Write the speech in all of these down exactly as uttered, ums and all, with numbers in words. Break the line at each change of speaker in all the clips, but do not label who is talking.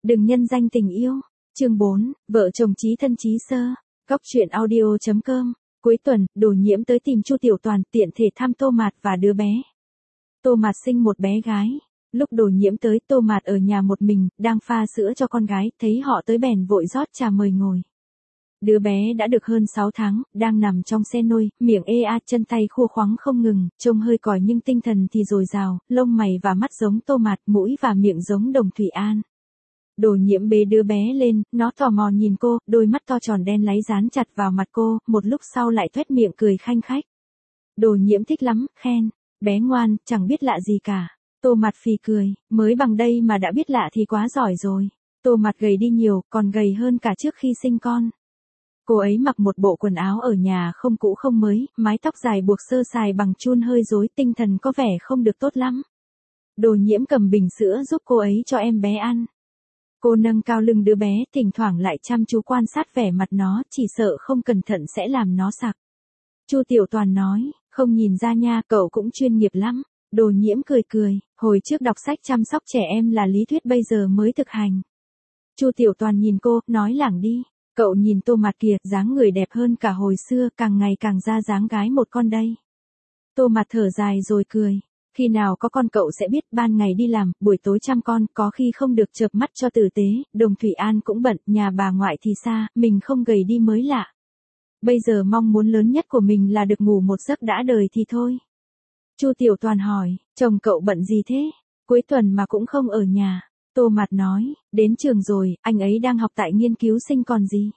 Đừng nhân danh tình yêu. Chương bốn, vợ chồng chí thân chí sơ. Góc truyện audio chấm com. Cuối tuần, Đồ Nhiễm tới tìm Chu Tiểu Toàn tiện thể thăm Tô Mạt và đứa bé. Tô Mạt sinh một bé gái. Lúc Đồ Nhiễm tới, Tô Mạt ở nhà một mình, đang pha sữa cho con gái, thấy họ tới bèn vội rót trà mời ngồi. Đứa bé đã được hơn sáu tháng, đang nằm trong xe nôi, miệng ê a, chân tay khua khoắng không ngừng, trông hơi còi nhưng tinh thần thì dồi dào, lông mày và mắt giống Tô Mạt, mũi và miệng giống Đồng Thủy An. Đồ Nhiễm bế đứa bé lên, nó tò mò nhìn cô, đôi mắt to tròn đen láy dán chặt vào mặt cô, một lúc sau lại tuét miệng cười khanh khách. Đồ Nhiễm thích lắm, khen, bé ngoan, chẳng biết lạ gì cả. Tô Mạt phì cười, mới bằng đây mà đã biết lạ thì quá giỏi rồi. Tô Mạt gầy đi nhiều, còn gầy hơn cả trước khi sinh con. Cô ấy mặc một bộ quần áo ở nhà không cũ không mới, mái tóc dài buộc sơ sài bằng chun hơi rối, tinh thần có vẻ không được tốt lắm. Đồ Nhiễm cầm bình sữa giúp cô ấy cho em bé ăn. Cô nâng cao lưng đứa bé, thỉnh thoảng lại chăm chú quan sát vẻ mặt nó, chỉ sợ không cẩn thận sẽ làm nó sặc. Chu Tiểu Toàn nói, không nhìn ra nha, cậu cũng chuyên nghiệp lắm. Đồ Nhiễm cười cười, hồi trước đọc sách chăm sóc trẻ em là lý thuyết, bây giờ mới thực hành. Chu Tiểu Toàn nhìn cô, nói lảng đi. Cậu nhìn Tô Mạt kìa, dáng người đẹp hơn cả hồi xưa, càng ngày càng ra dáng gái một con đây. Tô Mạt thở dài rồi cười. Khi nào có con cậu sẽ biết, ban ngày đi làm, buổi tối chăm con, có khi không được chợp mắt cho tử tế, Đồng Thủy An cũng bận, nhà bà ngoại thì xa, mình không gầy đi mới lạ. Bây giờ mong muốn lớn nhất của mình là được ngủ một giấc đã đời thì thôi. Chu Tiểu Toàn hỏi, chồng cậu bận gì thế? Cuối tuần mà cũng không ở nhà. Tô Mạt nói, đến trường rồi, anh ấy đang học tại nghiên cứu sinh còn gì.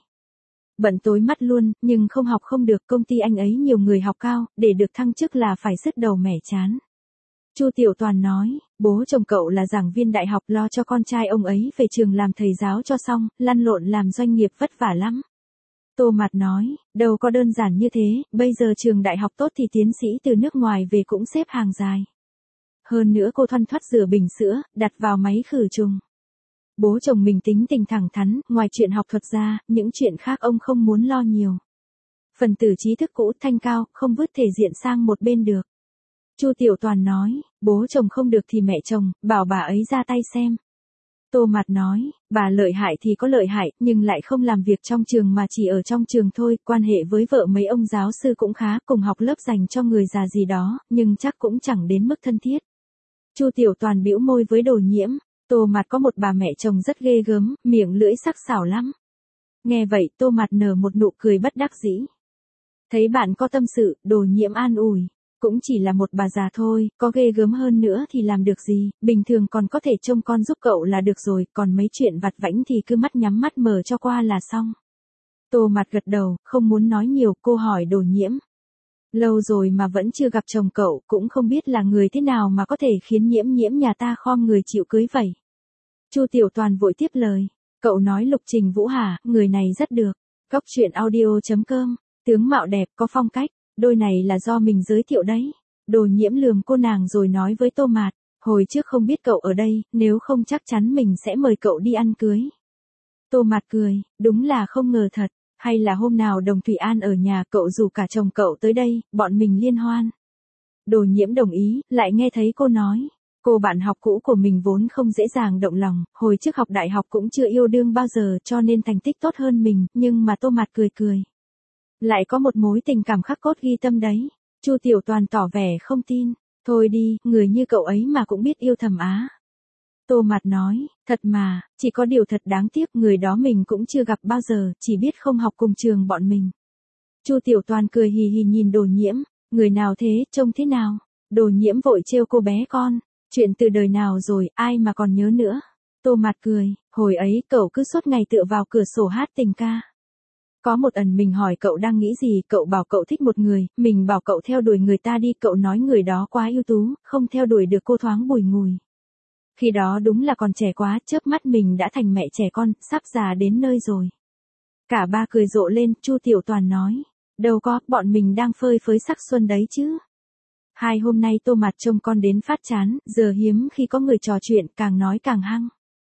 Bận tối mắt luôn, nhưng không học không được, công ty anh ấy nhiều người học cao, để được thăng chức là phải sứt đầu mẻ chán. Chu Tiểu Toàn nói, bố chồng cậu là giảng viên đại học, lo cho con trai ông ấy về trường làm thầy giáo cho xong, lăn lộn làm doanh nghiệp vất vả lắm. Tô Mạt nói, đâu có đơn giản như thế, bây giờ trường đại học tốt thì tiến sĩ từ nước ngoài về cũng xếp hàng dài. Hơn nữa cô thoăn thoắt rửa bình sữa, đặt vào máy khử trùng. Bố chồng mình tính tình thẳng thắn, ngoài chuyện học thuật ra, những chuyện khác ông không muốn lo nhiều. Phần tử trí thức cũ thanh cao, không vứt thể diện sang một bên được. Chu Tiểu Toàn nói, bố chồng không được thì mẹ chồng, bảo bà ấy ra tay xem. Tô Mạt nói, bà lợi hại thì có lợi hại, nhưng lại không làm việc trong trường mà chỉ ở trong trường thôi, quan hệ với vợ mấy ông giáo sư cũng khá, cùng học lớp dành cho người già gì đó, nhưng chắc cũng chẳng đến mức thân thiết. Chu Tiểu Toàn bĩu môi với Đồ Nhiễm, Tô Mạt có một bà mẹ chồng rất ghê gớm, miệng lưỡi sắc sảo lắm. Nghe vậy, Tô Mạt nở một nụ cười bất đắc dĩ. Thấy bạn có tâm sự, Đồ Nhiễm an ủi, cũng chỉ là một bà già thôi, có ghê gớm hơn nữa thì làm được gì, bình thường còn có thể trông con giúp cậu là được rồi, còn mấy chuyện vặt vãnh thì cứ mắt nhắm mắt mở cho qua là xong. Tô Mạt gật đầu, không muốn nói nhiều, cô hỏi Đồ Nhiễm. Lâu rồi mà vẫn chưa gặp chồng cậu, cũng không biết là người thế nào mà có thể khiến Nhiễm Nhiễm nhà ta khom người chịu cưới vậy. Chu Tiểu Toàn vội tiếp lời, cậu nói Lục Trình Vũ hả, người này rất được. Góc truyện audio chấm com, tướng mạo đẹp, có phong cách, đôi này là do mình giới thiệu đấy. Đồ Nhiễm lườm cô nàng rồi nói với Tô Mạt, hồi trước không biết cậu ở đây, nếu không chắc chắn mình sẽ mời cậu đi ăn cưới. Tô Mạt cười, đúng là không ngờ thật. Hay là hôm nào Đồng Thủy An ở nhà, cậu rủ cả chồng cậu tới đây, bọn mình liên hoan. Đồ Nhiễm đồng ý, lại nghe thấy cô nói. Cô bạn học cũ của mình vốn không dễ dàng động lòng, hồi trước học đại học cũng chưa yêu đương bao giờ cho nên thành tích tốt hơn mình, nhưng mà Tô Mạt cười cười. Lại có một mối tình cảm khắc cốt ghi tâm đấy. Chu Tiểu Toàn tỏ vẻ không tin. Thôi đi, người như cậu ấy mà cũng biết yêu thầm á. Tô Mạt nói, thật mà, chỉ có điều thật đáng tiếc, người đó mình cũng chưa gặp bao giờ, chỉ biết không học cùng trường bọn mình. Chu Tiểu Toàn cười hì hì nhìn Đồ Nhiễm, người nào thế, trông thế nào? Đồ Nhiễm vội trêu cô bé con, chuyện từ đời nào rồi, ai mà còn nhớ nữa. Tô Mạt cười, hồi ấy cậu cứ suốt ngày tựa vào cửa sổ hát tình ca. Có một ẩn mình hỏi cậu đang nghĩ gì, cậu bảo cậu thích một người, mình bảo cậu theo đuổi người ta đi, cậu nói người đó quá ưu tú, không theo đuổi được cô thoáng bùi ngùi. Khi đó đúng là còn trẻ quá, chớp mắt mình đã thành mẹ trẻ con, sắp già đến nơi rồi. Cả ba cười rộ lên, Chu Tiểu Toàn nói, đâu có, bọn mình đang phơi phới sắc xuân đấy chứ. Hai hôm nay Tô Mạt trông con đến phát chán, giờ hiếm khi có người trò chuyện, càng nói càng hăng.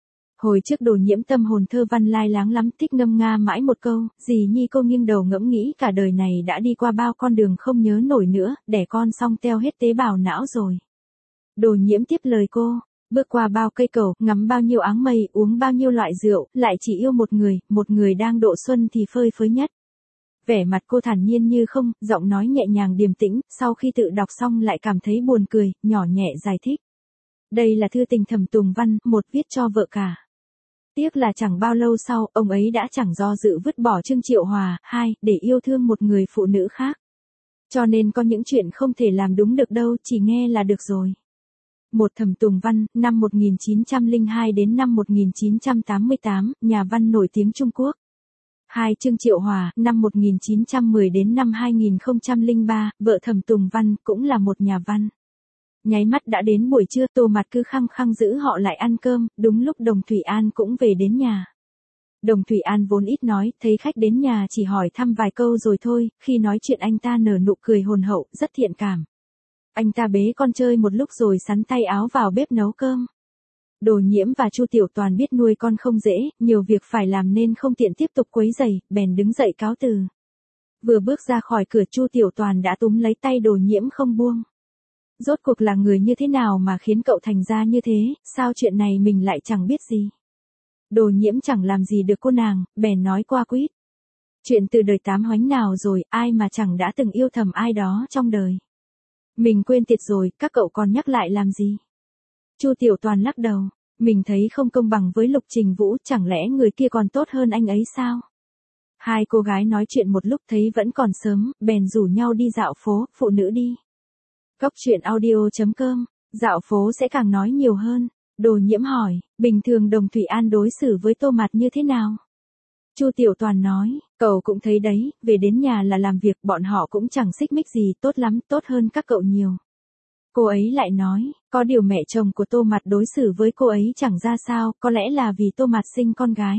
Hồi trước Đồ Nhiễm tâm hồn thơ văn lai láng lắm, thích ngâm nga mãi một câu, dì nhi cô nghiêng đầu ngẫm nghĩ cả đời này đã đi qua bao con đường không nhớ nổi nữa, đẻ con xong teo hết tế bào não rồi. Đồ Nhiễm tiếp lời cô, Bước qua bao cây cầu, ngắm bao nhiêu áng mây, uống bao nhiêu loại rượu, lại chỉ yêu một người, một người đang độ xuân thì phơi phới nhất. Vẻ mặt cô thản nhiên như không, giọng nói nhẹ nhàng điềm tĩnh, sau khi tự đọc xong lại cảm thấy buồn cười, nhỏ nhẹ giải thích. Đây là thư tình Thẩm Tùng Văn, một viết cho vợ cả. Tiếc là chẳng bao lâu sau, ông ấy đã chẳng do dự vứt bỏ Trương Triệu Hòa, hai, để yêu thương một người phụ nữ khác. Cho nên có những chuyện không thể làm đúng được đâu, chỉ nghe là được rồi. Một Thẩm Tùng Văn, năm một nghìn chín trăm lẻ hai đến năm một nghìn chín trăm tám mươi tám, nhà văn nổi tiếng Trung Quốc. Hai Trương Triệu Hòa, năm một nghìn chín trăm mười đến năm hai nghìn không trăm lẻ ba, vợ Thẩm Tùng Văn, cũng là một nhà văn. Nháy mắt đã đến buổi trưa, Tô Mạt cứ khăng khăng giữ họ lại ăn cơm, đúng lúc Đồng Thủy An cũng về đến nhà. Đồng Thủy An vốn ít nói, thấy khách đến nhà chỉ hỏi thăm vài câu rồi thôi, khi nói chuyện anh ta nở nụ cười hồn hậu, rất thiện cảm. Anh ta bế con chơi một lúc rồi sắn tay áo vào bếp nấu cơm. Đồ Nhiễm và Chu Tiểu Toàn biết nuôi con không dễ, nhiều việc phải làm nên không tiện tiếp tục quấy rầy, bèn đứng dậy cáo từ. Vừa bước ra khỏi cửa, Chu Tiểu Toàn đã túm lấy tay Đồ Nhiễm không buông. Rốt cuộc là người như thế nào mà khiến cậu thành ra như thế, sao chuyện này mình lại chẳng biết gì. Đồ Nhiễm chẳng làm gì được cô nàng, bèn nói qua quýt. Chuyện từ đời tám hoánh nào rồi, ai mà chẳng đã từng yêu thầm ai đó trong đời. Mình quên tiệt rồi, các cậu còn nhắc lại làm gì? Chu Tiểu Toàn lắc đầu, mình thấy không công bằng với Lục Trình Vũ, chẳng lẽ người kia còn tốt hơn anh ấy sao? Hai cô gái nói chuyện một lúc thấy vẫn còn sớm, bèn rủ nhau đi dạo phố, phụ nữ đi. Góc truyện audio chấm com, dạo phố sẽ càng nói nhiều hơn. Đồ Nhiễm hỏi, bình thường Đồng Thủy An đối xử với Tô Mạt như thế nào? Chu Tiểu Toàn nói, cậu cũng thấy đấy, về đến nhà là làm việc, bọn họ cũng chẳng xích mích gì, tốt lắm, tốt hơn các cậu nhiều. Cô ấy lại nói, có điều mẹ chồng của Tô Mạt đối xử với cô ấy chẳng ra sao, có lẽ là vì Tô Mạt sinh con gái.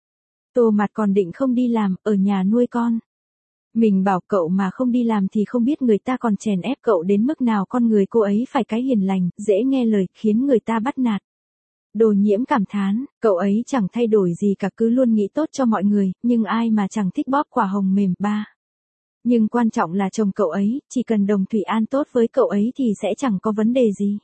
Tô Mạt còn định không đi làm, ở nhà nuôi con. Mình bảo cậu mà không đi làm thì không biết người ta còn chèn ép cậu đến mức nào, con người cô ấy phải cái hiền lành, dễ nghe lời, khiến người ta bắt nạt. Đồ Nhiễm cảm thán, cậu ấy chẳng thay đổi gì cả, cứ luôn nghĩ tốt cho mọi người, nhưng ai mà chẳng thích bóp quả hồng mềm ba. Nhưng quan trọng là chồng cậu ấy, chỉ cần Đồng Thủy An tốt với cậu ấy thì sẽ chẳng có vấn đề gì.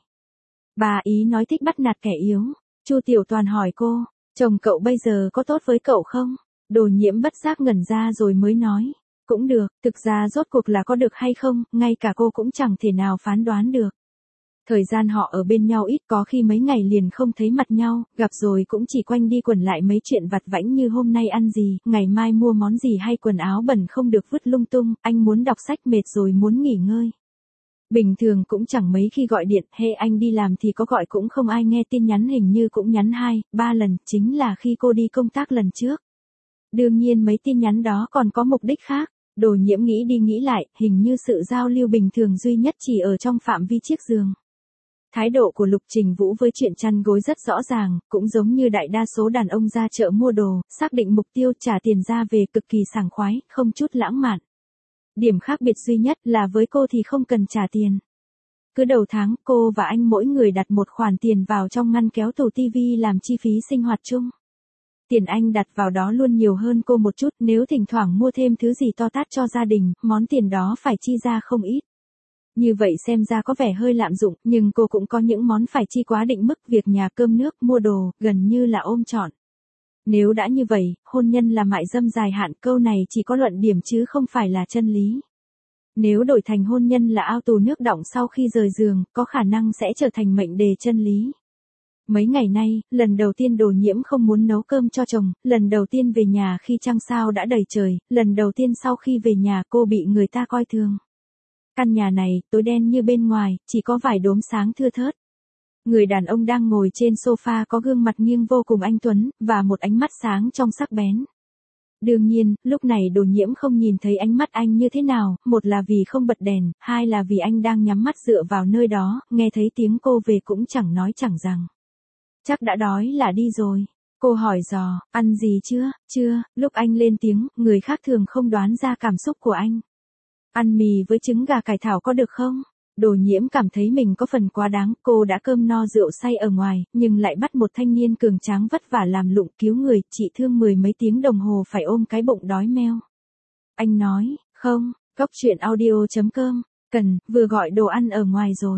Bà ý nói thích bắt nạt kẻ yếu. Chu Tiểu Toàn hỏi cô, chồng cậu bây giờ có tốt với cậu không? Đồ Nhiễm bất giác ngẩn ra rồi mới nói, cũng được, thực ra rốt cuộc là có được hay không, ngay cả cô cũng chẳng thể nào phán đoán được. Thời gian họ ở bên nhau ít, có khi mấy ngày liền không thấy mặt nhau, gặp rồi cũng chỉ quanh đi quẩn lại mấy chuyện vặt vãnh như hôm nay ăn gì, ngày mai mua món gì hay quần áo bẩn không được vứt lung tung, anh muốn đọc sách mệt rồi muốn nghỉ ngơi. Bình thường cũng chẳng mấy khi gọi điện, hay anh đi làm thì có gọi cũng không ai nghe, tin nhắn hình như cũng nhắn hai, ba lần, chính là khi cô đi công tác lần trước. Đương nhiên mấy tin nhắn đó còn có mục đích khác. Đồ Nhiễm nghĩ đi nghĩ lại, hình như sự giao lưu bình thường duy nhất chỉ ở trong phạm vi chiếc giường. Thái độ của Lục Trình Vũ với chuyện chăn gối rất rõ ràng, cũng giống như đại đa số đàn ông ra chợ mua đồ, xác định mục tiêu trả tiền ra về cực kỳ sảng khoái, không chút lãng mạn. Điểm khác biệt duy nhất là với cô thì không cần trả tiền. Cứ đầu tháng, cô và anh mỗi người đặt một khoản tiền vào trong ngăn kéo tủ tivi làm chi phí sinh hoạt chung. Tiền anh đặt vào đó luôn nhiều hơn cô một chút, nếu thỉnh thoảng mua thêm thứ gì to tát cho gia đình, món tiền đó phải chi ra không ít. Như vậy xem ra có vẻ hơi lạm dụng, nhưng cô cũng có những món phải chi quá định mức, việc nhà cơm nước, mua đồ, gần như là ôm trọn. Nếu đã như vậy, hôn nhân là mại dâm dài hạn, câu này chỉ có luận điểm chứ không phải là chân lý. Nếu đổi thành hôn nhân là ao tù nước đọng sau khi rời giường, có khả năng sẽ trở thành mệnh đề chân lý. Mấy ngày nay, lần đầu tiên Đồ Nhiễm không muốn nấu cơm cho chồng, lần đầu tiên về nhà khi trăng sao đã đầy trời, lần đầu tiên sau khi về nhà cô bị người ta coi thường. Căn nhà này, tối đen như bên ngoài, chỉ có vài đốm sáng thưa thớt. Người đàn ông đang ngồi trên sofa có gương mặt nghiêng vô cùng anh tuấn, và một ánh mắt sáng trong sắc bén. Đương nhiên, lúc này Đồ Nhiễm không nhìn thấy ánh mắt anh như thế nào, một là vì không bật đèn, hai là vì anh đang nhắm mắt dựa vào nơi đó, nghe thấy tiếng cô về cũng chẳng nói chẳng rằng. Chắc đã đói là đi rồi. Cô hỏi dò, ăn gì chưa, chưa, lúc anh lên tiếng, người khác thường không đoán ra cảm xúc của anh. Ăn mì với trứng gà cải thảo có được không? Đồ Nhiễm cảm thấy mình có phần quá đáng, cô đã cơm no rượu say ở ngoài, nhưng lại bắt một thanh niên cường tráng vất vả làm lụng cứu người, chị thương mười mấy tiếng đồng hồ phải ôm cái bụng đói meo. Anh nói, không, góc truyện audio chấm com, cần, vừa gọi đồ ăn ở ngoài rồi.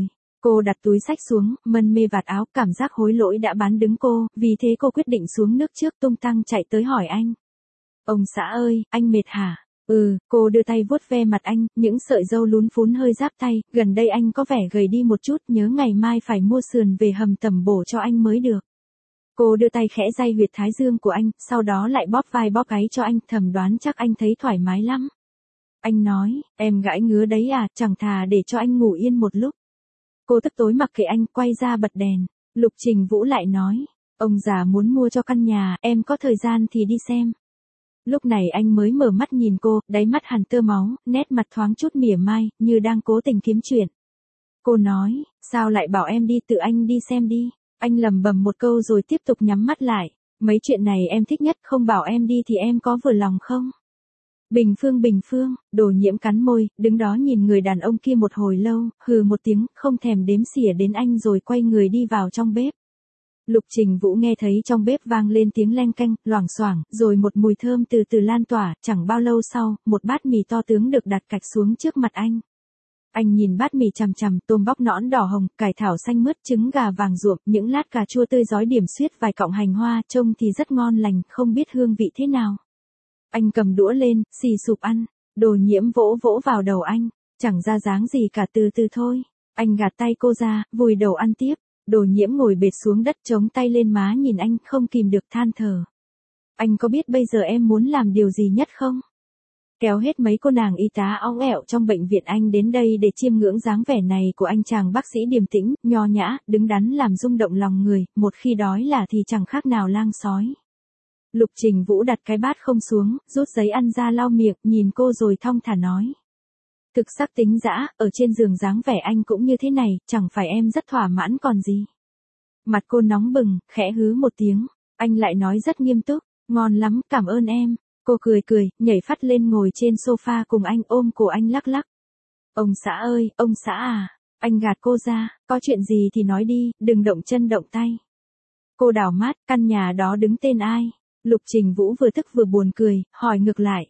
Cô đặt túi xách xuống, mân mê vạt áo, cảm giác hối lỗi đã bán đứng cô, vì thế cô quyết định xuống nước trước, tung tăng chạy tới hỏi anh. Ông xã ơi, anh mệt hả? Ừ, cô đưa tay vuốt ve mặt anh, những sợi râu lún phún hơi ráp tay, gần đây anh có vẻ gầy đi một chút, nhớ ngày mai phải mua sườn về hầm tẩm bổ cho anh mới được. Cô đưa tay khẽ day huyệt thái dương của anh, sau đó lại bóp vai bóp gáy cho anh, thầm đoán chắc anh thấy thoải mái lắm. Anh nói, em gãi ngứa đấy à, chẳng thà để cho anh ngủ yên một lúc. Cô tức tối mặc kệ anh, quay ra bật đèn. Lục Trình Vũ lại nói, ông già muốn mua cho căn nhà, em có thời gian thì đi xem. Lúc này anh mới mở mắt nhìn cô, đáy mắt hằn tơ máu, nét mặt thoáng chút mỉa mai, như đang cố tình kiếm chuyện. Cô nói, sao lại bảo em đi, tự anh đi xem đi. Anh lầm bầm một câu rồi tiếp tục nhắm mắt lại. Mấy chuyện này em thích nhất, không bảo em đi thì em có vừa lòng không? Bình Phương Bình Phương, Đồ Nhiễm cắn môi, đứng đó nhìn người đàn ông kia một hồi lâu, hừ một tiếng, không thèm đếm xỉa đến anh rồi quay người đi vào trong bếp. Lục Trình Vũ nghe thấy trong bếp vang lên tiếng leng keng, loảng xoảng, rồi một mùi thơm từ từ lan tỏa, chẳng bao lâu sau, một bát mì to tướng được đặt cạch xuống trước mặt anh. Anh nhìn bát mì chằm chằm, tôm bóc nõn đỏ hồng, cải thảo xanh mướt, trứng gà vàng ruộm, những lát cà chua tươi rói điểm xuyết vài cọng hành hoa, trông thì rất ngon lành, không biết hương vị thế nào. Anh cầm đũa lên, xì sụp ăn. Đồ Nhiễm vỗ vỗ vào đầu anh, chẳng ra dáng gì cả, từ từ thôi. Anh gạt tay cô ra, vùi đầu ăn tiếp. Đồ Nhiễm ngồi bệt xuống đất, chống tay lên má nhìn anh, không kìm được than thở. Anh có biết bây giờ em muốn làm điều gì nhất không? Kéo hết mấy cô nàng y tá óng ẹo trong bệnh viện anh đến đây để chiêm ngưỡng dáng vẻ này của anh chàng bác sĩ điềm tĩnh, nho nhã, đứng đắn làm rung động lòng người, một khi đói là thì chẳng khác nào lang sói. Lục Trình Vũ đặt cái bát không xuống, rút giấy ăn ra lau miệng, nhìn cô rồi thong thả nói. Thực sắc tính dã, ở trên giường dáng vẻ anh cũng như thế này, chẳng phải em rất thỏa mãn còn gì. Mặt cô nóng bừng, khẽ hứ một tiếng, anh lại nói rất nghiêm túc, ngon lắm, cảm ơn em. Cô cười cười, nhảy phắt lên ngồi trên sofa cùng anh, ôm cổ anh lắc lắc. Ông xã ơi, ông xã à, anh gạt cô ra, có chuyện gì thì nói đi, đừng động chân động tay. Cô đảo mắt, căn nhà đó đứng tên ai? Lục Trình Vũ vừa tức vừa buồn cười, hỏi ngược lại.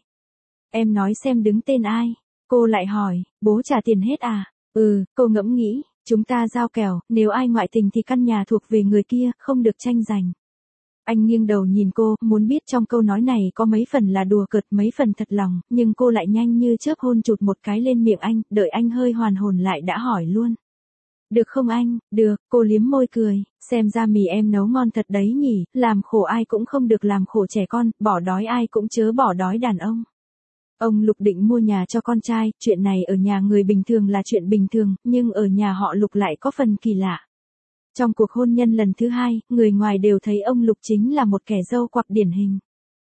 Em nói xem đứng tên ai? Cô lại hỏi, bố trả tiền hết à? Ừ, cô ngẫm nghĩ, chúng ta giao kèo, nếu ai ngoại tình thì căn nhà thuộc về người kia, không được tranh giành. Anh nghiêng đầu nhìn cô, muốn biết trong câu nói này có mấy phần là đùa cợt, mấy phần thật lòng, nhưng cô lại nhanh như chớp hôn chụt một cái lên miệng anh, đợi anh hơi hoàn hồn lại đã hỏi luôn. Được không anh? Được, cô liếm môi cười, xem ra mì em nấu ngon thật đấy nhỉ, làm khổ ai cũng không được làm khổ trẻ con, bỏ đói ai cũng chớ bỏ đói đàn ông. Ông Lục định mua nhà cho con trai, chuyện này ở nhà người bình thường là chuyện bình thường, nhưng ở nhà họ Lục lại có phần kỳ lạ. Trong cuộc hôn nhân lần thứ hai, người ngoài đều thấy ông Lục chính là một kẻ dâu quặp điển hình.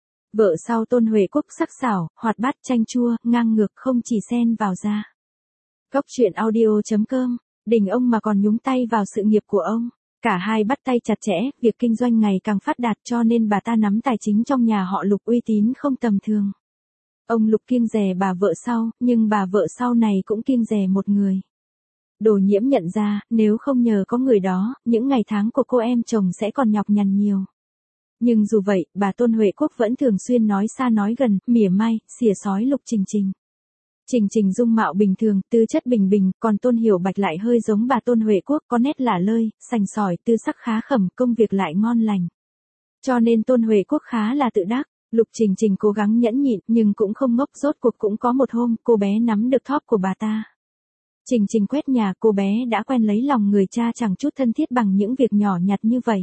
Vợ sau Tôn Huệ Quốc sắc sảo, hoạt bát, chanh chua, ngang ngược, không chỉ xen vào da. Góc truyện audio chấm com, đình ông mà còn nhúng tay vào sự nghiệp của ông. Cả hai bắt tay chặt chẽ, việc kinh doanh ngày càng phát đạt cho nên bà ta nắm tài chính trong nhà họ Lục uy tín không tầm thường. Ông Lục kiêng dè bà vợ sau, nhưng bà vợ sau này cũng kiêng dè một người. Đồ Nhiễm nhận ra, nếu không nhờ có người đó, những ngày tháng của cô em chồng sẽ còn nhọc nhằn nhiều. Nhưng dù vậy, bà Tôn Huệ Quốc vẫn thường xuyên nói xa nói gần, mỉa mai, xỉa xói Lục Trình Trình. Trình Trình dung mạo bình thường, tư chất bình bình, còn Tôn Hiểu Bạch lại hơi giống bà Tôn Huệ Quốc, có nét lả lơi, sành sỏi, tư sắc khá khẩm, công việc lại ngon lành. Cho nên Tôn Huệ Quốc khá là tự đắc. Lục Trình Trình cố gắng nhẫn nhịn, nhưng cũng không ngốc, rốt cuộc cũng có một hôm, cô bé nắm được thóp của bà ta. Trình Trình quét nhà, cô bé đã quen lấy lòng người cha chẳng chút thân thiết bằng những việc nhỏ nhặt như vậy.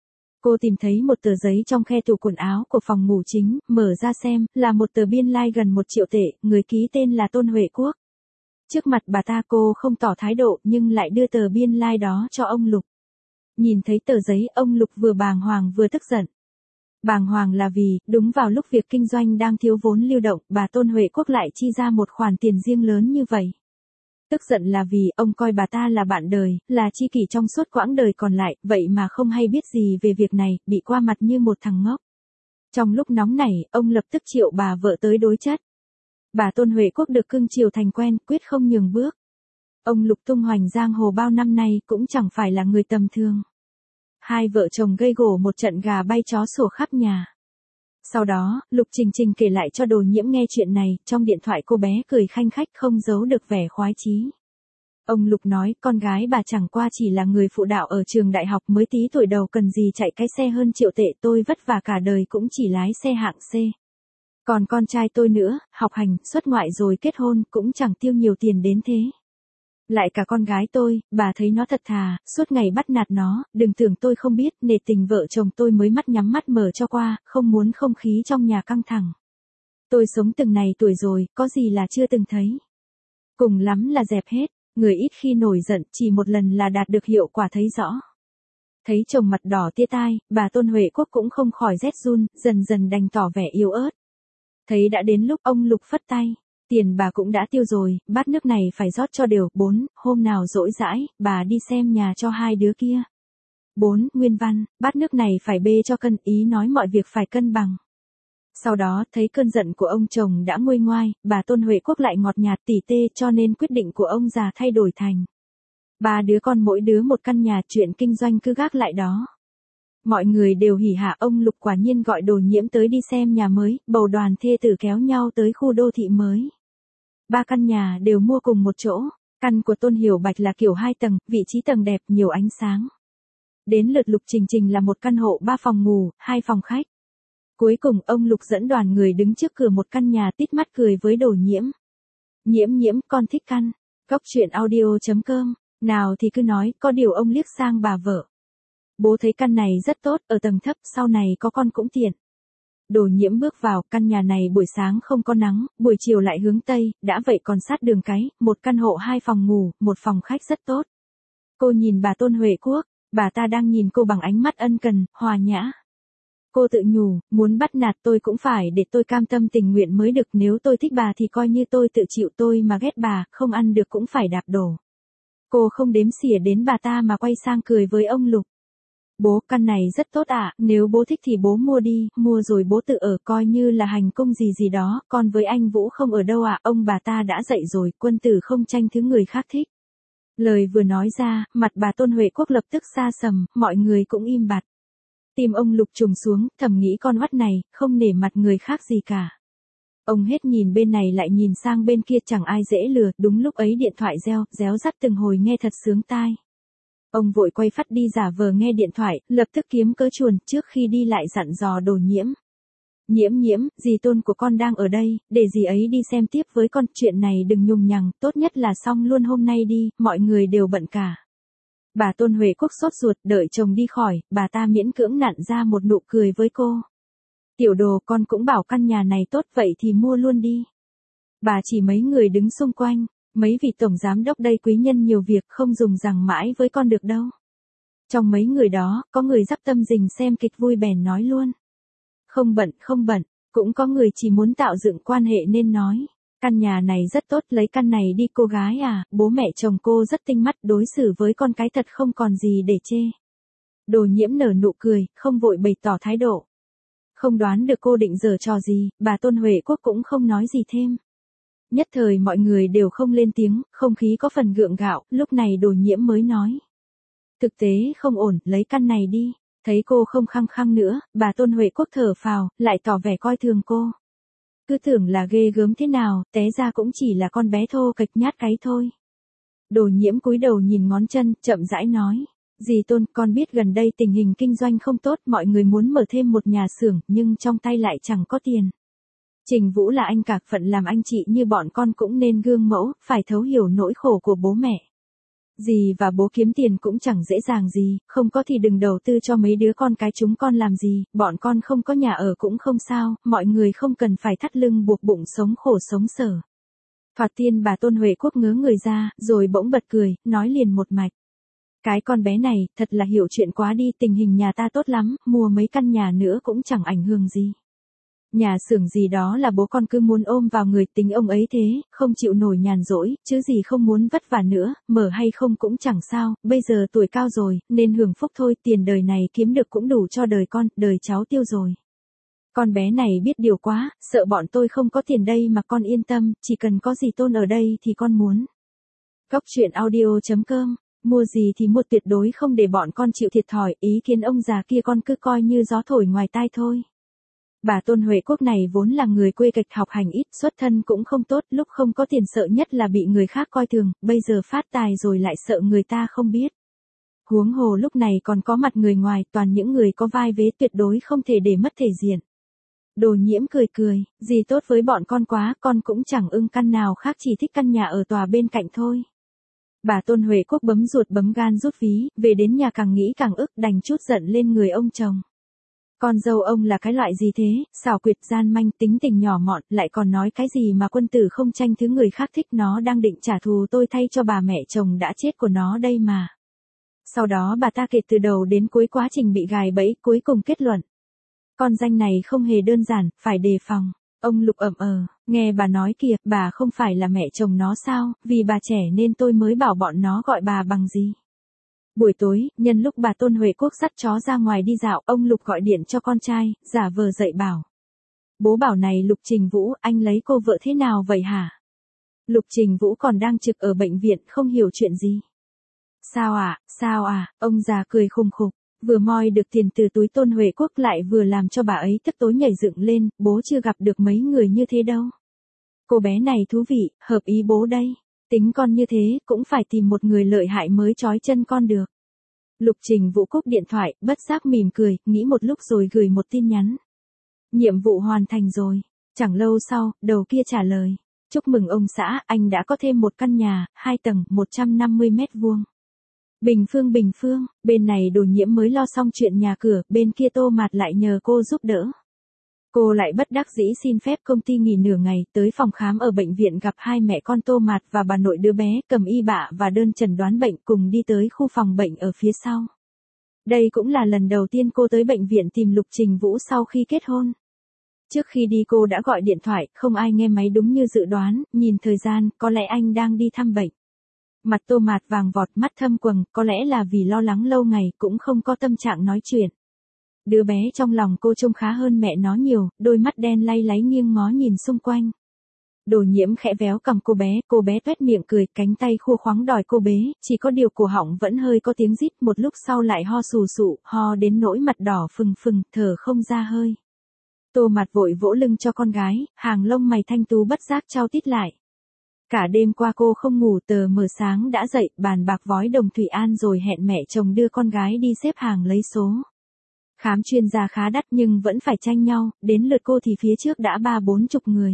Cô tìm thấy một tờ giấy trong khe tủ quần áo của phòng ngủ chính, mở ra xem, là một tờ biên lai like gần một triệu tệ, người ký tên là Tôn Huệ Quốc. Trước mặt bà ta cô không tỏ thái độ nhưng lại đưa tờ biên lai like đó cho ông Lục. Nhìn thấy tờ giấy, ông Lục vừa bàng hoàng vừa tức giận. Bàng hoàng là vì, đúng vào lúc việc kinh doanh đang thiếu vốn lưu động, bà Tôn Huệ Quốc lại chi ra một khoản tiền riêng lớn như vậy. Tức giận là vì, ông coi bà ta là bạn đời, là tri kỷ trong suốt quãng đời còn lại, vậy mà không hay biết gì về việc này, bị qua mặt như một thằng ngốc. Trong lúc nóng nảy, ông lập tức triệu bà vợ tới đối chất. Bà Tôn Huệ Quốc được cưng chiều thành quen, quyết không nhường bước. Ông Lục tung hoành giang hồ bao năm nay cũng chẳng phải là người tầm thường. Hai vợ chồng gây gổ một trận gà bay chó sủa khắp nhà. Sau đó, Lục Trình Trình kể lại cho Đồ Nhiễm nghe chuyện này, trong điện thoại cô bé cười khanh khách không giấu được vẻ khoái chí. Ông Lục nói, con gái bà chẳng qua chỉ là người phụ đạo ở trường đại học mới tí tuổi đầu cần gì chạy cái xe hơn triệu tệ, tôi vất vả cả đời cũng chỉ lái xe hạng C. Còn con trai tôi nữa, học hành, xuất ngoại rồi kết hôn, cũng chẳng tiêu nhiều tiền đến thế. Lại cả con gái tôi, bà thấy nó thật thà, suốt ngày bắt nạt nó, đừng tưởng tôi không biết, nể tình vợ chồng tôi mới mắt nhắm mắt mở cho qua, không muốn không khí trong nhà căng thẳng. Tôi sống từng này tuổi rồi, có gì là chưa từng thấy. Cùng lắm là dẹp hết, người ít khi nổi giận, chỉ một lần là đạt được hiệu quả thấy rõ. Thấy chồng mặt đỏ tia tai, bà Tôn Huệ Quốc cũng không khỏi rét run, dần dần đành tỏ vẻ yếu ớt. Thấy đã đến lúc, ông Lục phất tay. Tiền bà cũng đã tiêu rồi, bát nước này phải rót cho đều. Bốn, hôm nào rỗi rãi, bà đi xem nhà cho hai đứa kia. Bốn, nguyên văn, bát nước này phải bê cho cân, ý nói mọi việc phải cân bằng. Sau đó, thấy cơn giận của ông chồng đã nguôi ngoai, bà Tôn Huệ Quốc lại ngọt nhạt tỉ tê, cho nên quyết định của ông già thay đổi thành. Ba đứa con mỗi đứa một căn nhà, chuyện kinh doanh cứ gác lại đó. Mọi người đều hỉ hạ, ông Lục quả nhiên gọi Đồ Nhiễm tới đi xem nhà mới, bầu đoàn thê tử kéo nhau tới khu đô thị mới. Ba căn nhà đều mua cùng một chỗ, căn của Tôn Hiểu Bạch là kiểu hai tầng, vị trí tầng đẹp, nhiều ánh sáng. Đến lượt Lục Trình Trình là một căn hộ ba phòng ngủ, hai phòng khách. Cuối cùng ông Lục dẫn đoàn người đứng trước cửa một căn nhà tít mắt cười với Đồ Nhiễm. Nhiễm nhiễm, con thích căn. Cóc truyện audio chấm com, nào thì cứ nói, có điều ông liếc sang bà vợ. Bố thấy căn này rất tốt, ở tầng thấp, sau này có con cũng tiện. Đồ Nhiễm bước vào, căn nhà này buổi sáng không có nắng, buổi chiều lại hướng Tây, đã vậy còn sát đường cái, một căn hộ hai phòng ngủ, một phòng khách rất tốt. Cô nhìn bà Tôn Huệ Quốc, bà ta đang nhìn cô bằng ánh mắt ân cần, hòa nhã. Cô tự nhủ, muốn bắt nạt tôi cũng phải để tôi cam tâm tình nguyện mới được, nếu tôi thích bà thì coi như tôi tự chịu, tôi mà ghét bà, không ăn được cũng phải đạp đổ. Cô không đếm xỉa đến bà ta mà quay sang cười với ông Lục. Bố, căn này rất tốt ạ, à, nếu bố thích thì bố mua đi, mua rồi bố tự ở, coi như là hành cung gì gì đó, còn với anh Vũ không ở đâu ạ, à, ông bà ta đã dậy rồi, quân tử không tranh thứ người khác thích. Lời vừa nói ra, mặt bà Tôn Huệ Quốc lập tức xa sầm, mọi người cũng im bặt. Tim ông Lục trùng xuống, thầm nghĩ con oắt này, không nể mặt người khác gì cả. Ông hết nhìn bên này lại nhìn sang bên kia, chẳng ai dễ lừa, đúng lúc ấy điện thoại reo, réo rắt từng hồi nghe thật sướng tai. Ông vội quay phát đi giả vờ nghe điện thoại, lập tức kiếm cớ chuồn, trước khi đi lại dặn dò Đồ Nhiễm. Nhiễm nhiễm, dì Tôn của con đang ở đây, để dì ấy đi xem tiếp với con, chuyện này đừng nhùng nhằng, tốt nhất là xong luôn hôm nay đi, mọi người đều bận cả. Bà Tôn Huệ Quốc sốt ruột, đợi chồng đi khỏi, bà ta miễn cưỡng nặn ra một nụ cười với cô. Tiểu Đồ, con cũng bảo căn nhà này tốt, vậy thì mua luôn đi. Bà chỉ mấy người đứng xung quanh, mấy vị tổng giám đốc đây quý nhân nhiều việc, không dùng rằng mãi với con được đâu. Trong mấy người đó, có người dắp tâm rình xem kịch vui bèn nói luôn. Không bận, không bận, cũng có người chỉ muốn tạo dựng quan hệ nên nói. Căn nhà này rất tốt, lấy căn này đi cô gái à, bố mẹ chồng cô rất tinh mắt, đối xử với con cái thật không còn gì để chê. Đồ Nhiễm nở nụ cười, không vội bày tỏ thái độ. Không đoán được cô định giở trò gì, bà Tôn Huệ Quốc cũng không nói gì thêm. Nhất thời mọi người đều không lên tiếng, không khí có phần gượng gạo, lúc này Đồ Nhiễm mới nói. Thực tế không ổn, lấy căn này đi. Thấy cô không khăng khăng nữa, bà Tôn Huệ Quốc thở phào, lại tỏ vẻ coi thường cô. Cứ tưởng là ghê gớm thế nào, té ra cũng chỉ là con bé thô kệch nhát cái thôi. Đồ Nhiễm cúi đầu nhìn ngón chân, chậm rãi nói. Dì Tôn, con biết gần đây tình hình kinh doanh không tốt, mọi người muốn mở thêm một nhà xưởng, nhưng trong tay lại chẳng có tiền. Trình Vũ là anh cả, phận làm anh chị như bọn con cũng nên gương mẫu, phải thấu hiểu nỗi khổ của bố mẹ. Dì và bố kiếm tiền cũng chẳng dễ dàng gì, không có thì đừng đầu tư cho mấy đứa con cái chúng con làm gì, bọn con không có nhà ở cũng không sao, mọi người không cần phải thắt lưng buộc bụng sống khổ sống sở. Thoạt tiên bà Tôn Huệ Quốc ngớ người ra, rồi bỗng bật cười, nói liền một mạch. Cái con bé này, thật là hiểu chuyện quá đi, tình hình nhà ta tốt lắm, mua mấy căn nhà nữa cũng chẳng ảnh hưởng gì. Nhà xưởng gì đó là bố con cứ muốn ôm vào người, tính ông ấy thế, không chịu nổi nhàn rỗi, chứ gì không muốn vất vả nữa, mở hay không cũng chẳng sao, bây giờ tuổi cao rồi, nên hưởng phúc thôi, tiền đời này kiếm được cũng đủ cho đời con, đời cháu tiêu rồi. Con bé này biết điều quá, sợ bọn tôi không có tiền đây mà con yên tâm, chỉ cần có dì Tôn ở đây thì con muốn. Cóc truyện audio chấm com, mua gì thì mua, tuyệt đối không để bọn con chịu thiệt thòi, ý kiến ông già kia con cứ coi như gió thổi ngoài tai thôi. Bà Tôn Huệ Quốc này vốn là người quê kịch học hành ít, xuất thân cũng không tốt, lúc không có tiền sợ nhất là bị người khác coi thường, bây giờ phát tài rồi lại sợ người ta không biết. Huống hồ lúc này còn có mặt người ngoài, toàn những người có vai vế, tuyệt đối không thể để mất thể diện. Đồ Nhiễm cười cười, gì tốt với bọn con quá, con cũng chẳng ưng căn nào khác, chỉ thích căn nhà ở tòa bên cạnh thôi. Bà Tôn Huệ Quốc bấm ruột bấm gan rút ví, về đến nhà càng nghĩ càng ức, đành chút giận lên người ông chồng. Con dâu ông là cái loại gì thế, xảo quyệt gian manh, tính tình nhỏ mọn, lại còn nói cái gì mà quân tử không tranh thứ người khác thích, nó đang định trả thù tôi thay cho bà mẹ chồng đã chết của nó đây mà. Sau đó bà ta kể từ đầu đến cuối quá trình bị gài bẫy, cuối cùng kết luận. Con danh này không hề đơn giản, phải đề phòng. Ông Lục ậm ờ, nghe bà nói kìa, bà không phải là mẹ chồng nó sao, vì bà trẻ nên tôi mới bảo bọn nó gọi bà bằng gì. Buổi tối, nhân lúc bà Tôn Huệ Quốc dắt chó ra ngoài đi dạo, ông Lục gọi điện cho con trai, giả vờ dậy bảo. Bố bảo này Lục Trình Vũ, anh lấy cô vợ thế nào vậy hả? Lục Trình Vũ còn đang trực ở bệnh viện, không hiểu chuyện gì. Sao à, sao à, ông già cười khùng khục, vừa moi được tiền từ túi Tôn Huệ Quốc lại vừa làm cho bà ấy tức tối nhảy dựng lên, bố chưa gặp được mấy người như thế đâu. Cô bé này thú vị, hợp ý bố đây. Tính con như thế, cũng phải tìm một người lợi hại mới trói chân con được. Lục Trình Vũ cúp điện thoại, bất giác mỉm cười, nghĩ một lúc rồi gửi một tin nhắn. Nhiệm vụ hoàn thành rồi. Chẳng lâu sau, đầu kia trả lời. Chúc mừng ông xã, anh đã có thêm một căn nhà, hai tầng, một trăm năm mươi mét vuông. Bình Phương Bình Phương, bên này Đồ Nhiễm mới lo xong chuyện nhà cửa, bên kia Tô Mạt lại nhờ cô giúp đỡ. Cô lại bất đắc dĩ xin phép công ty nghỉ nửa ngày, tới phòng khám ở bệnh viện gặp hai mẹ con Tô Mạt và bà nội đứa bé, cầm y bạ và đơn chẩn đoán bệnh, cùng đi tới khu phòng bệnh ở phía sau. Đây cũng là lần đầu tiên cô tới bệnh viện tìm Lục Trình Vũ sau khi kết hôn. Trước khi đi cô đã gọi điện thoại, không ai nghe máy đúng như dự đoán, nhìn thời gian, có lẽ anh đang đi thăm bệnh. Mặt Tô Mạt vàng vọt, mắt thâm quầng, có lẽ là vì lo lắng lâu ngày, cũng không có tâm trạng nói chuyện. Đứa bé trong lòng cô trông khá hơn mẹ nó nhiều, đôi mắt đen lay láy nghiêng ngó nhìn xung quanh. Đồ Nhiễm khẽ véo cằm cô bé, cô bé tuét miệng cười, cánh tay khua khoắng đòi cô bế, chỉ có điều cổ họng vẫn hơi có tiếng rít, một lúc sau lại ho sù sụ, ho đến nỗi mặt đỏ phừng phừng, thở không ra hơi. Tô Mạt vội vỗ lưng cho con gái, hàng lông mày thanh tú bất giác trao tít lại. Cả đêm qua cô không ngủ, tờ mờ sáng đã dậy, bàn bạc vói đồng Thủy An rồi hẹn mẹ chồng đưa con gái đi xếp hàng lấy số. Khám chuyên gia khá đắt nhưng vẫn phải tranh nhau, đến lượt cô thì phía trước đã ba bốn chục người.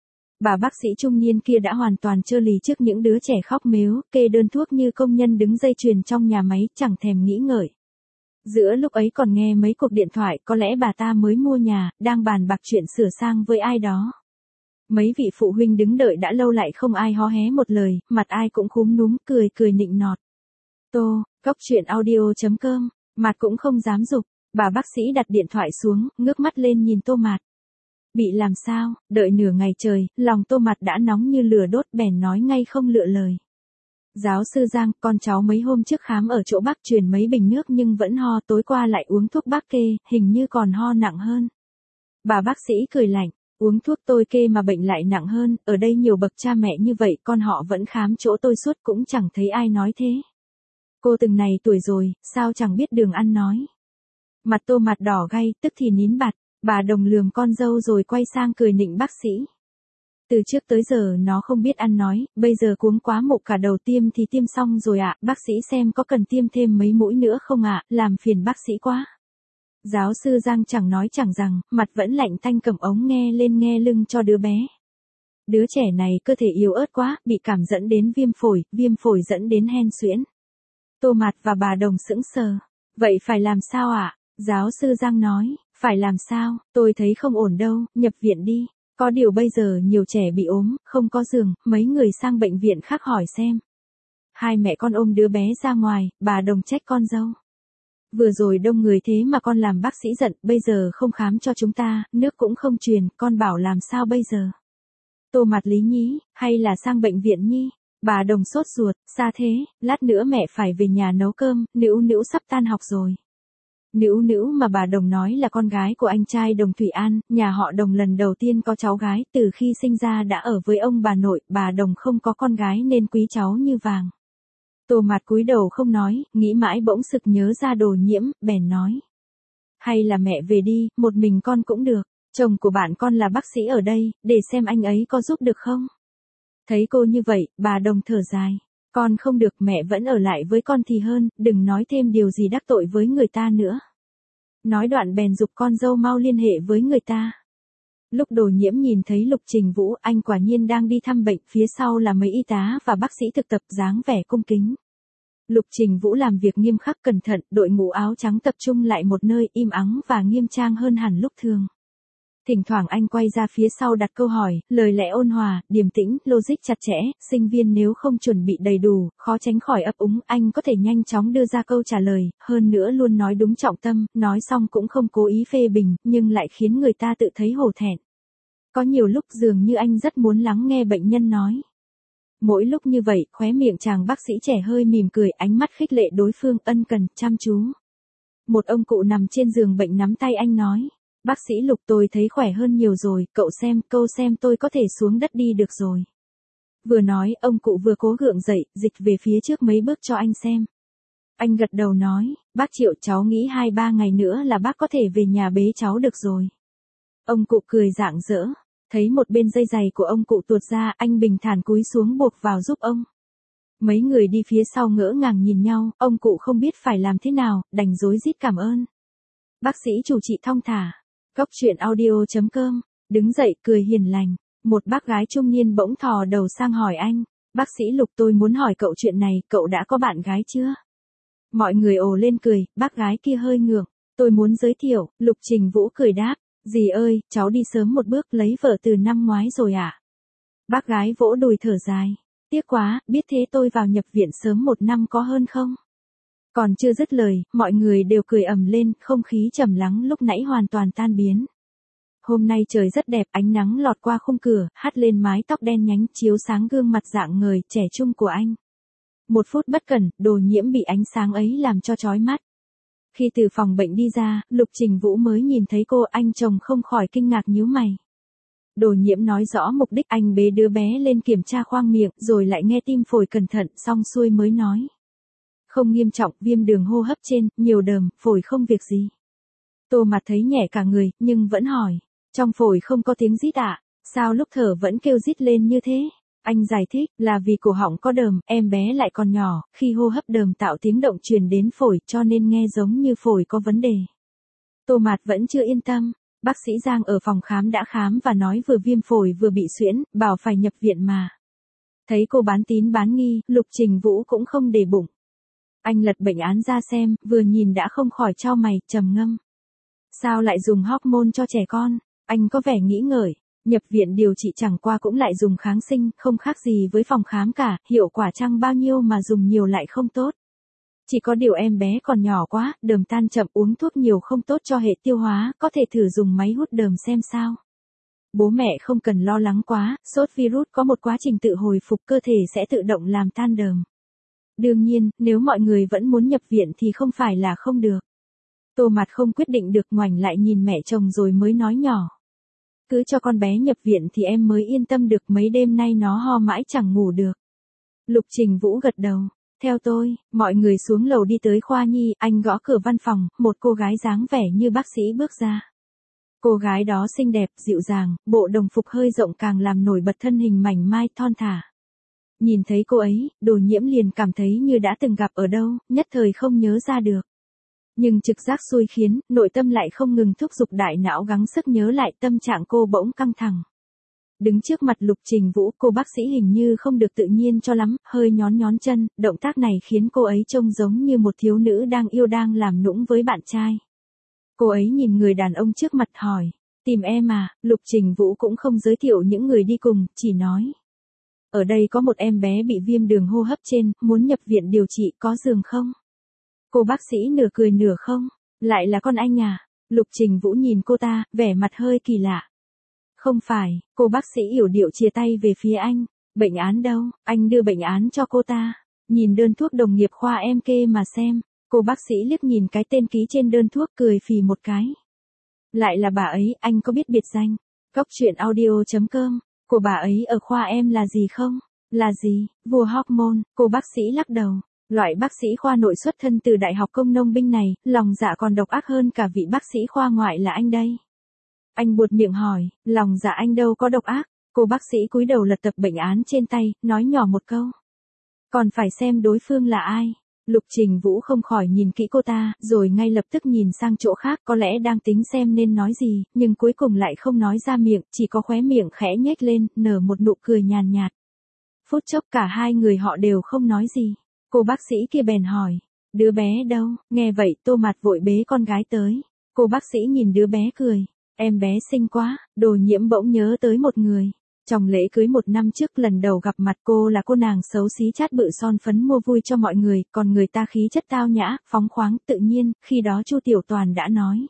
Bà bác sĩ trung niên kia đã hoàn toàn trơ lì trước những đứa trẻ khóc mếu, kê đơn thuốc như công nhân đứng dây chuyền trong nhà máy, chẳng thèm nghĩ ngợi. Giữa lúc ấy còn nghe mấy cuộc điện thoại, có lẽ bà ta mới mua nhà, đang bàn bạc chuyện sửa sang với ai đó. Mấy vị phụ huynh đứng đợi đã lâu lại không ai hó hé một lời, mặt ai cũng cúm núm, cười cười nịnh nọt. Tô, cóc truyện audio chấm com, Mạt cũng không dám giục, bà bác sĩ đặt điện thoại xuống, ngước mắt lên nhìn Tô Mạt. Bị làm sao, đợi nửa ngày trời, lòng Tô Mạt đã nóng như lửa đốt, bèn nói ngay không lựa lời. Giáo sư Giang, con cháu mấy hôm trước khám ở chỗ bác truyền mấy bình nước nhưng vẫn ho, tối qua lại uống thuốc bác kê, hình như còn ho nặng hơn. Bà bác sĩ cười lạnh. Uống thuốc tôi kê mà bệnh lại nặng hơn, ở đây nhiều bậc cha mẹ như vậy, con họ vẫn khám chỗ tôi suốt cũng chẳng thấy ai nói thế. Cô từng này tuổi rồi, sao chẳng biết đường ăn nói. Mặt Tô Mạt đỏ gay, tức thì nín bặt, bà Đồng lườm con dâu rồi quay sang cười nịnh bác sĩ. Từ trước tới giờ nó không biết ăn nói, bây giờ cuống quá mộ cả đầu, tiêm thì tiêm xong rồi ạ, bác sĩ xem có cần tiêm thêm mấy mũi nữa không ạ, làm phiền bác sĩ quá. Giáo sư Giang chẳng nói chẳng rằng, mặt vẫn lạnh tanh, cầm ống nghe lên nghe lưng cho đứa bé. Đứa trẻ này cơ thể yếu ớt quá, bị cảm dẫn đến viêm phổi, viêm phổi dẫn đến hen suyễn. Tô Mạt và bà Đồng sững sờ. Vậy phải làm sao ạ? Giáo sư Giang nói, phải làm sao, tôi thấy không ổn đâu, nhập viện đi. Có điều bây giờ nhiều trẻ bị ốm, không có giường, mấy người sang bệnh viện khác hỏi xem. Hai mẹ con ôm đứa bé ra ngoài, bà Đồng trách con dâu. Vừa rồi đông người thế mà con làm bác sĩ giận, bây giờ không khám cho chúng ta, nước cũng không truyền, con bảo làm sao bây giờ? Tô Mạt lý nhí, hay là sang bệnh viện nhi? Bà Đồng sốt ruột, xa thế, lát nữa mẹ phải về nhà nấu cơm, Nữu Nữu sắp tan học rồi. Nữu Nữu mà bà Đồng nói là con gái của anh trai Đồng Thủy An, nhà họ Đồng lần đầu tiên có cháu gái, từ khi sinh ra đã ở với ông bà nội, bà Đồng không có con gái nên quý cháu như vàng. Tô Mạt cúi đầu không nói, nghĩ mãi bỗng sực nhớ ra Đồ Nhiễm, bèn nói. Hay là mẹ về đi, một mình con cũng được. Chồng của bạn con là bác sĩ ở đây, để xem anh ấy có giúp được không. Thấy cô như vậy, bà Đồng thở dài. Con không được, mẹ vẫn ở lại với con thì hơn, đừng nói thêm điều gì đắc tội với người ta nữa. Nói đoạn bèn giục con dâu mau liên hệ với người ta. Lúc Đồ Nhiễm nhìn thấy Lục Trình Vũ, anh quả nhiên đang đi thăm bệnh, phía sau là mấy y tá và bác sĩ thực tập dáng vẻ cung kính. Lục Trình Vũ làm việc nghiêm khắc cẩn thận, đội mũ áo trắng tập trung lại một nơi, im ắng và nghiêm trang hơn hẳn lúc thường. Thỉnh thoảng anh quay ra phía sau đặt câu hỏi, lời lẽ ôn hòa, điềm tĩnh, logic chặt chẽ, sinh viên nếu không chuẩn bị đầy đủ, khó tránh khỏi ấp úng, anh có thể nhanh chóng đưa ra câu trả lời, hơn nữa luôn nói đúng trọng tâm, nói xong cũng không cố ý phê bình, nhưng lại khiến người ta tự thấy hổ thẹn. Có nhiều lúc dường như anh rất muốn lắng nghe bệnh nhân nói. Mỗi lúc như vậy, khóe miệng chàng bác sĩ trẻ hơi mỉm cười, ánh mắt khích lệ đối phương, ân cần, chăm chú. Một ông cụ nằm trên giường bệnh nắm tay anh nói. Bác sĩ Lục, tôi thấy khỏe hơn nhiều rồi, cậu xem, câu xem tôi có thể xuống đất đi được rồi. Vừa nói, ông cụ vừa cố gượng dậy, dịch về phía trước mấy bước cho anh xem. Anh gật đầu nói, bác Triệu, cháu nghĩ hai ba ngày nữa là bác có thể về nhà bế cháu được rồi. Ông cụ cười rạng rỡ, thấy một bên dây giày của ông cụ tuột ra, anh bình thản cúi xuống buộc vào giúp ông. Mấy người đi phía sau ngỡ ngàng nhìn nhau, ông cụ không biết phải làm thế nào, đành rối rít cảm ơn. Bác sĩ chủ trị thong thả. Góc truyện audio chấm com, đứng dậy cười hiền lành, một bác gái trung niên bỗng thò đầu sang hỏi anh, bác sĩ Lục, tôi muốn hỏi cậu chuyện này, cậu đã có bạn gái chưa? Mọi người ồ lên cười, bác gái kia hơi ngượng, tôi muốn giới thiệu. Lục Trình Vũ cười đáp, dì ơi, cháu đi sớm một bước, lấy vợ từ năm ngoái rồi ạ. À? Bác gái vỗ đùi thở dài, tiếc quá, biết thế tôi vào nhập viện sớm một năm có hơn không? Còn chưa dứt lời, mọi người đều cười ầm lên, không khí trầm lắng lúc nãy hoàn toàn tan biến. Hôm nay trời rất đẹp, ánh nắng lọt qua khung cửa, hắt lên mái tóc đen nhánh, chiếu sáng gương mặt rạng ngời, trẻ trung của anh. Một phút bất cẩn, Đồ Nhiễm bị ánh sáng ấy làm cho chói mắt. Khi từ phòng bệnh đi ra, Lục Trình Vũ mới nhìn thấy cô, anh chồng không khỏi kinh ngạc nhíu mày. Đồ Nhiễm nói rõ mục đích, anh bế đứa bé lên kiểm tra khoang miệng, rồi lại nghe tim phổi cẩn thận, xong xuôi mới nói. Không nghiêm trọng, viêm đường hô hấp trên, nhiều đờm, phổi không việc gì. Tô Mạt thấy nhẹ cả người, nhưng vẫn hỏi, trong phổi không có tiếng rít ạ, à? Sao lúc thở vẫn kêu rít lên như thế? Anh giải thích, là vì cổ họng có đờm, em bé lại còn nhỏ, khi hô hấp đờm tạo tiếng động truyền đến phổi, cho nên nghe giống như phổi có vấn đề. Tô Mạt vẫn chưa yên tâm, bác sĩ Giang ở phòng khám đã khám và nói vừa viêm phổi vừa bị suyễn, bảo phải nhập viện mà. Thấy cô bán tín bán nghi, Lục Trình Vũ cũng không để bụng. Anh lật bệnh án ra xem, vừa nhìn đã không khỏi chau mày, trầm ngâm. Sao lại dùng hormone cho trẻ con? Anh có vẻ nghĩ ngợi, nhập viện điều trị chẳng qua cũng lại dùng kháng sinh, không khác gì với phòng khám cả, hiệu quả chăng bao nhiêu mà dùng nhiều lại không tốt. Chỉ có điều em bé còn nhỏ quá, đờm tan chậm, uống thuốc nhiều không tốt cho hệ tiêu hóa, có thể thử dùng máy hút đờm xem sao. Bố mẹ không cần lo lắng quá, sốt virus có một quá trình tự hồi phục, cơ thể sẽ tự động làm tan đờm. Đương nhiên, nếu mọi người vẫn muốn nhập viện thì không phải là không được. Tô Mạt không quyết định được, ngoảnh lại nhìn mẹ chồng rồi mới nói nhỏ. Cứ cho con bé nhập viện thì em mới yên tâm được, mấy đêm nay nó ho mãi chẳng ngủ được. Lục Trình Vũ gật đầu. Theo tôi, mọi người xuống lầu đi tới khoa nhi, anh gõ cửa văn phòng, một cô gái dáng vẻ như bác sĩ bước ra. Cô gái đó xinh đẹp, dịu dàng, bộ đồng phục hơi rộng càng làm nổi bật thân hình mảnh mai thon thả. Nhìn thấy cô ấy, Đồ Nhiễm liền cảm thấy như đã từng gặp ở đâu, nhất thời không nhớ ra được. Nhưng trực giác xui khiến, nội tâm lại không ngừng thúc giục đại não gắng sức nhớ lại, tâm trạng cô bỗng căng thẳng. Đứng trước mặt Lục Trình Vũ, cô bác sĩ hình như không được tự nhiên cho lắm, hơi nhón nhón chân, động tác này khiến cô ấy trông giống như một thiếu nữ đang yêu đang làm nũng với bạn trai. Cô ấy nhìn người đàn ông trước mặt hỏi, tìm em à? Lục Trình Vũ cũng không giới thiệu những người đi cùng, chỉ nói. Ở đây có một em bé bị viêm đường hô hấp trên, muốn nhập viện điều trị, có giường không? Cô bác sĩ nửa cười nửa không, lại là con anh à? Lục Trình Vũ nhìn cô ta, vẻ mặt hơi kỳ lạ. Không phải, cô bác sĩ yểu điệu chìa tay về phía anh, bệnh án đâu, anh đưa bệnh án cho cô ta, nhìn đơn thuốc đồng nghiệp khoa em kê mà xem, cô bác sĩ liếc nhìn cái tên ký trên đơn thuốc cười phì một cái. Lại là bà ấy, anh có biết biệt danh, góc truyện audio chấm com, của bà ấy ở khoa em là gì không? Là gì, vua hormone, cô bác sĩ lắc đầu. Loại bác sĩ khoa nội xuất thân từ Đại học Công nông binh này, lòng dạ còn độc ác hơn cả vị bác sĩ khoa ngoại là anh đây. Anh buột miệng hỏi, lòng dạ anh đâu có độc ác. Cô bác sĩ cúi đầu lật tập bệnh án trên tay, nói nhỏ một câu. Còn phải xem đối phương là ai. Lục Trình Vũ không khỏi nhìn kỹ cô ta, rồi ngay lập tức nhìn sang chỗ khác, có lẽ đang tính xem nên nói gì, nhưng cuối cùng lại không nói ra miệng, chỉ có khóe miệng khẽ nhếch lên, nở một nụ cười nhàn nhạt. Phút chốc cả hai người họ đều không nói gì. Cô bác sĩ kia bèn hỏi, đứa bé đâu? Nghe vậy Tô Mạt vội bế con gái tới. Cô bác sĩ nhìn đứa bé cười, em bé xinh quá. Đồ Nhiễm bỗng nhớ tới một người. Trong lễ cưới một năm trước lần đầu gặp mặt cô là cô nàng xấu xí chát bự son phấn mua vui cho mọi người, còn người ta khí chất tao nhã, phóng khoáng, tự nhiên, khi đó Chu Tiểu Toàn đã nói.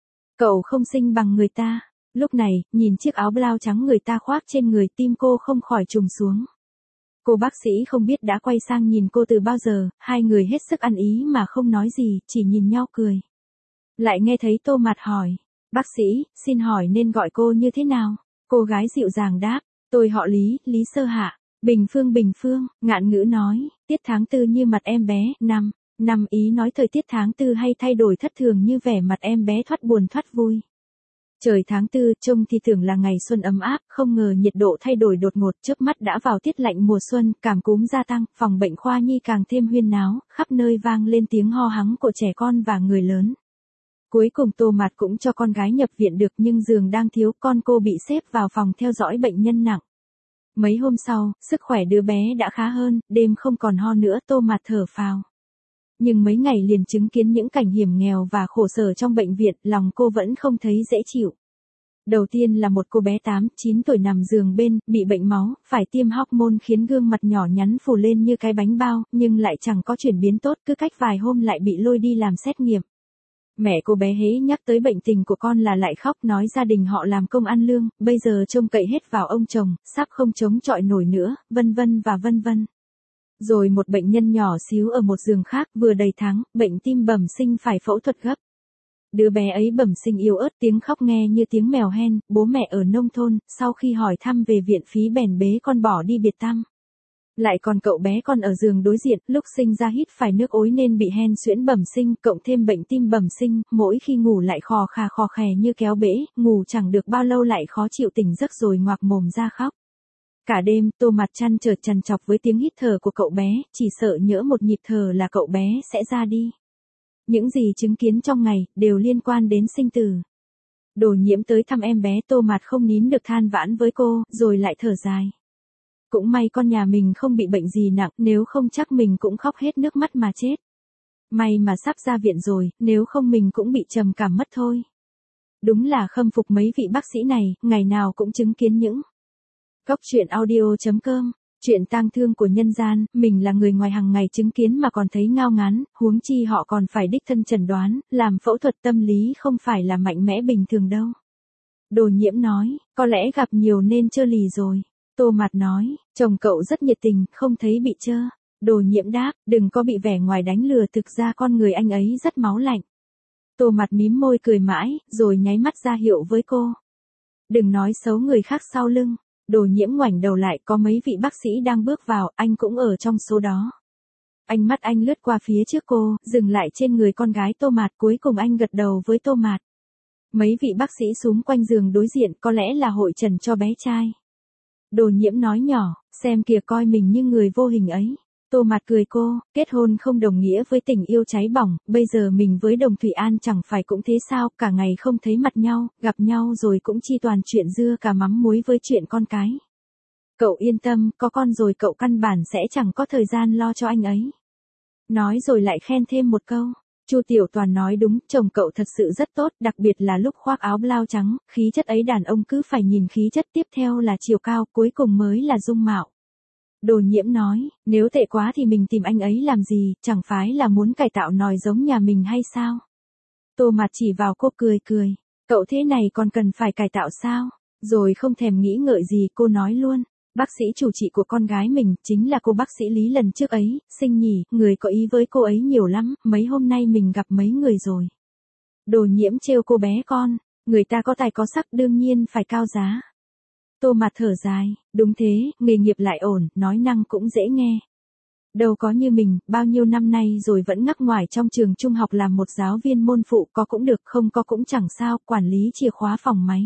Cậu không xinh bằng người ta. Lúc này, nhìn chiếc áo blau trắng người ta khoác trên người, tim cô không khỏi trùng xuống. Cô bác sĩ không biết đã quay sang nhìn cô từ bao giờ, hai người hết sức ăn ý mà không nói gì, chỉ nhìn nhau cười. Lại nghe thấy Tô Mạt hỏi, bác sĩ, xin hỏi nên gọi cô như thế nào? Cô gái dịu dàng đáp, tôi họ Lý, Lý Sơ Hạ. Bình Phương Bình Phương, ngạn ngữ nói, tiết tháng tư như mặt em bé, năm, năm ý nói thời tiết tháng tư hay thay đổi thất thường như vẻ mặt em bé thoát buồn thoát vui. Trời tháng tư, trông thì tưởng là ngày xuân ấm áp, không ngờ nhiệt độ thay đổi đột ngột, chớp mắt đã vào tiết lạnh mùa xuân, cảm cúm gia tăng, phòng bệnh khoa nhi càng thêm huyên náo, khắp nơi vang lên tiếng ho hắng của trẻ con và người lớn. Cuối cùng Tô Mạt cũng cho con gái nhập viện được, nhưng giường đang thiếu, con cô bị xếp vào phòng theo dõi bệnh nhân nặng. Mấy hôm sau, sức khỏe đứa bé đã khá hơn, đêm không còn ho nữa, Tô Mạt thở phào. Nhưng mấy ngày liền chứng kiến những cảnh hiểm nghèo và khổ sở trong bệnh viện, lòng cô vẫn không thấy dễ chịu. Đầu tiên là một cô bé tám, chín tuổi nằm giường bên, bị bệnh máu, phải tiêm hormone khiến gương mặt nhỏ nhắn phù lên như cái bánh bao, nhưng lại chẳng có chuyển biến tốt, cứ cách vài hôm lại bị lôi đi làm xét nghiệm. Mẹ cô bé hễ nhắc tới bệnh tình của con là lại khóc, nói gia đình họ làm công ăn lương, bây giờ trông cậy hết vào ông chồng, sắp không chống chọi nổi nữa, vân vân và vân vân. Rồi một bệnh nhân nhỏ xíu ở một giường khác, vừa đầy tháng, bệnh tim bẩm sinh phải phẫu thuật gấp. Đứa bé ấy bẩm sinh yếu ớt, tiếng khóc nghe như tiếng mèo hen, bố mẹ ở nông thôn, sau khi hỏi thăm về viện phí bèn bế con bỏ đi biệt tăm. Lại còn cậu bé con ở giường đối diện, lúc sinh ra hít phải nước ối nên bị hen suyễn bẩm sinh, cộng thêm bệnh tim bẩm sinh, mỗi khi ngủ lại khò khà khò khè như kéo bể, ngủ chẳng được bao lâu lại khó chịu tỉnh giấc rồi ngoạc mồm ra khóc. Cả đêm, Tô Mạt chăn trở trằn trọc với tiếng hít thở của cậu bé, chỉ sợ nhỡ một nhịp thở là cậu bé sẽ ra đi. Những gì chứng kiến trong ngày, đều liên quan đến sinh tử. Đồ Nhiễm tới thăm em bé, Tô Mạt không nín được than vãn với cô, rồi lại thở dài. Cũng may con nhà mình không bị bệnh gì nặng, nếu không chắc mình cũng khóc hết nước mắt mà chết. May mà sắp ra viện rồi, nếu không mình cũng bị trầm cảm mất thôi. Đúng là khâm phục mấy vị bác sĩ này, ngày nào cũng chứng kiến những Cóc truyện audio chấm com, chuyện tang thương của nhân gian, mình là người ngoài hàng ngày chứng kiến mà còn thấy ngao ngán, huống chi họ còn phải đích thân chẩn đoán, làm phẫu thuật tâm lý không phải là mạnh mẽ bình thường đâu. Đồ Nhiễm nói, có lẽ gặp nhiều nên trơ lì rồi. Tô Mạt nói, chồng cậu rất nhiệt tình, không thấy bị trơ. Đồ Nhiễm đáp, đừng có bị vẻ ngoài đánh lừa, thực ra con người anh ấy rất máu lạnh. Tô Mạt mím môi cười mãi, rồi nháy mắt ra hiệu với cô. Đừng nói xấu người khác sau lưng. Đồ Nhiễm ngoảnh đầu lại, có mấy vị bác sĩ đang bước vào, anh cũng ở trong số đó. Ánh mắt anh lướt qua phía trước cô, dừng lại trên người con gái Tô Mạt, cuối cùng anh gật đầu với Tô Mạt. Mấy vị bác sĩ xúm quanh giường đối diện, có lẽ là hội trần cho bé trai. Đồ Nhiễm nói nhỏ, xem kìa coi mình như người vô hình ấy. Tô Mạt cười cô, kết hôn không đồng nghĩa với tình yêu cháy bỏng, bây giờ mình với Đồng Thủy An chẳng phải cũng thế sao, cả ngày không thấy mặt nhau, gặp nhau rồi cũng chi toàn chuyện dưa cà mắm muối với chuyện con cái. Cậu yên tâm, có con rồi cậu căn bản sẽ chẳng có thời gian lo cho anh ấy. Nói rồi lại khen thêm một câu. Chu Tiểu Toàn nói đúng, chồng cậu thật sự rất tốt, đặc biệt là lúc khoác áo blau trắng, khí chất ấy đàn ông cứ phải nhìn khí chất, tiếp theo là chiều cao, cuối cùng mới là dung mạo. Đồ Nhiễm nói, nếu tệ quá thì mình tìm anh ấy làm gì, chẳng phải là muốn cải tạo nòi giống nhà mình hay sao? Tô Mạt chỉ vào cô cười cười, cậu thế này còn cần phải cải tạo sao? Rồi không thèm nghĩ ngợi gì, cô nói luôn. Bác sĩ chủ trị của con gái mình, chính là cô bác sĩ Lý lần trước ấy, xinh nhỉ, người có ý với cô ấy nhiều lắm, mấy hôm nay mình gặp mấy người rồi. Đồ Nhiễm trêu cô bé con, người ta có tài có sắc đương nhiên phải cao giá. Tô Mạt thở dài, đúng thế, nghề nghiệp lại ổn, nói năng cũng dễ nghe. Đâu có như mình, bao nhiêu năm nay rồi vẫn ngắc ngoải trong trường trung học làm một giáo viên môn phụ, có cũng được, không có cũng chẳng sao, quản lý chìa khóa phòng máy.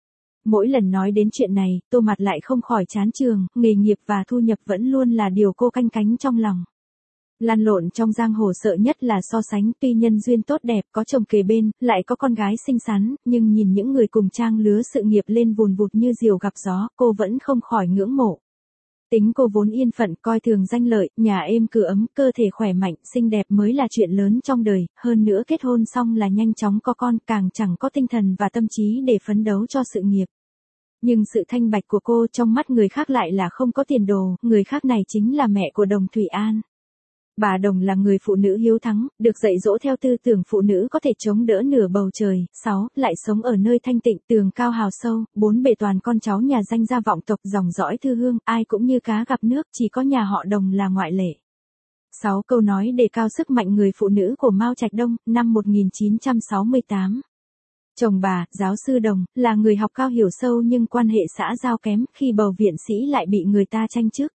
Mỗi lần nói đến chuyện này, Tô Mạt lại không khỏi chán trường, nghề nghiệp và thu nhập vẫn luôn là điều cô canh cánh trong lòng. Lăn lộn trong giang hồ sợ nhất là so sánh, tuy nhân duyên tốt đẹp, có chồng kề bên, lại có con gái xinh xắn, nhưng nhìn những người cùng trang lứa sự nghiệp lên vùn vụt như diều gặp gió, cô vẫn không khỏi ngưỡng mộ. Tính cô vốn yên phận, coi thường danh lợi, nhà êm cửa ấm, cơ thể khỏe mạnh, xinh đẹp mới là chuyện lớn trong đời, hơn nữa kết hôn xong là nhanh chóng có con, càng chẳng có tinh thần và tâm trí để phấn đấu cho sự nghiệp. Nhưng sự thanh bạch của cô trong mắt người khác lại là không có tiền đồ, người khác này chính là mẹ của Đồng Thủy An. Bà Đồng là người phụ nữ hiếu thắng, được dạy dỗ theo tư tưởng phụ nữ có thể chống đỡ nửa bầu trời. Sáu, lại sống ở nơi thanh tịnh, tường cao hào sâu, bốn bề toàn con cháu nhà danh gia vọng tộc dòng dõi thư hương, ai cũng như cá gặp nước, chỉ có nhà họ Đồng là ngoại lệ. Sáu câu nói đề cao sức mạnh người phụ nữ của Mao Trạch Đông, năm một nghìn chín trăm sáu mươi tám. Chồng bà, giáo sư Đồng, là người học cao hiểu sâu nhưng quan hệ xã giao kém, khi bầu viện sĩ lại bị người ta tranh chức.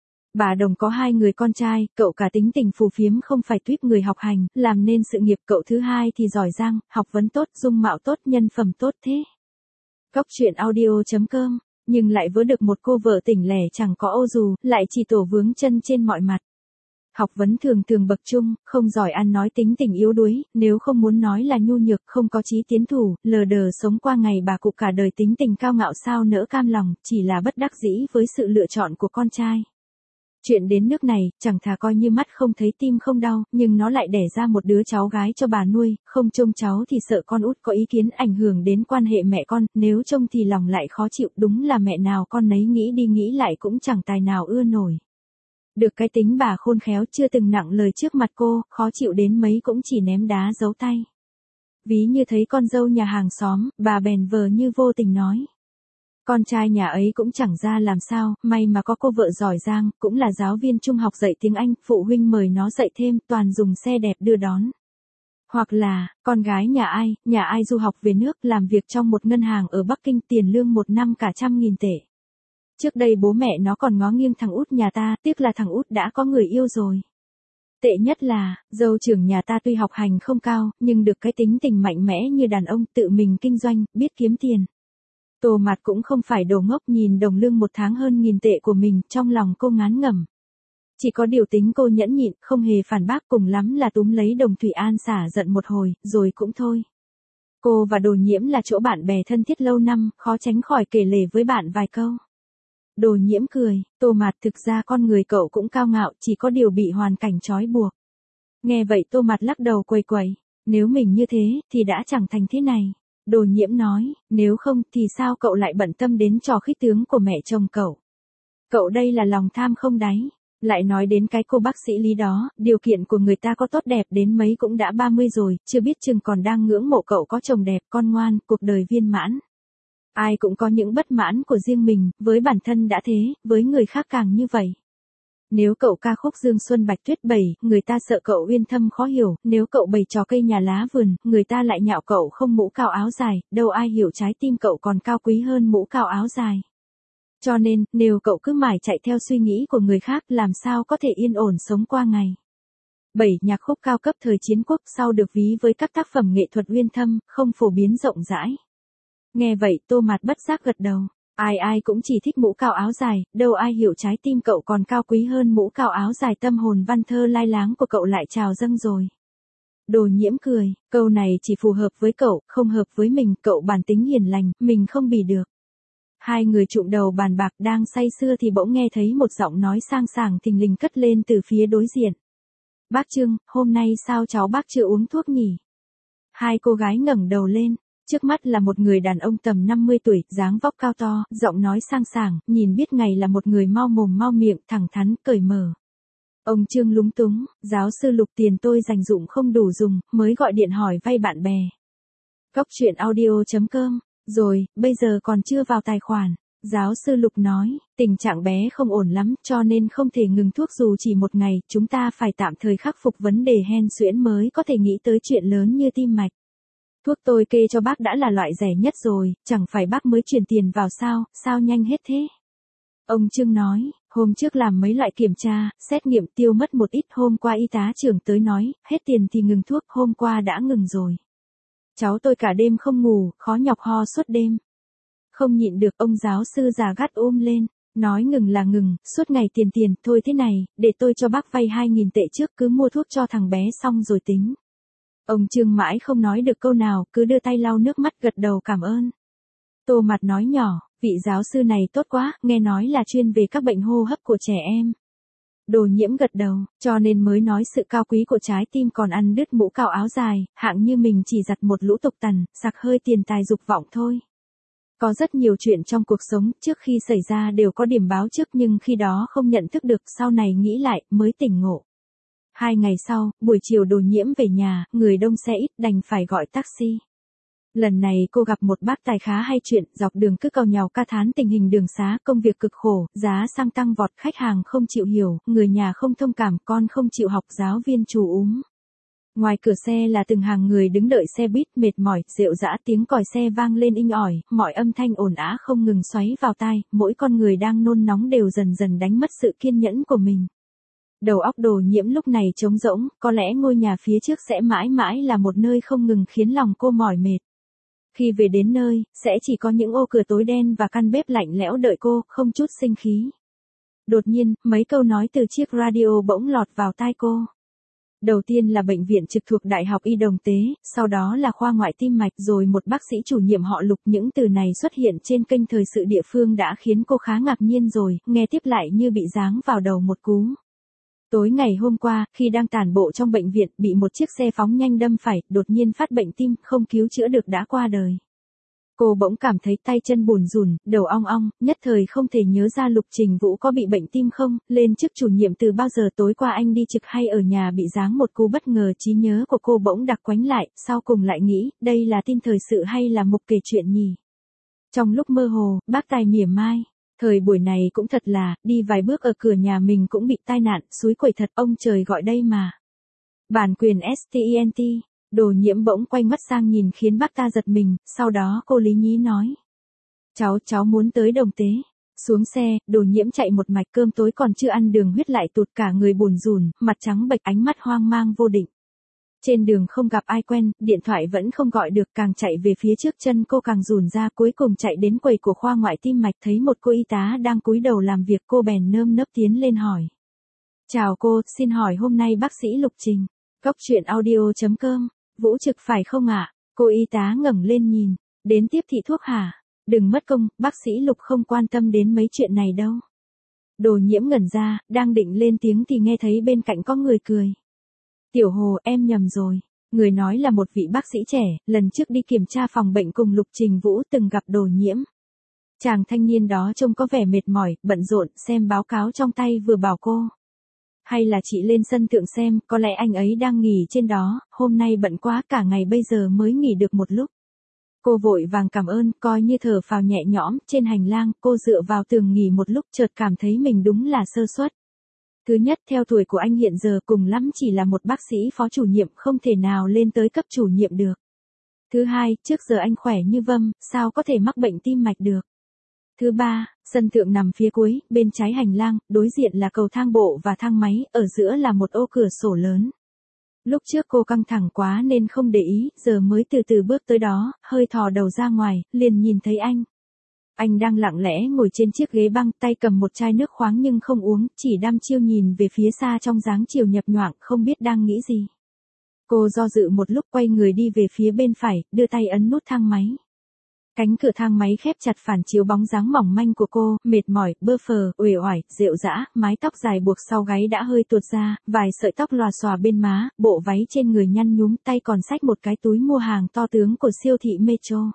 Bà Đồng có hai người con trai, cậu cả tính tình phù phiếm không phải tuýp người học hành, làm nên sự nghiệp, cậu thứ hai thì giỏi giang, học vấn tốt, dung mạo tốt, nhân phẩm tốt thế. Góc truyện audio chấm com, nhưng lại vớ được một cô vợ tỉnh lẻ chẳng có ô dù, lại chỉ tổ vướng chân trên mọi mặt. Học vấn thường thường bậc trung, không giỏi ăn nói, tính tình yếu đuối, nếu không muốn nói là nhu nhược, không có chí tiến thủ, lờ đờ sống qua ngày bà cụ cả đời tính tình cao ngạo sao nỡ cam lòng, chỉ là bất đắc dĩ với sự lựa chọn của con trai. Chuyện đến nước này, chẳng thà coi như mắt không thấy tim không đau, nhưng nó lại đẻ ra một đứa cháu gái cho bà nuôi, không trông cháu thì sợ con út có ý kiến ảnh hưởng đến quan hệ mẹ con, nếu trông thì lòng lại khó chịu, đúng là mẹ nào con nấy nghĩ đi nghĩ lại cũng chẳng tài nào ưa nổi. Được cái tính bà khôn khéo chưa từng nặng lời trước mặt cô, khó chịu đến mấy cũng chỉ ném đá giấu tay. Ví như thấy con dâu nhà hàng xóm, bà bèn vờ như vô tình nói. Con trai nhà ấy cũng chẳng ra làm sao, may mà có cô vợ giỏi giang, cũng là giáo viên trung học dạy tiếng Anh, phụ huynh mời nó dạy thêm, toàn dùng xe đẹp đưa đón. Hoặc là, con gái nhà ai, nhà ai du học về nước, làm việc trong một ngân hàng ở Bắc Kinh, tiền lương một năm cả trăm nghìn tệ. Trước đây bố mẹ nó còn ngó nghiêng thằng út nhà ta, tiếc là thằng út đã có người yêu rồi. Tệ nhất là, dâu trưởng nhà ta tuy học hành không cao, nhưng được cái tính tình mạnh mẽ như đàn ông, tự mình kinh doanh, biết kiếm tiền. Tô Mạt cũng không phải đồ ngốc, nhìn đồng lương một tháng hơn nghìn tệ của mình, trong lòng cô ngán ngẩm. Chỉ có điều tính cô nhẫn nhịn, không hề phản bác, cùng lắm là túm lấy Đồng Thủy An xả giận một hồi, rồi cũng thôi. Cô và Đồ Nhiễm là chỗ bạn bè thân thiết lâu năm, khó tránh khỏi kể lể với bạn vài câu. Đồ Nhiễm cười, Tô Mạt, thực ra con người cậu cũng cao ngạo, chỉ có điều bị hoàn cảnh trói buộc. Nghe vậy Tô Mạt lắc đầu quầy quầy, nếu mình như thế, thì đã chẳng thành thế này. Đồ Nhiễm nói, nếu không thì sao cậu lại bận tâm đến trò khích tướng của mẹ chồng cậu. Cậu đây là lòng tham không đáy. Lại nói đến cái cô bác sĩ Lý đó, điều kiện của người ta có tốt đẹp đến mấy cũng đã ba mươi rồi, chưa biết chừng còn đang ngưỡng mộ cậu có chồng đẹp, con ngoan, cuộc đời viên mãn. Ai cũng có những bất mãn của riêng mình, với bản thân đã thế, với người khác càng như vậy. Nếu cậu ca khúc Dương Xuân Bạch Tuyết bày, người ta sợ cậu uyên thâm khó hiểu, nếu cậu bày trò cây nhà lá vườn, người ta lại nhạo cậu không mũ cao áo dài, đâu ai hiểu trái tim cậu còn cao quý hơn mũ cao áo dài. Cho nên, nếu cậu cứ mãi chạy theo suy nghĩ của người khác, làm sao có thể yên ổn sống qua ngày. bảy. Nhạc khúc cao cấp thời chiến quốc sau được ví với các tác phẩm nghệ thuật uyên thâm, không phổ biến rộng rãi. Nghe vậy Tô Mạt bất giác gật đầu. Ai ai cũng chỉ thích mũ cao áo dài, đâu ai hiểu trái tim cậu còn cao quý hơn mũ cao áo dài, tâm hồn văn thơ lai láng của cậu lại trào dâng rồi. Đồ Nhiễm cười, câu này chỉ phù hợp với cậu, không hợp với mình, cậu bản tính hiền lành, mình không bì được. Hai người trụm đầu bàn bạc đang say sưa thì bỗng nghe thấy một giọng nói sang sảng thình lình cất lên từ phía đối diện. Bác Trương, hôm nay sao cháu bác chưa uống thuốc nhỉ? Hai cô gái ngẩng đầu lên. Trước mắt là một người đàn ông tầm năm mươi tuổi, dáng vóc cao to, giọng nói sang sảng, nhìn biết ngày là một người mau mồm mau miệng, thẳng thắn, cởi mở. Ông Trương lúng túng, giáo sư Lục, tiền tôi dành dụm không đủ dùng, mới gọi điện hỏi vay bạn bè. Góc truyện audio chấm com, rồi, bây giờ còn chưa vào tài khoản. Giáo sư Lục nói, tình trạng bé không ổn lắm, cho nên không thể ngừng thuốc dù chỉ một ngày, chúng ta phải tạm thời khắc phục vấn đề hen suyễn mới có thể nghĩ tới chuyện lớn như tim mạch. Thuốc tôi kê cho bác đã là loại rẻ nhất rồi, chẳng phải bác mới chuyển tiền vào sao, sao nhanh hết thế? Ông Trương nói, Hôm trước làm mấy loại kiểm tra, xét nghiệm tiêu mất một ít, hôm qua y tá trưởng tới nói, hết tiền thì ngừng thuốc, hôm qua đã ngừng rồi. Cháu tôi cả đêm không ngủ, khó nhọc ho suốt đêm. Không nhịn được, ông giáo sư già gắt ôm lên, nói ngừng là ngừng, suốt ngày tiền tiền, thôi thế này, để tôi cho bác vay hai nghìn tệ trước, cứ mua thuốc cho thằng bé xong rồi tính. Ông Trương mãi không nói được câu nào, cứ đưa tay lau nước mắt gật đầu cảm ơn. Tô Mạt nói nhỏ, vị giáo sư này tốt quá, nghe nói là chuyên về các bệnh hô hấp của trẻ em. Đồ Nhiễm gật đầu, cho nên mới nói sự cao quý của trái tim còn ăn đứt mũ cao áo dài, hạng như mình chỉ giặt một lũ tục tằn, sặc hơi tiền tài dục vọng thôi. Có rất nhiều chuyện trong cuộc sống, trước khi xảy ra đều có điểm báo trước nhưng khi đó không nhận thức được, sau này nghĩ lại, mới tỉnh ngộ. Hai ngày sau, buổi chiều Đồ Nhiễm về nhà, người đông xe ít đành phải gọi taxi. Lần này cô gặp một bác tài khá hay chuyện, dọc đường cứ càu nhàu ca thán tình hình đường xá, công việc cực khổ, giá xăng tăng vọt, khách hàng không chịu hiểu, người nhà không thông cảm, con không chịu học, giáo viên trù úm. Ngoài cửa xe là từng hàng người đứng đợi xe buýt, mệt mỏi, rệu rã, tiếng còi xe vang lên inh ỏi, mọi âm thanh ồn ào không ngừng xoáy vào tai, mỗi con người đang nôn nóng đều dần dần đánh mất sự kiên nhẫn của mình. Đầu óc Đồ Nhiễm lúc này trống rỗng, có lẽ ngôi nhà phía trước sẽ mãi mãi là một nơi không ngừng khiến lòng cô mỏi mệt. Khi về đến nơi, sẽ chỉ có những ô cửa tối đen và căn bếp lạnh lẽo đợi cô, không chút sinh khí. Đột nhiên, mấy câu nói từ chiếc radio bỗng lọt vào tai cô. Đầu tiên là bệnh viện trực thuộc Đại học Y Đồng Tế, sau đó là khoa ngoại tim mạch, rồi một bác sĩ chủ nhiệm họ Lục. Những từ này xuất hiện trên kênh thời sự địa phương đã khiến cô khá ngạc nhiên rồi, nghe tiếp lại như bị giáng vào đầu một cú. Tối ngày hôm qua, khi đang tản bộ trong bệnh viện, bị một chiếc xe phóng nhanh đâm phải, đột nhiên phát bệnh tim, không cứu chữa được đã qua đời. Cô bỗng cảm thấy tay chân bủn rủn, đầu ong ong, nhất thời không thể nhớ ra Lục Trình Vũ có bị bệnh tim không, lên chức chủ nhiệm từ bao giờ, tối qua anh đi trực hay ở nhà bị giáng một cú bất ngờ. Trí nhớ của cô bỗng đặc quánh lại, sau cùng lại nghĩ, đây là tin thời sự hay là mục kể chuyện nhỉ? Trong lúc mơ hồ, bác Tài mỉa mai. Thời buổi này cũng thật là, đi vài bước ở cửa nhà mình cũng bị tai nạn, xúi quẩy thật, ông trời gọi đây mà. Bản quyền stent. Đồ Nhiễm bỗng quay mắt sang nhìn khiến bác ta giật mình, sau đó cô lý nhí nói. Cháu, cháu muốn tới Đồng Tế. Xuống xe, Đồ Nhiễm chạy một mạch, cơm tối còn chưa ăn đường huyết lại tụt, cả người bùn rùn, mặt trắng bệch, ánh mắt hoang mang vô định. Trên đường không gặp ai quen, điện thoại vẫn không gọi được, càng chạy về phía trước chân cô càng rùn ra, cuối cùng chạy đến quầy của khoa ngoại tim mạch, thấy một cô y tá đang cúi đầu làm việc, cô bèn nơm nớp tiến lên hỏi. Chào cô, xin hỏi hôm nay bác sĩ Lục Trình, Góc Chuyện Audio chấm com, Vũ trực phải không ạ? Cô y tá ngẩng lên nhìn, đến tiếp thị thuốc hả? Đừng mất công, bác sĩ Lục không quan tâm đến mấy chuyện này đâu. Đồ Nhiễm ngẩn ra, đang định lên tiếng thì nghe thấy bên cạnh có người cười. Tiểu Hồ, em nhầm rồi. Người nói là một vị bác sĩ trẻ, lần trước đi kiểm tra phòng bệnh cùng Lục Trình Vũ từng gặp Đồ Nhiễm. Chàng thanh niên đó trông có vẻ mệt mỏi, bận rộn, xem báo cáo trong tay vừa bảo cô. Hay là chị lên sân thượng xem, có lẽ anh ấy đang nghỉ trên đó, hôm nay bận quá cả ngày bây giờ mới nghỉ được một lúc. Cô vội vàng cảm ơn, coi như thở phào nhẹ nhõm, trên hành lang, cô dựa vào tường nghỉ một lúc, chợt cảm thấy mình đúng là sơ suất. Thứ nhất, theo tuổi của anh hiện giờ cùng lắm chỉ là một bác sĩ phó chủ nhiệm, không thể nào lên tới cấp chủ nhiệm được. Thứ hai, trước giờ anh khỏe như vâm, sao có thể mắc bệnh tim mạch được. Thứ ba, sân thượng nằm phía cuối, bên trái hành lang, đối diện là cầu thang bộ và thang máy, ở giữa là một ô cửa sổ lớn. Lúc trước cô căng thẳng quá nên không để ý, giờ mới từ từ bước tới đó, hơi thò đầu ra ngoài, liền nhìn thấy anh. Anh đang lặng lẽ ngồi trên chiếc ghế băng, tay cầm một chai nước khoáng nhưng không uống, chỉ đăm chiêu nhìn về phía xa trong dáng chiều nhập nhoạng, không biết đang nghĩ gì. Cô do dự một lúc, quay người đi về phía bên phải, đưa tay ấn nút thang máy. Cánh cửa thang máy khép chặt phản chiếu bóng dáng mỏng manh của cô, mệt mỏi, bơ phờ, uể oải, rệu rã, mái tóc dài buộc sau gáy đã hơi tuột ra, vài sợi tóc lòa xòa bên má, bộ váy trên người nhăn nhúm, tay còn xách một cái túi mua hàng to tướng của siêu thị Metro.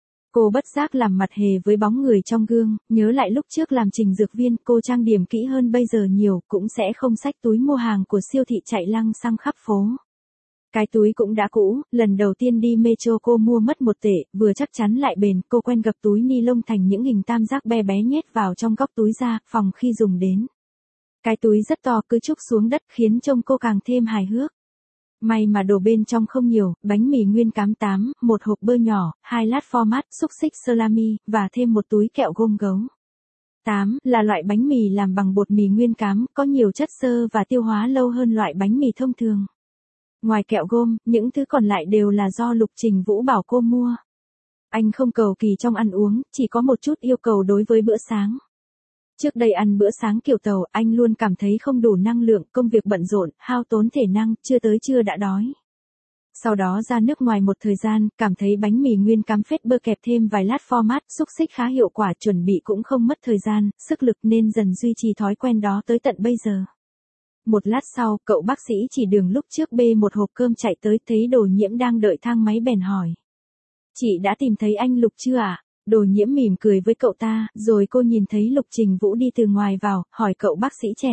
Cô bất giác làm mặt hề với bóng người trong gương, nhớ lại lúc trước làm trình dược viên, cô trang điểm kỹ hơn bây giờ nhiều, cũng sẽ không xách túi mua hàng của siêu thị chạy lăng xăng khắp phố. Cái túi cũng đã cũ, lần đầu tiên đi Metro cô mua mất một tệ, vừa chắc chắn lại bền, cô quen gập túi ni lông thành những hình tam giác bé bé nhét vào trong góc túi ra, phòng khi dùng đến. Cái túi rất to cứ trúc xuống đất khiến trông cô càng thêm hài hước. May mà đồ bên trong không nhiều, bánh mì nguyên cám tám, một hộp bơ nhỏ, hai lát format, xúc xích salami, và thêm một túi kẹo gôm gấu. tám. Là loại bánh mì làm bằng bột mì nguyên cám, có nhiều chất xơ và tiêu hóa lâu hơn loại bánh mì thông thường. Ngoài kẹo gôm, những thứ còn lại đều là do Lục Trình Vũ bảo cô mua. Anh không cầu kỳ trong ăn uống, chỉ có một chút yêu cầu đối với bữa sáng. Trước đây ăn bữa sáng kiểu tàu, anh luôn cảm thấy không đủ năng lượng, công việc bận rộn, hao tốn thể năng, chưa tới trưa đã đói. Sau đó ra nước ngoài một thời gian, cảm thấy bánh mì nguyên cám phết bơ kẹp thêm vài lát format, xúc xích khá hiệu quả, chuẩn bị cũng không mất thời gian, sức lực nên dần duy trì thói quen đó tới tận bây giờ. Một lát sau, cậu bác sĩ chỉ đường lúc trước bê một hộp cơm chạy tới, thấy Đồ Nhiễm đang đợi thang máy bèn hỏi. Chị đã tìm thấy anh Lục chưa ạ? À? Đồ Nhiễm mỉm cười với cậu ta, rồi cô nhìn thấy Lục Trình Vũ đi từ ngoài vào, hỏi cậu bác sĩ trẻ.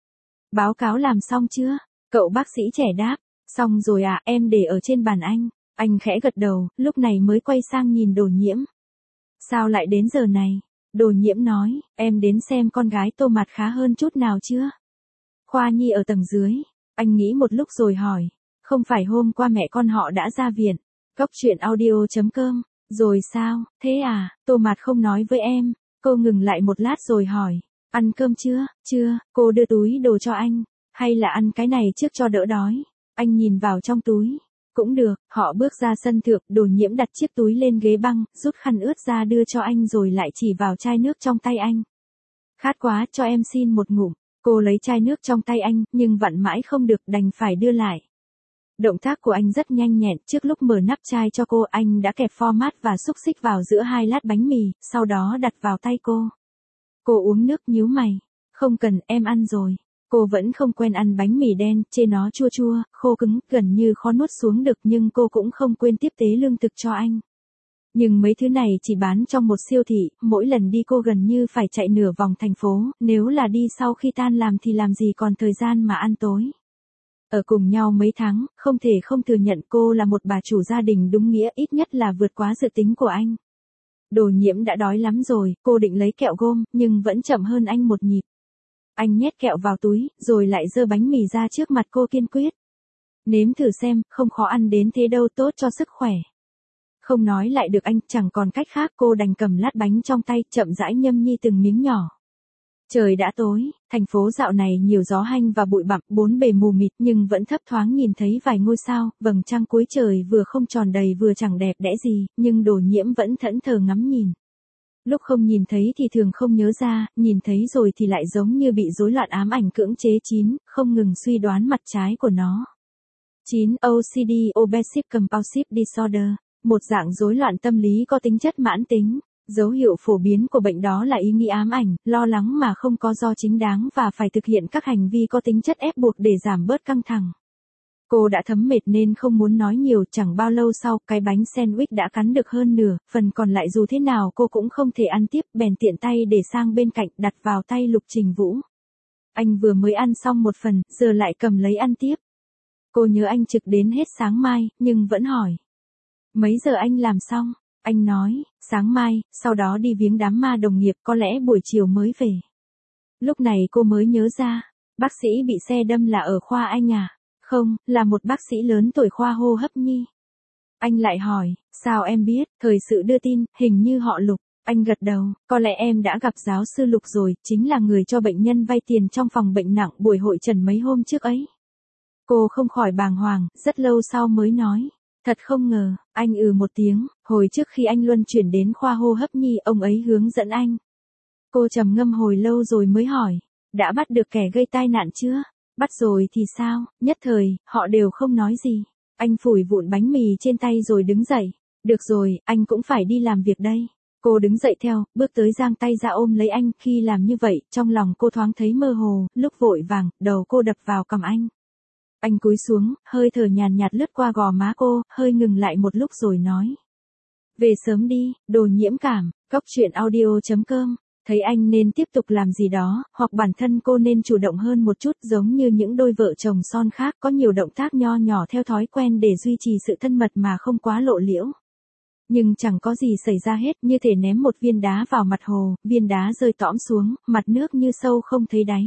Báo cáo làm xong chưa? Cậu bác sĩ trẻ đáp. Xong rồi à, em để ở trên bàn anh. Anh khẽ gật đầu, lúc này mới quay sang nhìn Đồ Nhiễm. Sao lại đến giờ này? Đồ Nhiễm nói, em đến xem con gái Tô Mạt khá hơn chút nào chưa? Khoa nhi ở tầng dưới. Anh nghĩ một lúc rồi hỏi. Không phải hôm qua mẹ con họ đã ra viện. Góc truyện audio chấm com. Rồi sao, thế à, Tô Mạt không nói với em. Cô ngừng lại một lát rồi hỏi. Ăn cơm chưa? Chưa, cô đưa túi đồ cho anh. Hay là ăn cái này trước cho đỡ đói? Anh nhìn vào trong túi. Cũng được, họ bước ra sân thượng, Đồ Nhiễm đặt chiếc túi lên ghế băng, rút khăn ướt ra đưa cho anh rồi lại chỉ vào chai nước trong tay anh. Khát quá, cho em xin một ngụm. Cô lấy chai nước trong tay anh, nhưng vặn mãi không được, đành phải đưa lại. Động tác của anh rất nhanh nhẹn, trước lúc mở nắp chai cho cô, anh đã kẹp format và xúc xích vào giữa hai lát bánh mì, sau đó đặt vào tay cô. Cô uống nước nhíu mày. Không cần, em ăn rồi. Cô vẫn không quen ăn bánh mì đen, chê nó chua chua, khô cứng, gần như khó nuốt xuống được, nhưng cô cũng không quên tiếp tế lương thực cho anh. Nhưng mấy thứ này chỉ bán trong một siêu thị, mỗi lần đi cô gần như phải chạy nửa vòng thành phố, nếu là đi sau khi tan làm thì làm gì còn thời gian mà ăn tối. Ở cùng nhau mấy tháng, không thể không thừa nhận cô là một bà chủ gia đình đúng nghĩa, ít nhất là vượt quá dự tính của anh. Đồ Nhiễm đã đói lắm rồi, cô định lấy kẹo gôm, nhưng vẫn chậm hơn anh một nhịp. Anh nhét kẹo vào túi, rồi lại giơ bánh mì ra trước mặt cô kiên quyết. Nếm thử xem, không khó ăn đến thế đâu, tốt cho sức khỏe. Không nói lại được anh, chẳng còn cách khác, cô đành cầm lát bánh trong tay, chậm rãi nhâm nhi từng miếng nhỏ. Trời đã tối, thành phố dạo này nhiều gió hanh và bụi bặm, bốn bề mù mịt nhưng vẫn thấp thoáng nhìn thấy vài ngôi sao, vầng trăng cuối trời vừa không tròn đầy vừa chẳng đẹp đẽ gì, nhưng Đồ Nhiễm vẫn thẫn thờ ngắm nhìn. Lúc không nhìn thấy thì thường không nhớ ra, nhìn thấy rồi thì lại giống như bị rối loạn ám ảnh cưỡng chế. Chín, không ngừng suy đoán mặt trái của nó. chín. O C D Obsessive Compulsive Disorder, một dạng rối loạn tâm lý có tính chất mãn tính. Dấu hiệu phổ biến của bệnh đó là ý nghĩ ám ảnh, lo lắng mà không có do chính đáng và phải thực hiện các hành vi có tính chất ép buộc để giảm bớt căng thẳng. Cô đã thấm mệt nên không muốn nói nhiều, chẳng bao lâu sau, cái bánh sandwich đã cắn được hơn nửa, phần còn lại dù thế nào cô cũng không thể ăn tiếp, bèn tiện tay để sang bên cạnh, đặt vào tay Lục Trình Vũ. Anh vừa mới ăn xong một phần, giờ lại cầm lấy ăn tiếp. Cô nhớ anh trực đến hết sáng mai, nhưng vẫn hỏi. Mấy giờ anh làm xong? Anh nói, sáng mai, sau đó đi viếng đám ma đồng nghiệp, có lẽ buổi chiều mới về. Lúc này cô mới nhớ ra, bác sĩ bị xe đâm là ở khoa anh à? Không, là một bác sĩ lớn tuổi khoa hô hấp nhi. Anh lại hỏi, sao em biết? Thời sự đưa tin, hình như họ Lục. Anh gật đầu, có lẽ em đã gặp giáo sư Lục rồi, chính là người cho bệnh nhân vay tiền trong phòng bệnh nặng buổi hội trần mấy hôm trước ấy. Cô không khỏi bàng hoàng, rất lâu sau mới nói. Thật không ngờ, anh ừ một tiếng, hồi trước khi anh luân chuyển đến khoa hô hấp nhi, ông ấy hướng dẫn anh. Cô trầm ngâm hồi lâu rồi mới hỏi, đã bắt được kẻ gây tai nạn chưa? Bắt rồi thì sao? Nhất thời, họ đều không nói gì. Anh phủi vụn bánh mì trên tay rồi đứng dậy. Được rồi, anh cũng phải đi làm việc đây. Cô đứng dậy theo, bước tới giang tay ra ôm lấy anh, khi làm như vậy, trong lòng cô thoáng thấy mơ hồ, lúc vội vàng, đầu cô đập vào cằm anh. Anh cúi xuống, hơi thở nhàn nhạt lướt qua gò má cô, hơi ngừng lại một lúc rồi nói. Về sớm đi, Đồ Nhiễm cảm, góc truyện audio chấm com. Thấy anh nên tiếp tục làm gì đó, hoặc bản thân cô nên chủ động hơn một chút, giống như những đôi vợ chồng son khác, có nhiều động tác nho nhỏ theo thói quen để duy trì sự thân mật mà không quá lộ liễu. Nhưng chẳng có gì xảy ra hết, như thể ném một viên đá vào mặt hồ, viên đá rơi tõm xuống, mặt nước như sâu không thấy đáy.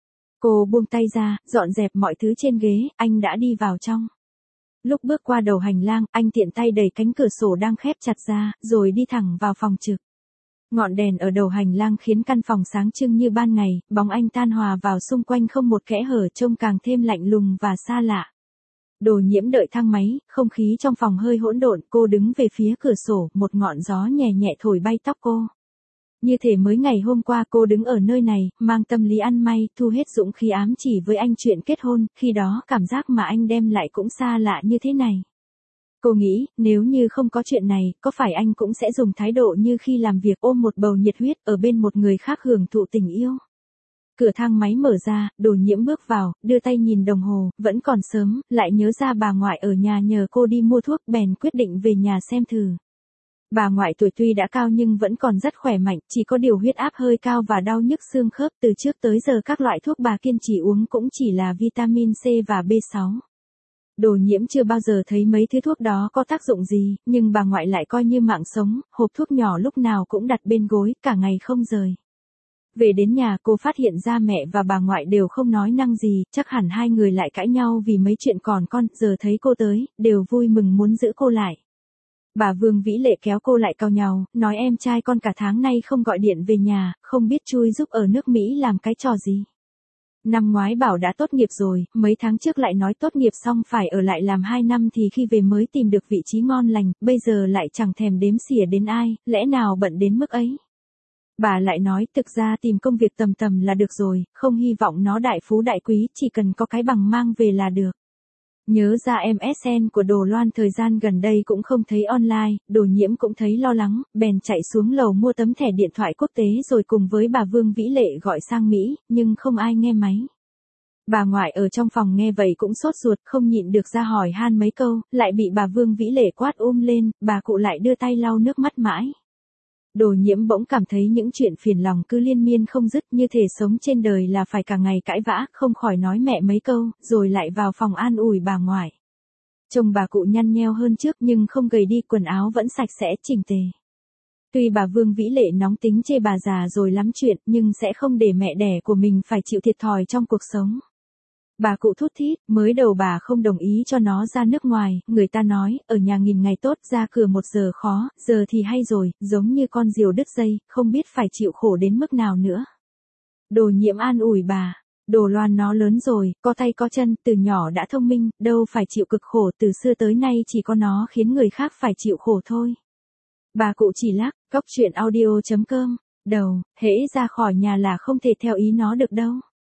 Cô buông tay ra, dọn dẹp mọi thứ trên ghế, anh đã đi vào trong. Lúc bước qua đầu hành lang, anh tiện tay đẩy cánh cửa sổ đang khép chặt ra, rồi đi thẳng vào phòng trực. Ngọn đèn ở đầu hành lang khiến căn phòng sáng trưng như ban ngày, bóng anh tan hòa vào xung quanh không một kẽ hở, trông càng thêm lạnh lùng và xa lạ. Đồ Nhiễm đợi thang máy, không khí trong phòng hơi hỗn độn, cô đứng về phía cửa sổ, một ngọn gió nhẹ nhẹ thổi bay tóc cô. Như thể mới ngày hôm qua cô đứng ở nơi này, mang tâm lý ăn may, thu hết dũng khí ám chỉ với anh chuyện kết hôn, khi đó cảm giác mà anh đem lại cũng xa lạ như thế này. Cô nghĩ, nếu như không có chuyện này, có phải anh cũng sẽ dùng thái độ như khi làm việc, ôm một bầu nhiệt huyết ở bên một người khác hưởng thụ tình yêu. Cửa thang máy mở ra, Đồ Nhiễm bước vào, đưa tay nhìn đồng hồ, vẫn còn sớm, lại nhớ ra bà ngoại ở nhà nhờ cô đi mua thuốc, bèn quyết định về nhà xem thử. Bà ngoại tuổi tuy đã cao nhưng vẫn còn rất khỏe mạnh, chỉ có điều huyết áp hơi cao và đau nhức xương khớp, từ trước tới giờ các loại thuốc bà kiên trì uống cũng chỉ là vitamin C và B sáu. Đồ Nhiễm chưa bao giờ thấy mấy thứ thuốc đó có tác dụng gì, nhưng bà ngoại lại coi như mạng sống, hộp thuốc nhỏ lúc nào cũng đặt bên gối, cả ngày không rời. Về đến nhà cô phát hiện ra mẹ và bà ngoại đều không nói năng gì, chắc hẳn hai người lại cãi nhau vì mấy chuyện còn con, giờ thấy cô tới, đều vui mừng muốn giữ cô lại. Bà Vương Vĩ Lệ kéo cô lại cau nhàu, nói em trai con cả tháng nay không gọi điện về nhà, không biết chui giúp ở nước Mỹ làm cái trò gì. Năm ngoái bảo đã tốt nghiệp rồi, mấy tháng trước lại nói tốt nghiệp xong phải ở lại làm hai năm thì khi về mới tìm được vị trí ngon lành, bây giờ lại chẳng thèm đếm xỉa đến ai, lẽ nào bận đến mức ấy. Bà lại nói thực ra tìm công việc tầm tầm là được rồi, không hy vọng nó đại phú đại quý, chỉ cần có cái bằng mang về là được. Nhớ ra em ét en của Đồ Loan thời gian gần đây cũng không thấy online, Đồ Nhiễm cũng thấy lo lắng, bèn chạy xuống lầu mua tấm thẻ điện thoại quốc tế rồi cùng với bà Vương Vĩ Lệ gọi sang Mỹ, nhưng không ai nghe máy. Bà ngoại ở trong phòng nghe vậy cũng sốt ruột, không nhịn được ra hỏi han mấy câu, lại bị bà Vương Vĩ Lệ quát um lên, bà cụ lại đưa tay lau nước mắt mãi. Đồ Nhiễm bỗng cảm thấy những chuyện phiền lòng cứ liên miên không dứt, như thể sống trên đời là phải cả ngày cãi vã, không khỏi nói mẹ mấy câu, rồi lại vào phòng an ủi bà ngoại. Trông bà cụ nhăn nheo hơn trước nhưng không gầy đi, quần áo vẫn sạch sẽ chỉnh tề. Tuy bà Vương Vĩ Lệ nóng tính chê bà già rồi lắm chuyện, nhưng sẽ không để mẹ đẻ của mình phải chịu thiệt thòi trong cuộc sống. Bà cụ thút thít, mới đầu bà không đồng ý cho nó ra nước ngoài, người ta nói, ở nhà nghìn ngày tốt, ra cửa một giờ khó, giờ thì hay rồi, giống như con diều đứt dây, không biết phải chịu khổ đến mức nào nữa. Đồ Nhiễm an ủi bà, Đồ Loan nó lớn rồi, có tay có chân, từ nhỏ đã thông minh, đâu phải chịu cực khổ, từ xưa tới nay chỉ có nó khiến người khác phải chịu khổ thôi. Bà cụ chỉ lắc, góc chuyện audio chấm com, đầu, hễ ra khỏi nhà là không thể theo ý nó được đâu.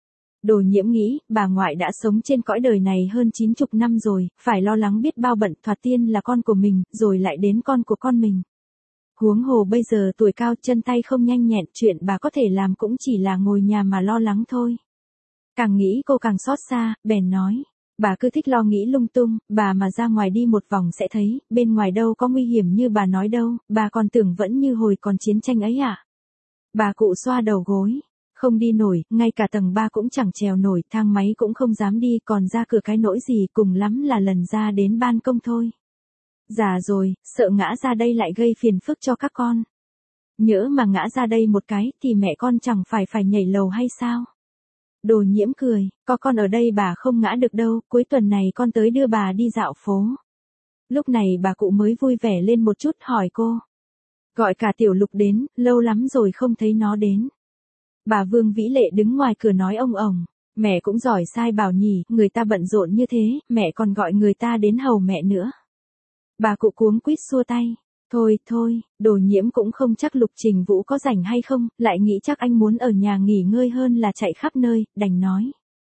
Đồ Nhiễm nghĩ, bà ngoại đã sống trên cõi đời này hơn chín chục năm rồi, phải lo lắng biết bao bận, thoạt tiên là con của mình, rồi lại đến con của con mình. Huống hồ bây giờ tuổi cao chân tay không nhanh nhẹn, chuyện bà có thể làm cũng chỉ là ngồi nhà mà lo lắng thôi. Càng nghĩ cô càng xót xa, bèn nói, bà cứ thích lo nghĩ lung tung, bà mà ra ngoài đi một vòng sẽ thấy, bên ngoài đâu có nguy hiểm như bà nói đâu, bà còn tưởng vẫn như hồi còn chiến tranh ấy à. Bà cụ xoa đầu gối. Không đi nổi, ngay cả tầng ba cũng chẳng trèo nổi, thang máy cũng không dám đi, còn ra cửa cái nỗi gì, cùng lắm là lần ra đến ban công thôi. Già rồi, sợ ngã ra đây lại gây phiền phức cho các con. Nhỡ mà ngã ra đây một cái, thì mẹ con chẳng phải phải nhảy lầu hay sao? Đồ Nhiễm cười, có con ở đây bà không ngã được đâu, cuối tuần này con tới đưa bà đi dạo phố. Lúc này bà cụ mới vui vẻ lên một chút, hỏi cô. Gọi cả Tiểu Lục đến, lâu lắm rồi không thấy nó đến. Bà Vương Vĩ Lệ đứng ngoài cửa nói ông ổng, mẹ cũng giỏi sai bảo nhỉ, người ta bận rộn như thế, mẹ còn gọi người ta đến hầu mẹ nữa. Bà cụ cuống quýt xua tay, thôi thôi, Đồ Nhiễm cũng không chắc Lục Trình Vũ có rảnh hay không, lại nghĩ chắc anh muốn ở nhà nghỉ ngơi hơn là chạy khắp nơi, đành nói.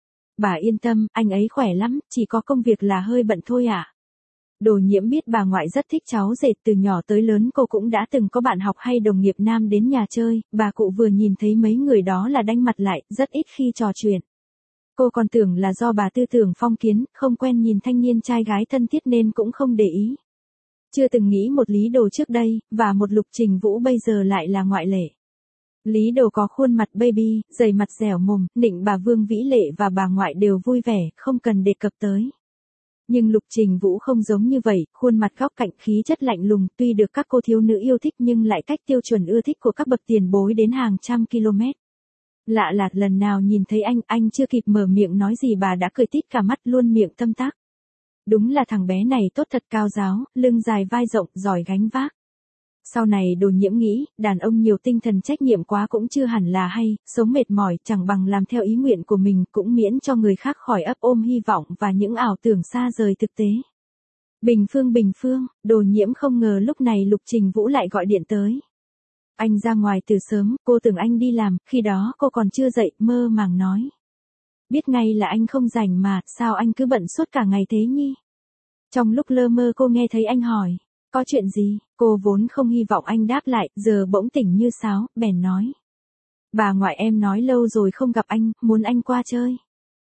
Bà yên tâm, anh ấy khỏe lắm, chỉ có công việc là hơi bận thôi ạ. À. Đồ Nhiễm biết bà ngoại rất thích cháu dệt, từ nhỏ tới lớn cô cũng đã từng có bạn học hay đồng nghiệp nam đến nhà chơi, bà cụ vừa nhìn thấy mấy người đó là đanh mặt lại, rất ít khi trò chuyện. Cô còn tưởng là do bà tư tưởng phong kiến, không quen nhìn thanh niên trai gái thân thiết nên cũng không để ý. Chưa từng nghĩ một Lý Đồ trước đây, và một Lục Trình Vũ bây giờ lại là ngoại lệ. Lý Đồ có khuôn mặt baby, dày mặt dẻo mồm, nịnh bà Vương Vĩ Lệ và bà ngoại đều vui vẻ, không cần đề cập tới. Nhưng Lục Trình Vũ không giống như vậy, khuôn mặt góc cạnh khí chất lạnh lùng, tuy được các cô thiếu nữ yêu thích nhưng lại cách tiêu chuẩn ưa thích của các bậc tiền bối đến hàng trăm km. Lạ là lần nào nhìn thấy anh, anh chưa kịp mở miệng nói gì bà đã cười tít cả mắt luôn miệng tâm tác. Đúng là thằng bé này tốt thật, cao giáo, lưng dài vai rộng, giỏi gánh vác. Sau này Đồ Nhiễm nghĩ, đàn ông nhiều tinh thần trách nhiệm quá cũng chưa hẳn là hay, sống mệt mỏi chẳng bằng làm theo ý nguyện của mình, cũng miễn cho người khác khỏi ấp ôm hy vọng và những ảo tưởng xa rời thực tế. Bình Phương Bình Phương, Đồ Nhiễm không ngờ lúc này Lục Trình Vũ lại gọi điện tới. Anh ra ngoài từ sớm, cô tưởng anh đi làm, khi đó cô còn chưa dậy, mơ màng nói. Biết ngay là anh không rảnh mà, sao anh cứ bận suốt cả ngày thế nhỉ? Trong lúc lơ mơ cô nghe thấy anh hỏi, có chuyện gì? Cô vốn không hy vọng anh đáp lại, giờ bỗng tỉnh như sáo, bèn nói. Bà ngoại em nói lâu rồi không gặp anh, muốn anh qua chơi.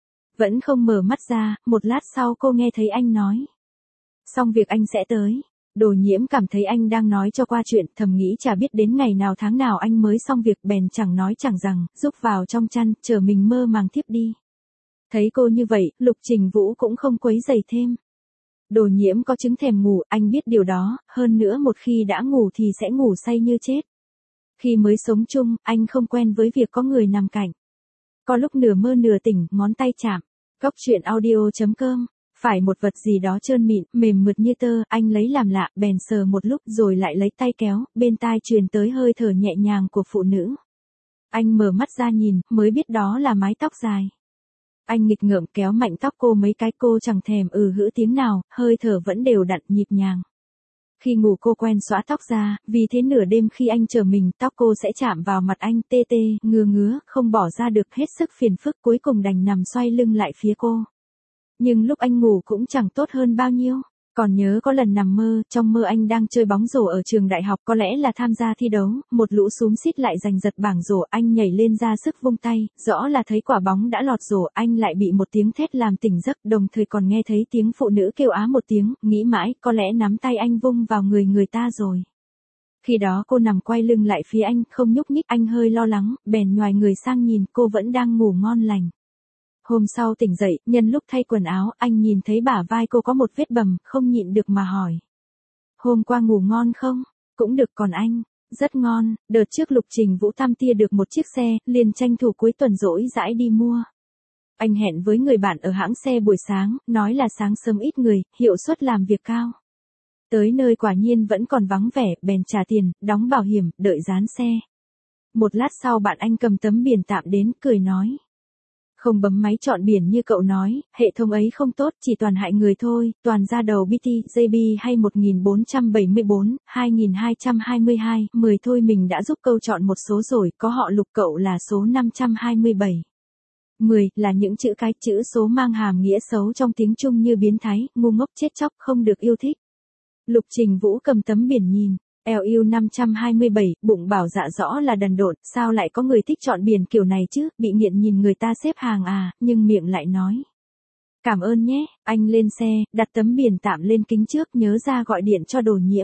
Vẫn không mở mắt ra, một lát sau cô nghe thấy anh nói. Xong việc anh sẽ tới. Đồ Nhiễm cảm thấy anh đang nói cho qua chuyện, thầm nghĩ chả biết đến ngày nào tháng nào anh mới xong việc, bèn chẳng nói chẳng rằng, rúc vào trong chăn, chờ mình mơ màng thiếp đi. Thấy cô như vậy, Lục Trình Vũ cũng không quấy rầy thêm. Đồ Nhiễm có chứng thèm ngủ, anh biết điều đó, hơn nữa một khi đã ngủ thì sẽ ngủ say như chết. Khi mới sống chung, anh không quen với việc có người nằm cạnh. Có lúc nửa mơ nửa tỉnh, ngón tay chạm. Góc chuyện audio chấm com. Phải một vật gì đó trơn mịn, mềm mượt như tơ, anh lấy làm lạ, bèn sờ một lúc rồi lại lấy tay kéo, bên tai truyền tới hơi thở nhẹ nhàng của phụ nữ. Anh mở mắt ra nhìn, mới biết đó là mái tóc dài. Anh nghịch ngợm kéo mạnh tóc cô mấy cái, cô chẳng thèm ừ hữ tiếng nào, hơi thở vẫn đều đặn nhịp nhàng. Khi ngủ cô quen xõa tóc ra, vì thế nửa đêm khi anh chờ mình, tóc cô sẽ chạm vào mặt anh, tê tê, ngứa ngứa, không bỏ ra được, hết sức phiền phức, cuối cùng đành nằm xoay lưng lại phía cô. Nhưng lúc anh ngủ cũng chẳng tốt hơn bao nhiêu. Còn nhớ có lần nằm mơ, trong mơ anh đang chơi bóng rổ ở trường đại học, có lẽ là tham gia thi đấu, một lũ xúm xít lại giành giật bảng rổ, anh nhảy lên ra sức vung tay, rõ là thấy quả bóng đã lọt rổ, anh lại bị một tiếng thét làm tỉnh giấc, đồng thời còn nghe thấy tiếng phụ nữ kêu á một tiếng, nghĩ mãi, có lẽ nắm tay anh vung vào người người ta rồi. Khi đó cô nằm quay lưng lại phía anh, không nhúc nhích, anh hơi lo lắng, bèn nhoài người sang nhìn, cô vẫn đang ngủ ngon lành. Hôm sau tỉnh dậy, nhân lúc thay quần áo, anh nhìn thấy bả vai cô có một vết bầm, không nhịn được mà hỏi. Hôm qua ngủ ngon không? Cũng được, còn anh? Rất ngon, đợt trước Lục Trình Vũ thăm tia được một chiếc xe, liền tranh thủ cuối tuần rỗi rãi đi mua. Anh hẹn với người bạn ở hãng xe buổi sáng, nói là sáng sớm ít người, hiệu suất làm việc cao. Tới nơi quả nhiên vẫn còn vắng vẻ, bèn trả tiền, đóng bảo hiểm, đợi dán xe. Một lát sau bạn anh cầm tấm biển tạm đến, cười nói. Không bấm máy chọn biển như cậu nói, hệ thống ấy không tốt, chỉ toàn hại người thôi, toàn ra đầu bê tê, gi bê hay một nghìn bốn trăm bảy mươi bốn, hai nghìn hai trăm hai mươi hai, mười thôi mình đã giúp câu chọn một số rồi, có họ Lục cậu là số năm trăm hai mươi bảy. mười là những chữ cái, chữ số mang hàm nghĩa xấu trong tiếng Trung như biến thái, ngu ngốc, chết chóc, không được yêu thích. Lục Trình Vũ cầm tấm biển nhìn. L U năm trăm hai mươi bảy, bụng bảo dạ rõ là đần độn, sao lại có người thích chọn biển kiểu này chứ, bị nghiện nhìn người ta xếp hàng à, nhưng miệng lại nói. Cảm ơn nhé, anh lên xe, đặt tấm biển tạm lên kính trước, nhớ ra gọi điện cho Đồ Nhiễm.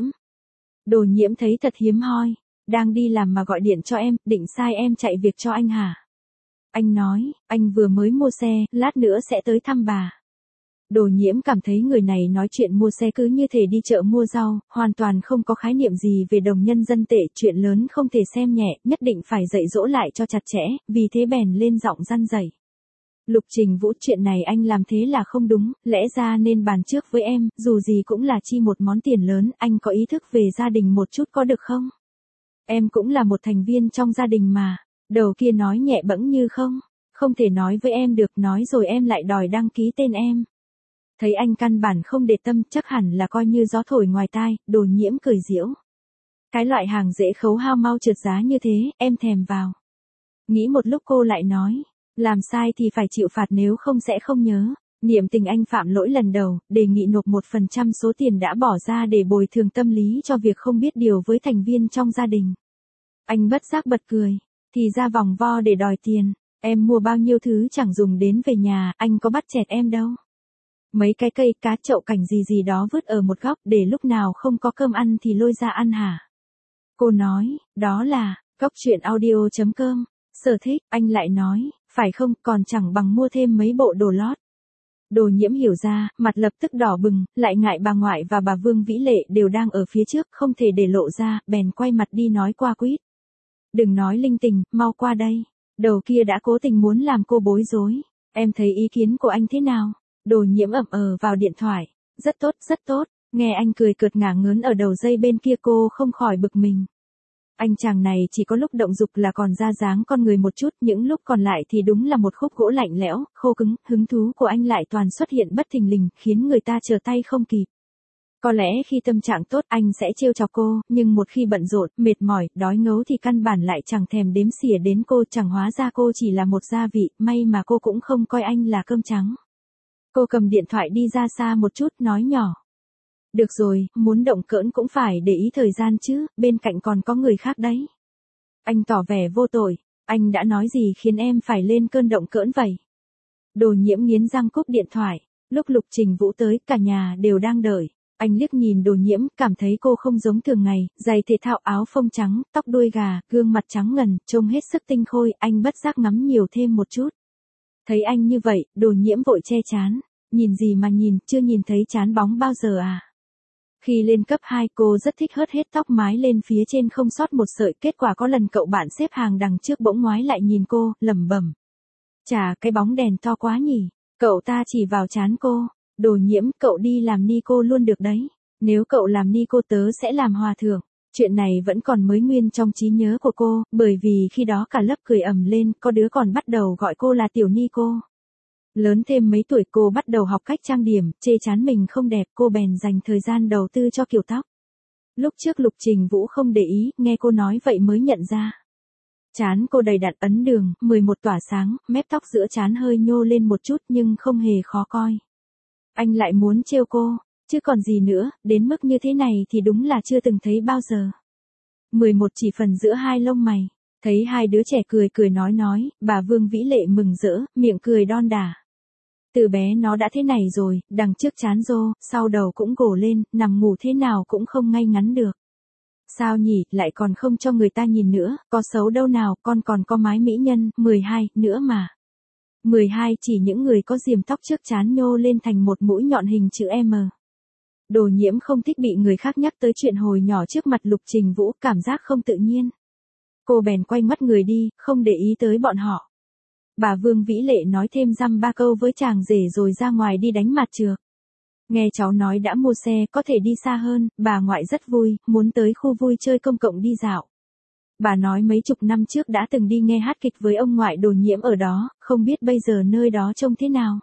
Đồ Nhiễm thấy thật hiếm hoi, đang đi làm mà gọi điện cho em, định sai em chạy việc cho anh hả? Anh nói, anh vừa mới mua xe, lát nữa sẽ tới thăm bà. Đồ Nhiễm cảm thấy người này nói chuyện mua xe cứ như thể đi chợ mua rau, hoàn toàn không có khái niệm gì về đồng nhân dân tệ, chuyện lớn không thể xem nhẹ, nhất định phải dạy dỗ lại cho chặt chẽ, vì thế bèn lên giọng răn dạy. Lục Trình Vũ, chuyện này anh làm thế là không đúng, lẽ ra nên bàn trước với em, dù gì cũng là chi một món tiền lớn, anh có ý thức về gia đình một chút có được không? Em cũng là một thành viên trong gia đình mà. Đầu kia nói nhẹ bẫng như không, không thể nói với em được, nói rồi em lại đòi đăng ký tên em. Thấy anh căn bản không để tâm, chắc hẳn là coi như gió thổi ngoài tai, Đồ Nhiễm cười giễu. Cái loại hàng dễ khấu hao mau trượt giá như thế, em thèm vào. Nghĩ một lúc cô lại nói, làm sai thì phải chịu phạt, nếu không sẽ không nhớ. Niệm tình anh phạm lỗi lần đầu, đề nghị nộp một phần trăm số tiền đã bỏ ra để bồi thường tâm lý cho việc không biết điều với thành viên trong gia đình. Anh bất giác bật cười, thì ra vòng vo để đòi tiền, em mua bao nhiêu thứ chẳng dùng đến về nhà, anh có bắt chẹt em đâu. Mấy cái cây, cá, chậu cảnh gì gì đó vứt ở một góc, để lúc nào không có cơm ăn thì lôi ra ăn hả? Cô nói, đó là, góc chuyện audio chấm com, sở thích, anh lại nói, phải không, còn chẳng bằng mua thêm mấy bộ đồ lót. Đồ Nhiễm hiểu ra, mặt lập tức đỏ bừng, lại ngại bà ngoại và bà Vương Vĩ Lệ đều đang ở phía trước, không thể để lộ ra, bèn quay mặt đi nói qua quýt. Đừng nói linh tinh, mau qua đây. Đầu kia đã cố tình muốn làm cô bối rối. Em thấy ý kiến của anh thế nào? Đồ Nhiễm ậm ờ vào điện thoại. Rất tốt, rất tốt. Nghe anh cười cợt ngả ngớn ở đầu dây bên kia cô không khỏi bực mình. Anh chàng này chỉ có lúc động dục là còn ra dáng con người một chút, những lúc còn lại thì đúng là một khúc gỗ lạnh lẽo, khô cứng, hứng thú của anh lại toàn xuất hiện bất thình lình, khiến người ta trở tay không kịp. Có lẽ khi tâm trạng tốt anh sẽ trêu chọc cô, nhưng một khi bận rộn, mệt mỏi, đói ngấu thì căn bản lại chẳng thèm đếm xỉa đến cô, chẳng hóa ra cô chỉ là một gia vị, may mà cô cũng không coi anh là cơm trắng. Cô cầm điện thoại đi ra xa một chút, nói nhỏ. Được rồi, muốn động cỡn cũng phải để ý thời gian chứ, bên cạnh còn có người khác đấy. Anh tỏ vẻ vô tội, anh đã nói gì khiến em phải lên cơn động cỡn vậy? Đồ Nhiễm nghiến răng cúp điện thoại, lúc Lục Trình Vũ tới, cả nhà đều đang đợi. Anh liếc nhìn Đồ Nhiễm, cảm thấy cô không giống thường ngày, giày thể thao áo phông trắng, tóc đuôi gà, gương mặt trắng ngần, trông hết sức tinh khôi, anh bất giác ngắm nhiều thêm một chút. Thấy anh như vậy, Đồ Nhiễm vội che chán, nhìn gì mà nhìn, chưa nhìn thấy chán bóng bao giờ à? Khi lên cấp hai cô rất thích hớt hết tóc mái lên phía trên không sót một sợi, kết quả có lần cậu bạn xếp hàng đằng trước bỗng ngoái lại nhìn cô, lẩm bẩm. Chà, cái bóng đèn to quá nhỉ, cậu ta chỉ vào trán cô. Đồ Nhiễm, cậu đi làm ni cô luôn được đấy, nếu cậu làm ni cô tớ sẽ làm hòa thượng. Chuyện này vẫn còn mới nguyên trong trí nhớ của cô, bởi vì khi đó cả lớp cười ầm lên, có đứa còn bắt đầu gọi cô là tiểu ni cô. Lớn thêm mấy tuổi cô bắt đầu học cách trang điểm, chê chán mình không đẹp, cô bèn dành thời gian đầu tư cho kiểu tóc. Lúc trước Lục Trình Vũ không để ý, nghe cô nói vậy mới nhận ra. Chán cô đầy đặn ấn đường, mười một tỏa sáng, mép tóc giữa chán hơi nhô lên một chút nhưng không hề khó coi. Anh lại muốn trêu cô, chứ còn gì nữa, đến mức như thế này thì đúng là chưa từng thấy bao giờ. mười một chỉ phần giữa hai lông mày, thấy hai đứa trẻ cười cười nói nói, bà Vương Vĩ Lệ mừng rỡ, miệng cười đon đả. Từ bé nó đã thế này rồi, đằng trước chán rô, sau đầu cũng gồ lên, nằm ngủ thế nào cũng không ngay ngắn được. Sao nhỉ, lại còn không cho người ta nhìn nữa, có xấu đâu nào, con còn có mái mỹ nhân, mười hai, nữa mà. mười hai chỉ những người có diềm tóc trước trán nhô lên thành một mũi nhọn hình chữ M. Đồ Nhiễm không thích bị người khác nhắc tới chuyện hồi nhỏ trước mặt Lục Trình Vũ, cảm giác không tự nhiên. Cô bèn quay mắt người đi, không để ý tới bọn họ. Bà Vương Vĩ Lệ nói thêm dăm ba câu với chàng rể rồi ra ngoài đi đánh mặt trược. Nghe cháu nói đã mua xe có thể đi xa hơn, bà ngoại rất vui, muốn tới khu vui chơi công cộng đi dạo. Bà nói mấy chục năm trước đã từng đi nghe hát kịch với ông ngoại Đồ Nhiễm ở đó, không biết bây giờ nơi đó trông thế nào.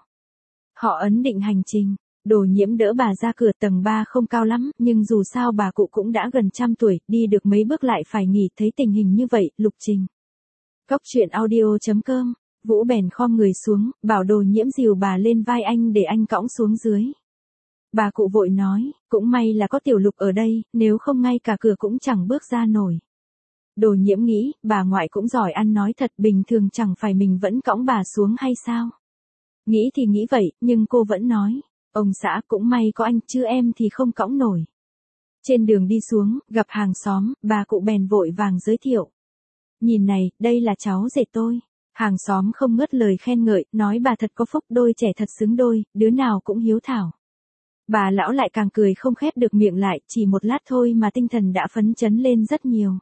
Họ ấn định hành trình, Đồ Nhiễm đỡ bà ra cửa, tầng ba không cao lắm, nhưng dù sao bà cụ cũng đã gần trăm tuổi, đi được mấy bước lại phải nghỉ, thấy tình hình như vậy, Lục Trình. Cóc truyện audio chấm com, Vũ bèn khom người xuống, bảo Đồ Nhiễm dìu bà lên vai anh để anh cõng xuống dưới. Bà cụ vội nói, cũng may là có tiểu Lục ở đây, nếu không ngay cả cửa cũng chẳng bước ra nổi. Đồ Nhiễm nghĩ, bà ngoại cũng giỏi ăn nói thật, bình thường chẳng phải mình vẫn cõng bà xuống hay sao? Nghĩ thì nghĩ vậy, nhưng cô vẫn nói, ông xã cũng may có anh chứ em thì không cõng nổi. Trên đường đi xuống, gặp hàng xóm, bà cụ bèn vội vàng giới thiệu. Nhìn này, đây là cháu rể tôi. Hàng xóm không ngớt lời khen ngợi, nói bà thật có phúc, đôi trẻ thật xứng đôi, đứa nào cũng hiếu thảo. Bà lão lại càng cười không khép được miệng lại, chỉ một lát thôi mà tinh thần đã phấn chấn lên rất nhiều.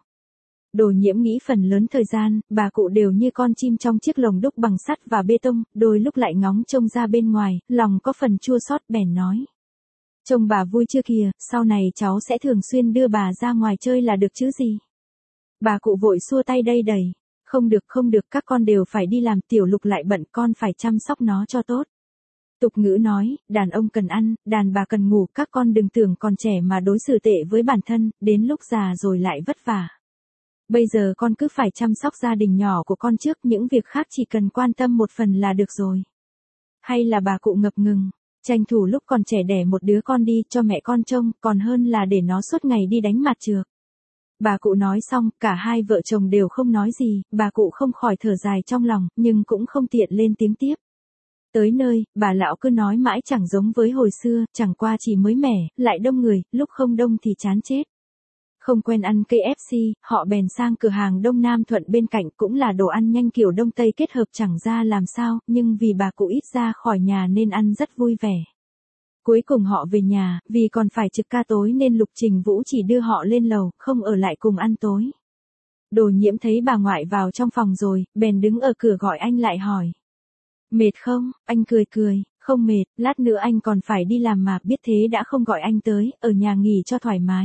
Đồ Nhiễm nghĩ phần lớn thời gian, bà cụ đều như con chim trong chiếc lồng đúc bằng sắt và bê tông, đôi lúc lại ngóng trông ra bên ngoài, lòng có phần chua xót, bèn nói. Trông bà vui chưa kìa, sau này cháu sẽ thường xuyên đưa bà ra ngoài chơi là được chứ gì. Bà cụ vội xua tay đây đẩy. Không được không được, các con đều phải đi làm, tiểu Lục lại bận, con phải chăm sóc nó cho tốt. Tục ngữ nói, đàn ông cần ăn, đàn bà cần ngủ, các con đừng tưởng còn trẻ mà đối xử tệ với bản thân, đến lúc già rồi lại vất vả. Bây giờ con cứ phải chăm sóc gia đình nhỏ của con trước, những việc khác chỉ cần quan tâm một phần là được rồi. Hay là bà cụ ngập ngừng, tranh thủ lúc còn trẻ đẻ một đứa con đi cho mẹ con trông, còn hơn là để nó suốt ngày đi đánh mặt trược. Bà cụ nói xong, cả hai vợ chồng đều không nói gì, bà cụ không khỏi thở dài trong lòng, nhưng cũng không tiện lên tiếng tiếp. Tới nơi, bà lão cứ nói mãi chẳng giống với hồi xưa, chẳng qua chỉ mới mẻ, lại đông người, lúc không đông thì chán chết. Không quen ăn ca ép xê, họ bèn sang cửa hàng Đông Nam Thuận bên cạnh, cũng là đồ ăn nhanh kiểu Đông Tây kết hợp chẳng ra làm sao, nhưng vì bà cụ ít ra khỏi nhà nên ăn rất vui vẻ. Cuối cùng họ về nhà, vì còn phải trực ca tối nên Lục Trình Vũ chỉ đưa họ lên lầu, không ở lại cùng ăn tối. Đồ Nhiễm thấy bà ngoại vào trong phòng rồi, bèn đứng ở cửa gọi anh lại hỏi. Mệt không? Anh cười cười, Không mệt, lát nữa anh còn phải đi làm mà, biết thế đã không gọi anh tới, ở nhà nghỉ cho thoải mái.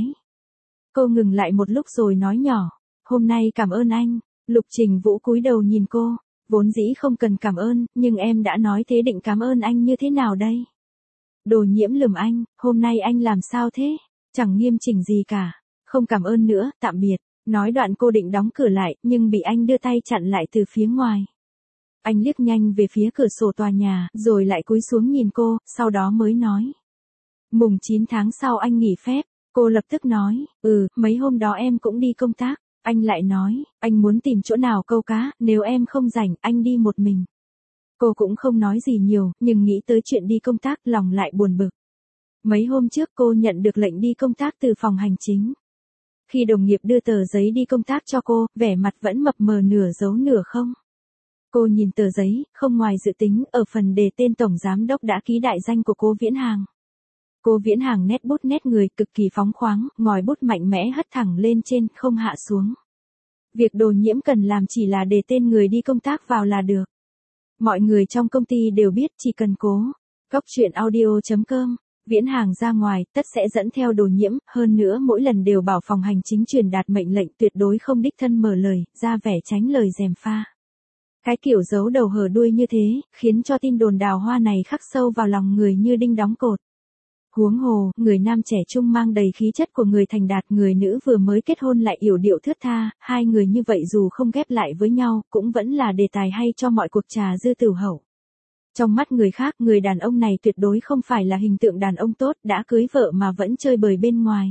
Cô ngừng lại một lúc rồi nói nhỏ, hôm nay cảm ơn anh. Lục Trình Vũ cúi đầu nhìn cô, vốn dĩ không cần cảm ơn, nhưng em đã nói thế định cảm ơn anh như thế nào đây? Đồ Nhiễm lườm anh, hôm nay anh làm sao thế? Chẳng nghiêm chỉnh gì cả. Không cảm ơn nữa, tạm biệt. Nói đoạn cô định đóng cửa lại, nhưng bị anh đưa tay chặn lại từ phía ngoài. Anh liếc nhanh về phía cửa sổ tòa nhà, rồi lại cúi xuống nhìn cô, sau đó mới nói. Mùng chín tháng sau anh nghỉ phép. Cô lập tức nói, ừ, mấy hôm đó em cũng đi công tác. Anh lại nói, anh muốn tìm chỗ nào câu cá, nếu em không rảnh, anh đi một mình. Cô cũng không nói gì nhiều, nhưng nghĩ tới chuyện đi công tác, lòng lại buồn bực. Mấy hôm trước cô nhận được lệnh đi công tác từ phòng hành chính. Khi đồng nghiệp đưa tờ giấy đi công tác cho cô, vẻ mặt vẫn mập mờ nửa giấu nửa không. Cô nhìn tờ giấy, không ngoài dự tính, ở phần đề tên tổng giám đốc đã ký đại danh của cô Viễn Hàng. Cô Viễn Hàng nét bút nét người cực kỳ phóng khoáng, ngòi bút mạnh mẽ hất thẳng lên trên, không hạ xuống. Việc Đồ Nhiễm cần làm chỉ là đề tên người đi công tác vào là được. Mọi người trong công ty đều biết chỉ cần cố. Cóc truyện audio chấm com. Viễn Hàng ra ngoài, tất sẽ dẫn theo Đồ Nhiễm, hơn nữa mỗi lần đều bảo phòng hành chính truyền đạt mệnh lệnh tuyệt đối không đích thân mở lời, ra vẻ tránh lời gièm pha. Cái kiểu giấu đầu hở đuôi như thế, khiến cho tin đồn đào hoa này khắc sâu vào lòng người như đinh đóng cột. Huống hồ, người nam trẻ trung mang đầy khí chất của người thành đạt, người nữ vừa mới kết hôn lại yểu điệu thướt tha, hai người như vậy dù không ghép lại với nhau, cũng vẫn là đề tài hay cho mọi cuộc trà dư tửu hậu. Trong mắt người khác, người đàn ông này tuyệt đối không phải là hình tượng đàn ông tốt, đã cưới vợ mà vẫn chơi bời bên ngoài.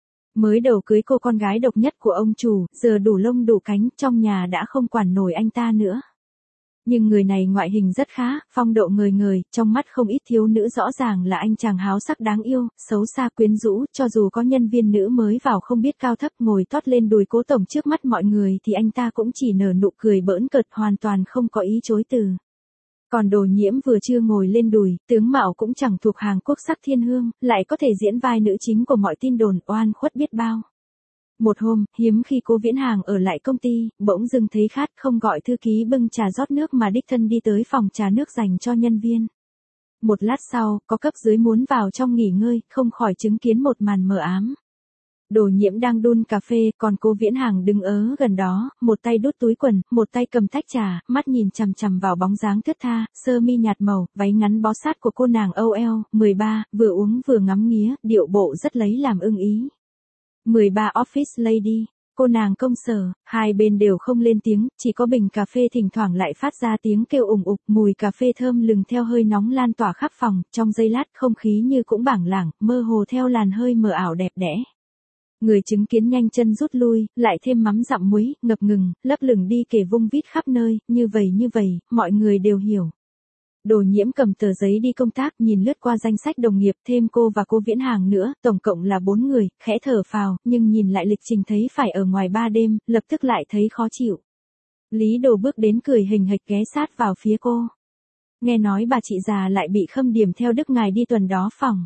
Mới đầu cưới cô con gái độc nhất của ông chủ, giờ đủ lông đủ cánh, trong nhà đã không quản nổi anh ta nữa. Nhưng người này ngoại hình rất khá, phong độ ngời ngời, trong mắt không ít thiếu nữ rõ ràng là anh chàng háo sắc đáng yêu, xấu xa quyến rũ, cho dù có nhân viên nữ mới vào không biết cao thấp ngồi tót lên đùi Cố tổng trước mắt mọi người thì anh ta cũng chỉ nở nụ cười bỡn cợt, hoàn toàn không có ý chối từ. Còn Đồ Nhiễm vừa chưa ngồi lên đùi, tướng mạo cũng chẳng thuộc hàng quốc sắc thiên hương, lại có thể diễn vai nữ chính của mọi tin đồn, oan khuất biết bao. Một hôm, hiếm khi cô Viễn Hàng ở lại công ty, bỗng dưng thấy khát, không gọi thư ký bưng trà rót nước mà đích thân đi tới phòng trà nước dành cho nhân viên. Một lát sau, có cấp dưới muốn vào trong nghỉ ngơi, không khỏi chứng kiến một màn mờ ám. Đồ Nhiễm đang đun cà phê, còn cô Viễn Hàng đứng ớ gần đó, một tay đút túi quần, một tay cầm tách trà, mắt nhìn chằm chằm vào bóng dáng thướt tha, sơ mi nhạt màu, váy ngắn bó sát của cô nàng âu eo, mười ba, vừa uống vừa ngắm nghía, điệu bộ rất lấy làm ưng ý. mười ba Office Lady, cô nàng công sở, hai bên đều không lên tiếng, chỉ có bình cà phê thỉnh thoảng lại phát ra tiếng kêu ủng ục, mùi cà phê thơm lừng theo hơi nóng lan tỏa khắp phòng, trong giây lát không khí như cũng bảng lảng, mơ hồ theo làn hơi mờ ảo đẹp đẽ. Người chứng kiến nhanh chân rút lui, lại thêm mắm dặm muối, ngập ngừng, lấp lửng đi kể vung vít khắp nơi, như vậy như vậy, mọi người đều hiểu. Đồ Nhiễm cầm tờ giấy đi công tác, nhìn lướt qua danh sách đồng nghiệp, thêm cô và cô Viễn Hàng nữa, tổng cộng là bốn người, khẽ thở phào, nhưng nhìn lại lịch trình thấy phải ở ngoài ba đêm, lập tức lại thấy khó chịu. Lý Đồ bước đến cười hình hịch ghé sát vào phía cô. Nghe nói bà chị già lại bị khâm điểm theo đức ngài đi tuần đó phòng.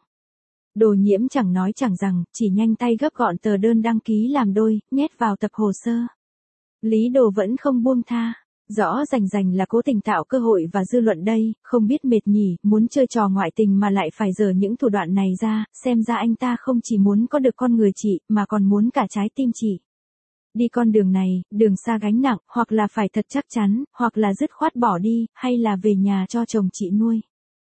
Đồ Nhiễm chẳng nói chẳng rằng, chỉ nhanh tay gấp gọn tờ đơn đăng ký làm đôi, nhét vào tập hồ sơ. Lý Đồ vẫn không buông tha. Rõ rành rành là cố tình tạo cơ hội và dư luận đây, không biết mệt nhỉ, muốn chơi trò ngoại tình mà lại phải giở những thủ đoạn này ra, xem ra anh ta không chỉ muốn có được con người chị, mà còn muốn cả trái tim chị. Đi con đường này, đường xa gánh nặng, hoặc là phải thật chắc chắn, hoặc là dứt khoát bỏ đi, hay là về nhà cho chồng chị nuôi.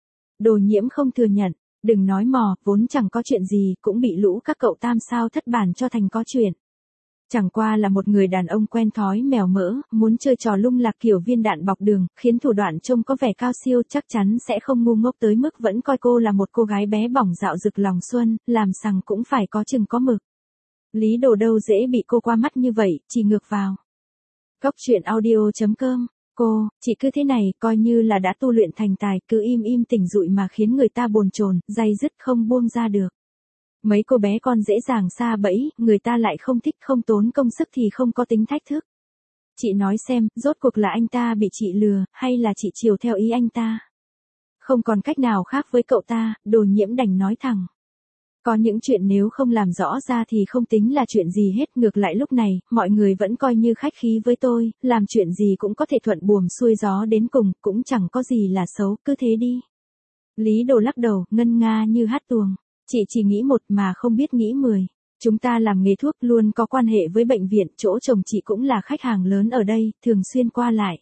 Đồ Nhiễm không thừa nhận, đừng nói mò, vốn chẳng có chuyện gì, cũng bị lũ các cậu tam sao thất bản cho thành có chuyện. Chẳng qua là một người đàn ông quen thói mèo mỡ, muốn chơi trò lung lạc kiểu viên đạn bọc đường, khiến thủ đoạn trông có vẻ cao siêu, chắc chắn sẽ không ngu ngốc tới mức vẫn coi cô là một cô gái bé bỏng dạo rực lòng xuân, làm sằng cũng phải có chừng có mực. Lý Đồ đâu dễ bị cô qua mắt như vậy, chỉ ngược vào. Cóc truyện audio chấm com, cô, chị cứ thế này, coi như là đã tu luyện thành tài, cứ im im tỉnh dụi mà khiến người ta bồn chồn, day dứt không buông ra được. Mấy cô bé con dễ dàng sa bẫy, người ta lại không thích, không tốn công sức thì không có tính thách thức. Chị nói xem, rốt cuộc là anh ta bị chị lừa, hay là chị chiều theo ý anh ta? Không còn cách nào khác với cậu ta, Đồ Nhiễm đành nói thẳng. Có những chuyện nếu không làm rõ ra thì không tính là chuyện gì hết, ngược lại lúc này, mọi người vẫn coi như khách khí với tôi, làm chuyện gì cũng có thể thuận buồm xuôi gió đến cùng, cũng chẳng có gì là xấu, cứ thế đi. Lý Đồ lắc đầu, ngân nga như hát tuồng. Chị chỉ nghĩ một mà không biết nghĩ mười. Chúng ta làm nghề thuốc luôn có quan hệ với bệnh viện, chỗ chồng chị cũng là khách hàng lớn ở đây, thường xuyên qua lại.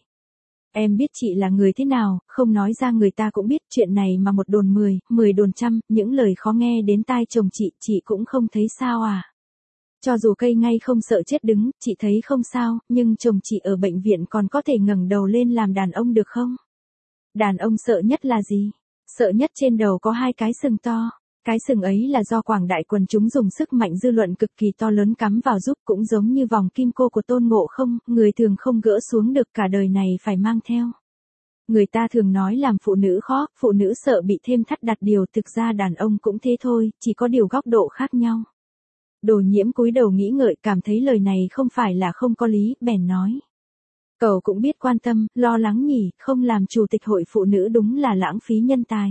Em biết chị là người thế nào, không nói ra người ta cũng biết chuyện này mà một đồn mười, mười đồn trăm, những lời khó nghe đến tai chồng chị, chị cũng không thấy sao à. Cho dù cây ngay không sợ chết đứng, chị thấy không sao, nhưng chồng chị ở bệnh viện còn có thể ngẩng đầu lên làm đàn ông được không? Đàn ông sợ nhất là gì? Sợ nhất trên đầu có hai cái sừng to. Cái sừng ấy là do quảng đại quần chúng dùng sức mạnh dư luận cực kỳ to lớn cắm vào giúp, cũng giống như vòng kim cô của Tôn Ngộ Không, người thường không gỡ xuống được, cả đời này phải mang theo. Người ta thường nói làm phụ nữ khó, phụ nữ sợ bị thêm thắt đặt điều, thực ra đàn ông cũng thế thôi, chỉ có điều góc độ khác nhau. Đồ Nhiễm cúi đầu nghĩ ngợi, cảm thấy lời này không phải là không có lý, bèn nói. Cậu cũng biết quan tâm, lo lắng nhỉ, không làm chủ tịch hội phụ nữ đúng là lãng phí nhân tài.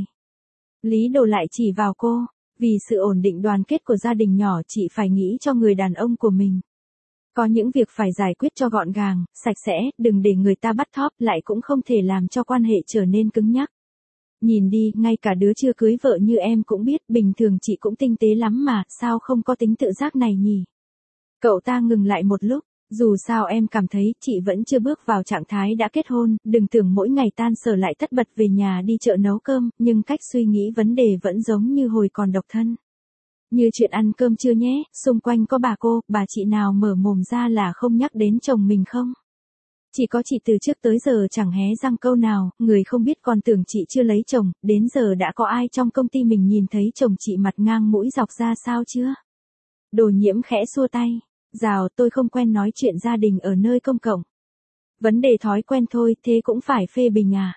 Lý Đồ lại chỉ vào cô, vì sự ổn định đoàn kết của gia đình nhỏ chị phải nghĩ cho người đàn ông của mình. Có những việc phải giải quyết cho gọn gàng, sạch sẽ, đừng để người ta bắt thóp, lại cũng không thể làm cho quan hệ trở nên cứng nhắc. Nhìn đi, ngay cả đứa chưa cưới vợ như em cũng biết, bình thường chị cũng tinh tế lắm mà, sao không có tính tự giác này nhỉ? Cậu ta ngừng lại một lúc. Dù sao em cảm thấy chị vẫn chưa bước vào trạng thái đã kết hôn, đừng tưởng mỗi ngày tan sở lại tất bật về nhà đi chợ nấu cơm, nhưng cách suy nghĩ vấn đề vẫn giống như hồi còn độc thân. Như chuyện ăn cơm trưa nhé, xung quanh có bà cô, bà chị nào mở mồm ra là không nhắc đến chồng mình không? Chỉ có chị từ trước tới giờ chẳng hé răng câu nào, người không biết còn tưởng chị chưa lấy chồng, đến giờ đã có ai trong công ty mình nhìn thấy chồng chị mặt ngang mũi dọc ra sao chưa? Đồ Nhiễm khẽ xua tay. Dào, tôi không quen nói chuyện gia đình ở nơi công cộng. Vấn đề thói quen thôi, thế cũng phải phê bình à?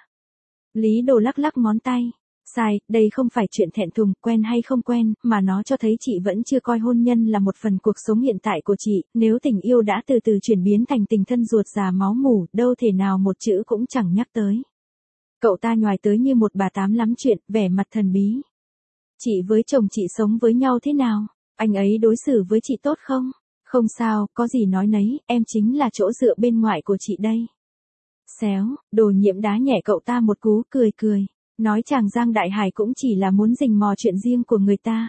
Lý Đồ lắc lắc ngón tay. Sai, đây không phải chuyện thẹn thùng, quen hay không quen, mà nó cho thấy chị vẫn chưa coi hôn nhân là một phần cuộc sống hiện tại của chị, nếu tình yêu đã từ từ chuyển biến thành tình thân ruột già máu mủ, đâu thể nào một chữ cũng chẳng nhắc tới. Cậu ta nhoài tới như một bà tám lắm chuyện, vẻ mặt thần bí. Chị với chồng chị sống với nhau thế nào? Anh ấy đối xử với chị tốt không? Không sao, có gì nói nấy, em chính là chỗ dựa bên ngoài của chị đây. Xéo, Đồ Nhiễm đá nhẹ cậu ta một cú, cười cười. Nói chàng Giang Đại Hải cũng chỉ là muốn rình mò chuyện riêng của người ta.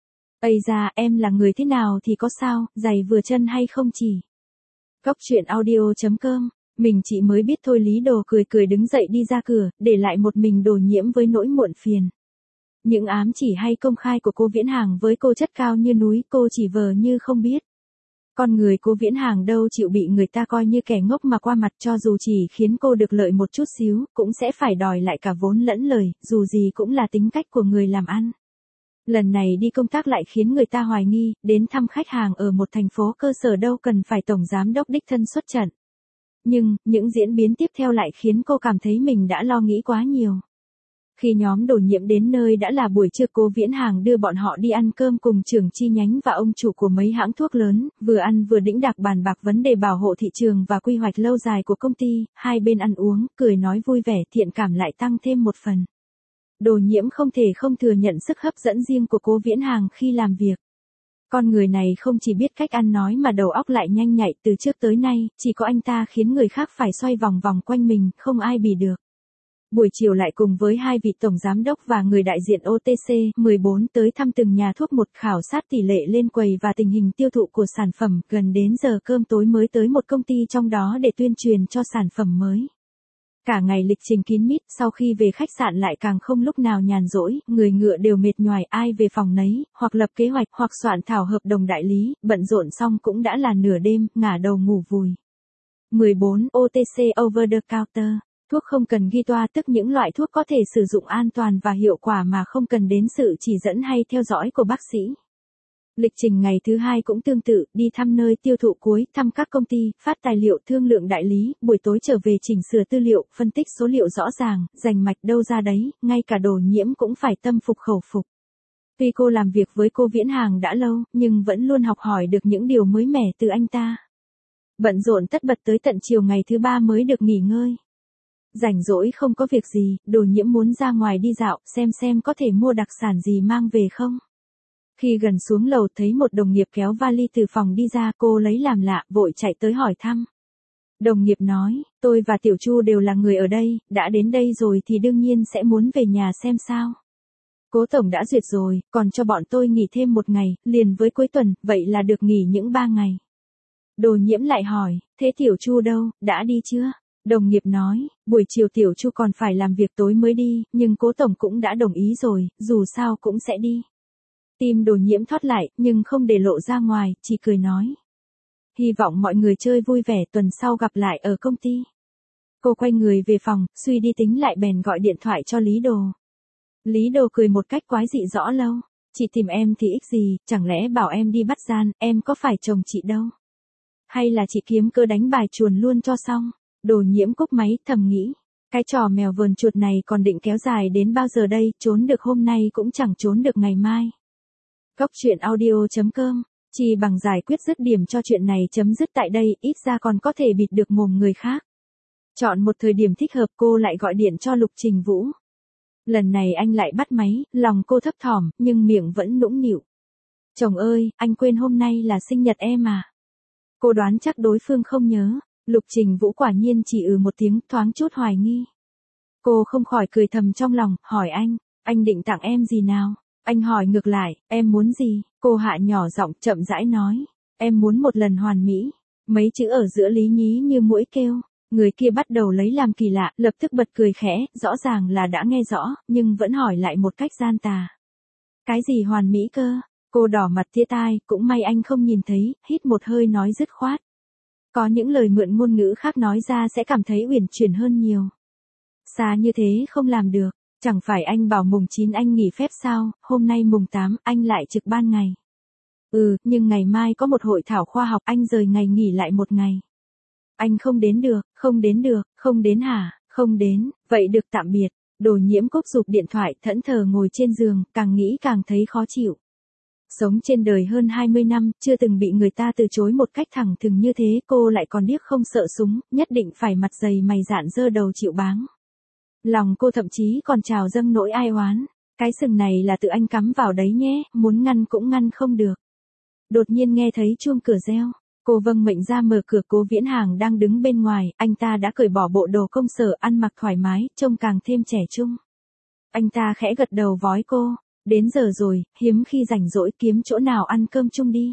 Ây da, em là người thế nào thì có sao, giày vừa chân hay không chỉ. Góc truyện audio chấm com, mình chị mới biết thôi. Lý Đồ cười cười đứng dậy đi ra cửa, để lại một mình Đồ Nhiễm với nỗi muộn phiền. Những ám chỉ hay công khai của cô Viễn Hàng với cô chất cao như núi, cô chỉ vờ như không biết. Con người cô Viễn Hàng đâu chịu bị người ta coi như kẻ ngốc mà qua mặt, cho dù chỉ khiến cô được lợi một chút xíu, cũng sẽ phải đòi lại cả vốn lẫn lời, dù gì cũng là tính cách của người làm ăn. Lần này đi công tác lại khiến người ta hoài nghi, đến thăm khách hàng ở một thành phố cơ sở đâu cần phải tổng giám đốc đích thân xuất trận. Nhưng, những diễn biến tiếp theo lại khiến cô cảm thấy mình đã lo nghĩ quá nhiều. Khi nhóm Đồ Nhiễm đến nơi đã là buổi trưa, cô Viễn Hàng đưa bọn họ đi ăn cơm cùng trưởng chi nhánh và ông chủ của mấy hãng thuốc lớn, vừa ăn vừa đĩnh đạc bàn bạc vấn đề bảo hộ thị trường và quy hoạch lâu dài của công ty, hai bên ăn uống, cười nói vui vẻ, thiện cảm lại tăng thêm một phần. Đồ Nhiễm không thể không thừa nhận sức hấp dẫn riêng của cô Viễn Hàng khi làm việc. Con người này không chỉ biết cách ăn nói mà đầu óc lại nhanh nhạy, từ trước tới nay, chỉ có anh ta khiến người khác phải xoay vòng vòng quanh mình, không ai bì được. Buổi chiều lại cùng với hai vị tổng giám đốc và người đại diện O T C mười bốn tới thăm từng nhà thuốc một, khảo sát tỷ lệ lên quầy và tình hình tiêu thụ của sản phẩm, gần đến giờ cơm tối mới tới một công ty trong đó để tuyên truyền cho sản phẩm mới. Cả ngày lịch trình kín mít, sau khi về khách sạn lại càng không lúc nào nhàn rỗi, người ngựa đều mệt nhoài, ai về phòng nấy, hoặc lập kế hoạch, hoặc soạn thảo hợp đồng đại lý, bận rộn xong cũng đã là nửa đêm, ngả đầu ngủ vùi. mười bốn O T C Over the Counter. Thuốc không cần ghi toa, tức những loại thuốc có thể sử dụng an toàn và hiệu quả mà không cần đến sự chỉ dẫn hay theo dõi của bác sĩ. Lịch trình ngày thứ hai cũng tương tự, đi thăm nơi tiêu thụ cuối, thăm các công ty, phát tài liệu, thương lượng đại lý, buổi tối trở về chỉnh sửa tư liệu, phân tích số liệu rõ ràng, rành mạch đâu ra đấy, ngay cả Đồ Nhiễm cũng phải tâm phục khẩu phục. Tuy cô làm việc với cô Viễn Hàng đã lâu, nhưng vẫn luôn học hỏi được những điều mới mẻ từ anh ta. Bận rộn tất bật tới tận chiều ngày thứ ba mới được nghỉ ngơi. Rảnh rỗi không có việc gì, Đồ Nhiễm muốn ra ngoài đi dạo, xem xem có thể mua đặc sản gì mang về không. Khi gần xuống lầu thấy một đồng nghiệp kéo vali từ phòng đi ra, cô lấy làm lạ, vội chạy tới hỏi thăm. Đồng nghiệp nói, tôi và Tiểu Chu đều là người ở đây, đã đến đây rồi thì đương nhiên sẽ muốn về nhà xem sao. Cố tổng đã duyệt rồi, còn cho bọn tôi nghỉ thêm một ngày, liền với cuối tuần, vậy là được nghỉ những ba ngày. Đồ Nhiễm lại hỏi, thế Tiểu Chu đâu, đã đi chưa? Đồng nghiệp nói, buổi chiều Tiểu Chu còn phải làm việc tối mới đi, nhưng Cố tổng cũng đã đồng ý rồi, dù sao cũng sẽ đi. Tim Đồ Nhiễm thoát lại, nhưng không để lộ ra ngoài, chỉ cười nói. Hy vọng mọi người chơi vui vẻ, tuần sau gặp lại ở công ty. Cô quay người về phòng, suy đi tính lại bèn gọi điện thoại cho Lý Đồ. Lý Đồ cười một cách quái dị rõ lâu. Chị tìm em thì ích gì, chẳng lẽ bảo em đi bắt gian, em có phải chồng chị đâu. Hay là chị kiếm cơ đánh bài chuồn luôn cho xong. Đồ Nhiễm cúp máy, thầm nghĩ. Cái trò mèo vờn chuột này còn định kéo dài đến bao giờ đây, trốn được hôm nay cũng chẳng trốn được ngày mai. Cốc truyện audio chấm com, chỉ bằng giải quyết dứt điểm cho chuyện này chấm dứt tại đây, ít ra còn có thể bịt được mồm người khác. Chọn một thời điểm thích hợp cô lại gọi điện cho Lục Trình Vũ. Lần này anh lại bắt máy, lòng cô thấp thỏm, nhưng miệng vẫn nũng nịu. Chồng ơi, anh quên hôm nay là sinh nhật em à? Cô đoán chắc đối phương không nhớ. Lục Trình Vũ quả nhiên chỉ ừ một tiếng, thoáng chút hoài nghi. Cô không khỏi cười thầm trong lòng, hỏi anh, anh định tặng em gì nào? Anh hỏi ngược lại, em muốn gì? Cô hạ nhỏ giọng chậm rãi nói, em muốn một lần hoàn mỹ. Mấy chữ ở giữa lý nhí như mũi kêu. Người kia bắt đầu lấy làm kỳ lạ, lập tức bật cười khẽ, rõ ràng là đã nghe rõ, nhưng vẫn hỏi lại một cách gian tà. Cái gì hoàn mỹ cơ? Cô đỏ mặt tia tai, cũng may anh không nhìn thấy, hít một hơi nói dứt khoát. Có những lời mượn ngôn ngữ khác nói ra sẽ cảm thấy uyển chuyển hơn nhiều. Xa như thế không làm được, chẳng phải anh bảo mùng chín anh nghỉ phép sao, hôm nay mùng tám anh lại trực ban ngày. Ừ, nhưng ngày mai có một hội thảo khoa học anh rời ngày nghỉ lại một ngày. Anh không đến được, không đến được, không đến hả, không đến, vậy được tạm biệt. Đồ Nhiễm cốc giục điện thoại thẫn thờ ngồi trên giường, càng nghĩ càng thấy khó chịu. Sống trên đời hơn hai mươi năm, chưa từng bị người ta từ chối một cách thẳng thừng như thế, cô lại còn điếc không sợ súng, nhất định phải mặt dày mày dạn dơ đầu chịu báng. Lòng cô thậm chí còn trào dâng nỗi ai oán. Cái sừng này là tự anh cắm vào đấy nhé, muốn ngăn cũng ngăn không được. Đột nhiên nghe thấy chuông cửa reo. Cô vâng mệnh ra mở cửa. Cố Viễn Hàng đang đứng bên ngoài, anh ta đã cởi bỏ bộ đồ công sở, ăn mặc thoải mái, trông càng thêm trẻ trung. Anh ta khẽ gật đầu vói cô, đến giờ rồi, hiếm khi rảnh rỗi kiếm chỗ nào ăn cơm chung đi.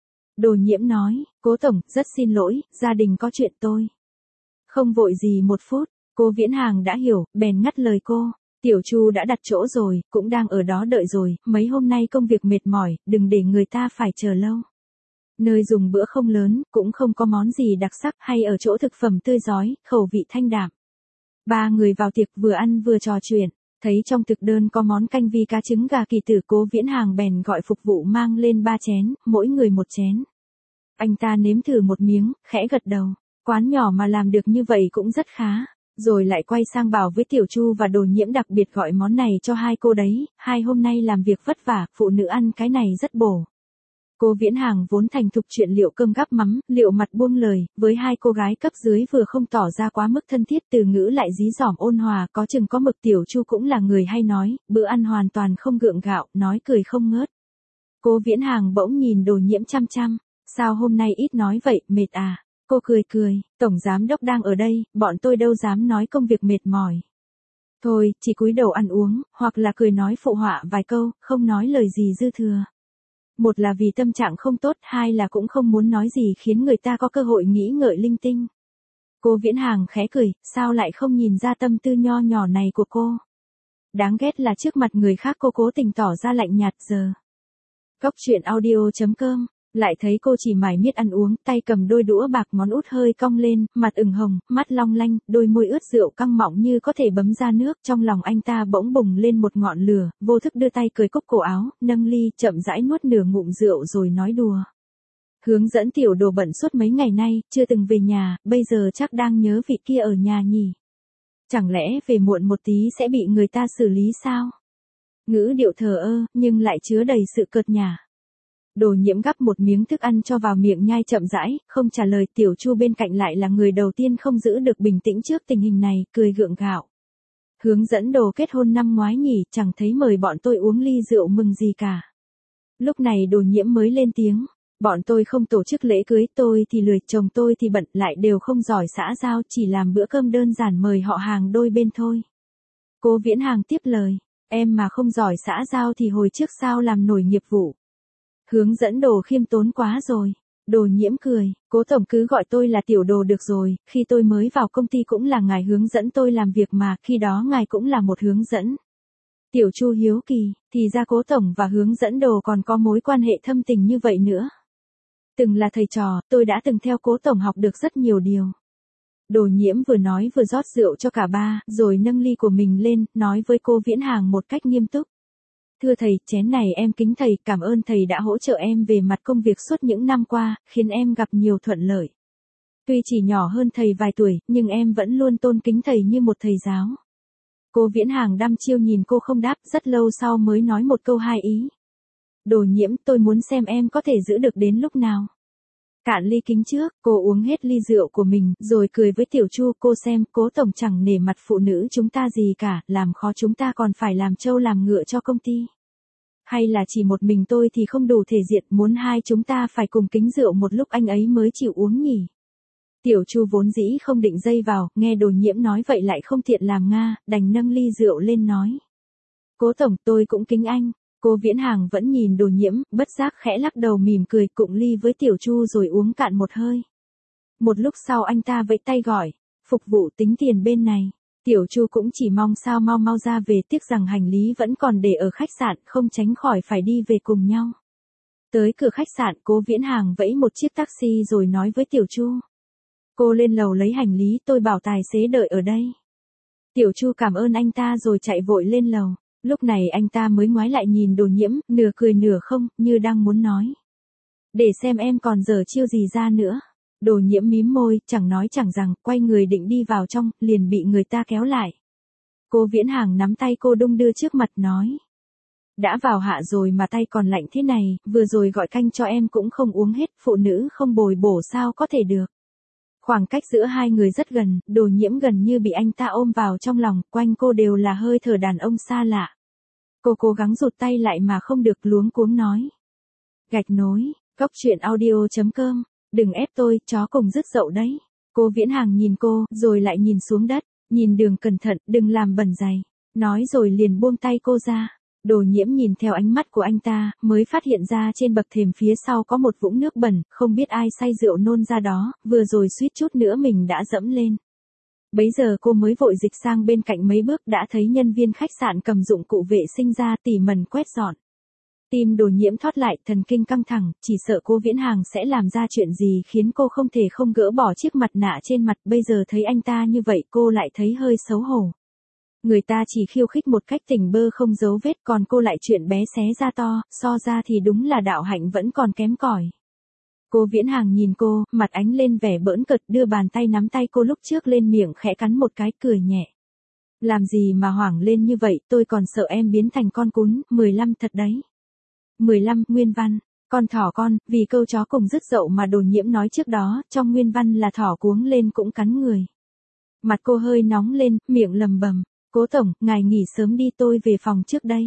Đồ Nhiễm nói, Cố tổng, rất xin lỗi, gia đình có chuyện tôi. Không vội gì một phút, Cố Viễn Hàng đã hiểu, bèn ngắt lời cô. Tiểu Chu đã đặt chỗ rồi, cũng đang ở đó đợi rồi, mấy hôm nay công việc mệt mỏi, đừng để người ta phải chờ lâu. Nơi dùng bữa không lớn, cũng không có món gì đặc sắc, hay ở chỗ thực phẩm tươi rói, khẩu vị thanh đạm. Ba người vào tiệc vừa ăn vừa trò chuyện, thấy trong thực đơn có món canh vi cá trứng gà kỳ tử. Cố Viễn Hàng bèn gọi phục vụ mang lên ba chén, mỗi người một chén. Anh ta nếm thử một miếng, khẽ gật đầu, quán nhỏ mà làm được như vậy cũng rất khá. Rồi lại quay sang bảo với Tiểu Chu và Đồ Nhiễm đặc biệt gọi món này cho hai cô đấy, hai hôm nay làm việc vất vả, phụ nữ ăn cái này rất bổ. Cố Viễn Hàng vốn thành thục chuyện liệu cơm gắp mắm, liệu mặt buông lời, với hai cô gái cấp dưới vừa không tỏ ra quá mức thân thiết, từ ngữ lại dí dỏm ôn hòa, có chừng có mực. Tiểu Chu cũng là người hay nói, bữa ăn hoàn toàn không gượng gạo, nói cười không ngớt. Cố Viễn Hàng bỗng nhìn Đồ Nhiễm chăm chăm, sao hôm nay ít nói vậy, mệt à? Cô cười cười, tổng giám đốc đang ở đây, bọn tôi đâu dám nói công việc mệt mỏi. Thôi, chỉ cúi đầu ăn uống, hoặc là cười nói phụ họa vài câu, không nói lời gì dư thừa. Một là vì tâm trạng không tốt, hai là cũng không muốn nói gì khiến người ta có cơ hội nghĩ ngợi linh tinh. Cố Viễn Hàng khẽ cười, sao lại không nhìn ra tâm tư nho nhỏ này của cô? Đáng ghét là trước mặt người khác cô cố tình tỏ ra lạnh nhạt giờ. Cốc truyện audio chấm com, lại thấy cô chỉ mải miết ăn uống, tay cầm đôi đũa bạc, ngón út hơi cong lên, mặt ửng hồng, mắt long lanh, đôi môi ướt rượu căng mọng như có thể bấm ra nước. Trong lòng anh ta bỗng bùng lên một ngọn lửa, vô thức đưa tay cởi cúc cổ áo, nâng ly, chậm rãi nuốt nửa ngụm rượu rồi nói đùa. Hướng dẫn Tiểu Đồ bận suốt mấy ngày nay, chưa từng về nhà, bây giờ chắc đang nhớ vị kia ở nhà nhỉ. Chẳng lẽ về muộn một tí sẽ bị người ta xử lý sao? Ngữ điệu thờ ơ, nhưng lại chứa đầy sự cợt nhả. Đồ Nhiễm gắp một miếng thức ăn cho vào miệng nhai chậm rãi, không trả lời. Tiểu Chu bên cạnh lại là người đầu tiên không giữ được bình tĩnh trước tình hình này, cười gượng gạo. Hướng dẫn Đồ kết hôn năm ngoái nhỉ, chẳng thấy mời bọn tôi uống ly rượu mừng gì cả. Lúc này Đồ Nhiễm mới lên tiếng, bọn tôi không tổ chức lễ cưới, tôi thì lười, chồng tôi thì bận, lại đều không giỏi xã giao, chỉ làm bữa cơm đơn giản mời họ hàng đôi bên thôi. Cố Viễn Hàng tiếp lời, Em mà không giỏi xã giao thì hồi trước sao làm nổi nghiệp vụ. Hướng dẫn Đồ khiêm tốn quá rồi. Đồ Nhiễm cười, Cố tổng cứ gọi tôi là tiểu Đồ được rồi, khi tôi mới vào công ty cũng là ngài hướng dẫn tôi làm việc mà, khi đó ngài cũng là một hướng dẫn. Tiểu Chu hiếu kỳ, thì ra Cố tổng và hướng dẫn Đồ còn có mối quan hệ thâm tình như vậy nữa. Từng là thầy trò, tôi đã từng theo Cố tổng học được rất nhiều điều. Đồ Nhiễm vừa nói vừa rót rượu cho cả ba, rồi nâng ly của mình lên, nói với cô Viễn Hàng một cách nghiêm túc. Thưa thầy, chén này em kính thầy, cảm ơn thầy đã hỗ trợ em về mặt công việc suốt những năm qua, khiến em gặp nhiều thuận lợi. Tuy chỉ nhỏ hơn thầy vài tuổi, nhưng em vẫn luôn tôn kính thầy như một thầy giáo. Cô Viễn Hàng đăm chiêu nhìn cô không đáp, rất lâu sau mới nói một câu hai ý. Đồ Nhiễm, tôi muốn xem em có thể giữ được đến lúc nào. Cạn ly kính trước, cô uống hết ly rượu của mình, rồi cười với Tiểu Chu, cô xem, Cố tổng chẳng nể mặt phụ nữ chúng ta gì cả, làm khó chúng ta còn phải làm trâu làm ngựa cho công ty. Hay là chỉ một mình tôi thì không đủ thể diện, muốn hai chúng ta phải cùng kính rượu một lúc anh ấy mới chịu uống nhỉ. Tiểu Chu vốn dĩ không định dây vào, nghe Đồ Nhiễm nói vậy lại không tiện làm nga, đành nâng ly rượu lên nói. Cố tổng, tôi cũng kính anh. Cô Viễn Hàng vẫn nhìn Đồ Nhiễm, bất giác khẽ lắc đầu mỉm cười, cụng ly với Tiểu Chu rồi uống cạn một hơi. Một lúc sau anh ta vẫy tay gọi, phục vụ tính tiền bên này. Tiểu Chu cũng chỉ mong sao mau mau ra về, tiếc rằng hành lý vẫn còn để ở khách sạn, không tránh khỏi phải đi về cùng nhau. Tới cửa khách sạn, Cố Viễn Hàng vẫy một chiếc taxi rồi nói với Tiểu Chu. Cô lên lầu lấy hành lý, tôi bảo tài xế đợi ở đây. Tiểu Chu cảm ơn anh ta rồi chạy vội lên lầu. Lúc này anh ta mới ngoái lại nhìn Đồ Nhiễm, nửa cười nửa không, như đang muốn nói. Để xem em còn giở chiêu gì ra nữa. Đồ Nhiễm mím môi, chẳng nói chẳng rằng, quay người định đi vào trong, liền bị người ta kéo lại. Cô Viễn Hàng nắm tay cô đung đưa trước mặt nói. Đã vào hạ rồi mà tay còn lạnh thế này, vừa rồi gọi canh cho em cũng không uống hết, phụ nữ không bồi bổ sao có thể được. Khoảng cách giữa hai người rất gần, Đồ Nhiễm gần như bị anh ta ôm vào trong lòng, quanh cô đều là hơi thở đàn ông xa lạ. Cô cố gắng rụt tay lại mà không được, luống cuống nói. Gạch nối, cóc truyện audio chấm com, đừng ép tôi, chó cùng rứt dậu đấy. Cô Viễn Hàng nhìn cô, rồi lại nhìn xuống đất, nhìn đường cẩn thận, đừng làm bẩn giày. Nói rồi liền buông tay cô ra. Đồ Nhiễm nhìn theo ánh mắt của anh ta, mới phát hiện ra trên bậc thềm phía sau có một vũng nước bẩn, không biết ai say rượu nôn ra đó, vừa rồi suýt chút nữa mình đã dẫm lên. Bấy giờ cô mới vội dịch sang bên cạnh mấy bước, đã thấy nhân viên khách sạn cầm dụng cụ vệ sinh ra tỉ mẩn quét dọn. Tim Đồ Nhiễm thoát lại, thần kinh căng thẳng, chỉ sợ cô Viễn Hàng sẽ làm ra chuyện gì khiến cô không thể không gỡ bỏ chiếc mặt nạ trên mặt, bây giờ thấy anh ta như vậy cô lại thấy hơi xấu hổ. Người ta chỉ khiêu khích một cách tình bơ không dấu vết, còn cô lại chuyện bé xé ra to, so ra thì đúng là đạo hạnh vẫn còn kém cỏi. Cô Viễn Hàng nhìn cô, mặt ánh lên vẻ bỡn cợt, đưa bàn tay nắm tay cô lúc trước lên miệng khẽ cắn một cái, cười nhẹ. Làm gì mà hoảng lên như vậy, tôi còn sợ em biến thành con cún. Mười lăm thật đấy. Mười lăm, nguyên văn. Con thỏ con, vì câu chó cùng rứt dậu mà Đồ Nhiễm nói trước đó, trong nguyên văn là thỏ cuống lên cũng cắn người. Mặt cô hơi nóng lên, miệng lầm bầm. Cố tổng, ngài nghỉ sớm đi, tôi về phòng trước đây.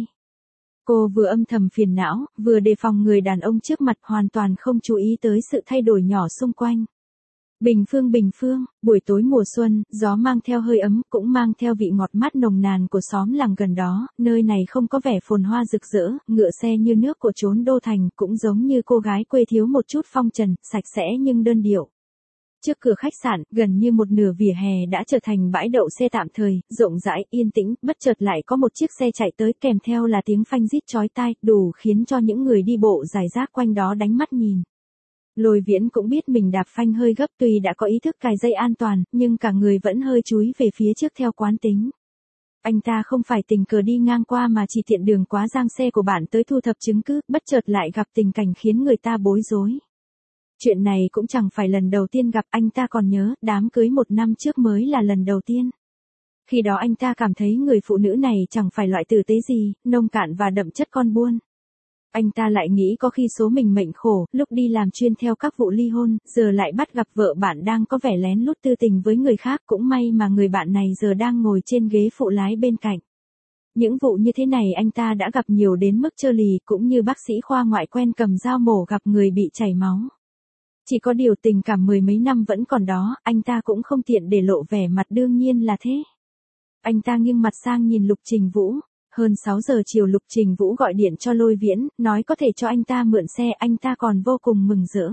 Cô vừa âm thầm phiền não, vừa đề phòng người đàn ông trước mặt, hoàn toàn không chú ý tới sự thay đổi nhỏ xung quanh. Bình phương bình phương, buổi tối mùa xuân, gió mang theo hơi ấm, cũng mang theo vị ngọt mát nồng nàn của xóm làng gần đó, nơi này không có vẻ phồn hoa rực rỡ, ngựa xe như nước của chốn đô thành, cũng giống như cô gái quê thiếu một chút phong trần, sạch sẽ nhưng đơn điệu. Trước cửa khách sạn, gần như một nửa vỉa hè đã trở thành bãi đậu xe tạm thời, rộng rãi, yên tĩnh, bất chợt lại có một chiếc xe chạy tới, kèm theo là tiếng phanh rít chói tai, đủ khiến cho những người đi bộ rải rác quanh đó đánh mắt nhìn. Lôi Viễn cũng biết mình đạp phanh hơi gấp, tuy đã có ý thức cài dây an toàn, nhưng cả người vẫn hơi chúi về phía trước theo quán tính. Anh ta không phải tình cờ đi ngang qua mà chỉ tiện đường quá giang xe của bạn tới thu thập chứng cứ, bất chợt lại gặp tình cảnh khiến người ta bối rối. Chuyện này cũng chẳng phải lần đầu tiên gặp, anh ta còn nhớ, đám cưới một năm trước mới là lần đầu tiên. Khi đó anh ta cảm thấy người phụ nữ này chẳng phải loại tử tế gì, nông cạn và đậm chất con buôn. Anh ta lại nghĩ có khi số mình mệnh khổ, lúc đi làm chuyên theo các vụ ly hôn, giờ lại bắt gặp vợ bạn đang có vẻ lén lút tư tình với người khác, cũng may mà người bạn này giờ đang ngồi trên ghế phụ lái bên cạnh. Những vụ như thế này anh ta đã gặp nhiều đến mức trơ lì, cũng như bác sĩ khoa ngoại quen cầm dao mổ gặp người bị chảy máu. Chỉ có điều tình cảm mười mấy năm vẫn còn đó, anh ta cũng không tiện để lộ vẻ mặt, đương nhiên là thế. Anh ta nghiêng mặt sang nhìn Lục Trình Vũ, Hơn sáu giờ chiều Lục Trình Vũ gọi điện cho Lôi Viễn, nói có thể cho anh ta mượn xe, anh ta còn vô cùng mừng rỡ.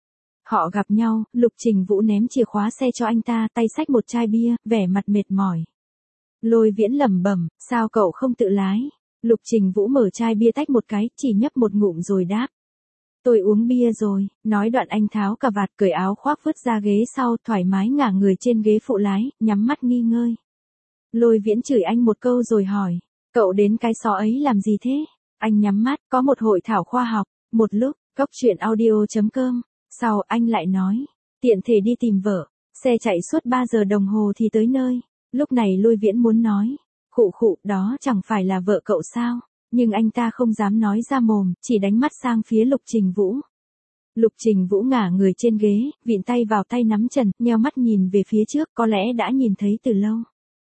Họ gặp nhau, Lục Trình Vũ ném chìa khóa xe cho anh ta, tay xách một chai bia, vẻ mặt mệt mỏi. Lôi Viễn lẩm bẩm, sao cậu không tự lái? Lục Trình Vũ mở chai bia tách một cái, chỉ nhấp một ngụm rồi đáp. Tôi uống bia rồi, nói đoạn anh tháo cà vạt cởi áo khoác vứt ra ghế sau, thoải mái ngả người trên ghế phụ lái, nhắm mắt nghi ngơi. Lôi Viễn chửi anh một câu rồi hỏi, cậu đến cái xó ấy làm gì thế? Anh nhắm mắt, có một hội thảo khoa học, một lúc, cốc truyện audio chấm com. Sau anh lại nói, tiện thể đi tìm vợ, xe chạy suốt ba giờ đồng hồ thì tới nơi. Lúc này Lôi Viễn muốn nói, khụ khụ, đó chẳng phải là vợ cậu sao? Nhưng anh ta không dám nói ra mồm, chỉ đánh mắt sang phía Lục Trình Vũ. Lục Trình Vũ ngả người trên ghế, vịn tay vào tay nắm trần, nheo mắt nhìn về phía trước, có lẽ đã nhìn thấy từ lâu.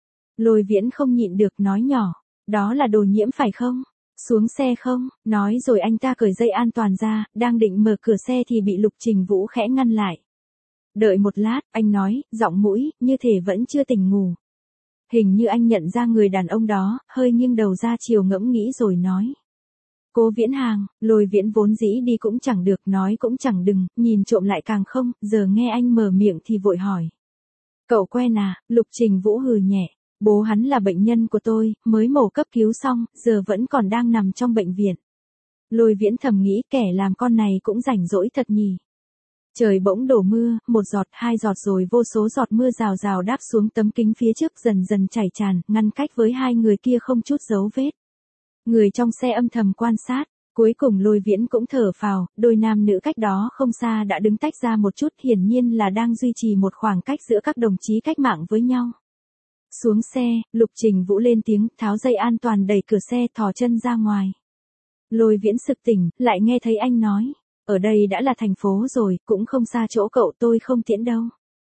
Lôi Viễn không nhịn được nói nhỏ, đó là Đồ Nhiễm phải không? Xuống xe không? Nói rồi anh ta cởi dây an toàn ra, đang định mở cửa xe thì bị Lục Trình Vũ khẽ ngăn lại. Đợi một lát, anh nói, giọng mũi, như thể vẫn chưa tỉnh ngủ. Hình như anh nhận ra người đàn ông đó, hơi nghiêng đầu ra chiều ngẫm nghĩ rồi nói. Cố Viễn Hàng. Lôi Viễn vốn dĩ đi cũng chẳng được, nói cũng chẳng đừng, nhìn trộm lại càng không, giờ nghe anh mở miệng thì vội hỏi. Cậu quen à? Lục Trình Vũ hừ nhẹ. Bố hắn là bệnh nhân của tôi, mới mổ cấp cứu xong, giờ vẫn còn đang nằm trong bệnh viện. Lôi Viễn thầm nghĩ kẻ làm con này cũng rảnh rỗi thật nhỉ. Trời bỗng đổ mưa, một giọt, hai giọt rồi vô số giọt mưa rào rào đáp xuống tấm kính phía trước dần dần chảy tràn, ngăn cách với hai người kia không chút dấu vết. Người trong xe âm thầm quan sát, cuối cùng Lôi Viễn cũng thở phào, đôi nam nữ cách đó không xa đã đứng tách ra một chút, hiển nhiên là đang duy trì một khoảng cách giữa các đồng chí cách mạng với nhau. Xuống xe, Lục Trình Vũ lên tiếng, tháo dây an toàn đẩy cửa xe thò chân ra ngoài. Lôi Viễn sực tỉnh, lại nghe thấy anh nói, ở đây đã là thành phố rồi, cũng không xa chỗ cậu, tôi không tiễn đâu.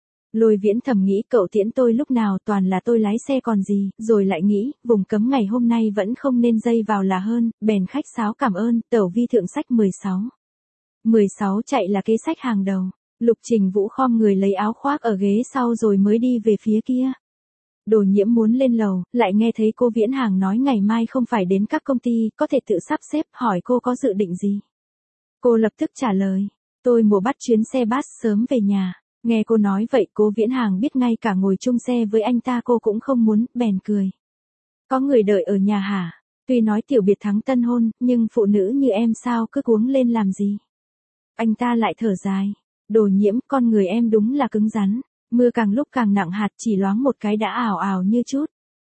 Lôi Viễn thầm nghĩ cậu tiễn tôi lúc nào, toàn là tôi lái xe còn gì, rồi lại nghĩ, vùng cấm ngày hôm nay vẫn không nên dây vào là hơn, bèn khách sáo cảm ơn, tẩu vi thượng sách mười sáu. mười sáu chạy là kế sách hàng đầu. Lục Trình Vũ khom người lấy áo khoác ở ghế sau rồi mới đi về phía kia. Đồ Nhiễm muốn lên lầu, lại nghe thấy cô Viễn Hàng nói ngày mai không phải đến các công ty, có thể tự sắp xếp, hỏi cô có dự định gì. Cô lập tức trả lời, tôi mua bắt chuyến xe bus sớm về nhà. Nghe cô nói vậy, cô Viễn Hàng biết ngay cả ngồi chung xe với anh ta cô cũng không muốn, bèn cười. Có người đợi ở nhà hả? Tuy nói tiểu biệt thắng tân hôn, nhưng phụ nữ như em sao cứ cuống lên làm gì? Anh ta lại thở dài. Đồ Nhiễm, con người em đúng là cứng rắn. Mưa càng lúc càng nặng hạt, chỉ loáng một cái đã ảo ảo như chút.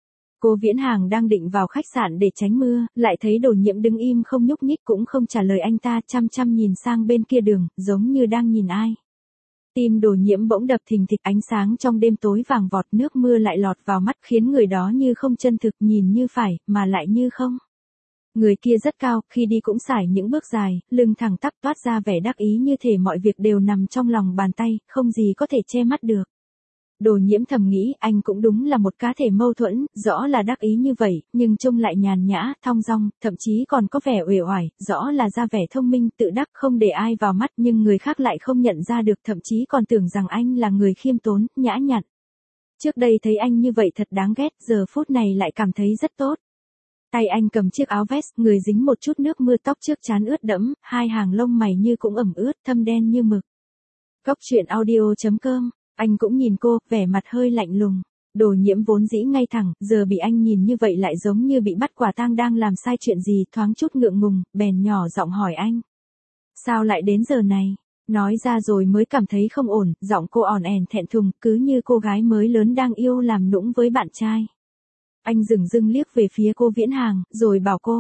Cô Viễn Hàng đang định vào khách sạn để tránh mưa, lại thấy Đồ Nhiễm đứng im không nhúc nhích cũng không trả lời anh ta, chăm chăm nhìn sang bên kia đường, giống như đang nhìn ai. Tim Đồ Nhiễm bỗng đập thình thịch, ánh sáng trong đêm tối vàng vọt, nước mưa lại lọt vào mắt khiến người đó như không chân thực, nhìn như phải, mà lại như không. Người kia rất cao, khi đi cũng sải những bước dài, lưng thẳng tắp toát ra vẻ đắc ý như thể mọi việc đều nằm trong lòng bàn tay, không gì có thể che mắt được. Đồ Nhiễm thầm nghĩ, anh cũng đúng là một cá thể mâu thuẫn, rõ là đắc ý như vậy, nhưng trông lại nhàn nhã, thong dong, thậm chí còn có vẻ uể oải, rõ là ra vẻ thông minh, tự đắc không để ai vào mắt, nhưng người khác lại không nhận ra được, thậm chí còn tưởng rằng anh là người khiêm tốn, nhã nhặn. Trước đây thấy anh như vậy thật đáng ghét, giờ phút này lại cảm thấy rất tốt. Tay anh cầm chiếc áo vest, người dính một chút nước mưa, tóc trước trán ướt đẫm, hai hàng lông mày như cũng ẩm ướt, thâm đen như mực. Cốc truyện audio chấm com. Anh cũng nhìn cô, vẻ mặt hơi lạnh lùng. Đồ Nhiễm vốn dĩ ngay thẳng, giờ bị anh nhìn như vậy lại giống như bị bắt quả tang đang làm sai chuyện gì, thoáng chút ngượng ngùng, bèn nhỏ giọng hỏi anh. Sao lại đến giờ này? Nói ra rồi mới cảm thấy không ổn, giọng cô ỏn ẻn thẹn thùng, cứ như cô gái mới lớn đang yêu làm nũng với bạn trai. Anh dửng dưng liếc về phía cô Viễn Hàng, rồi bảo cô.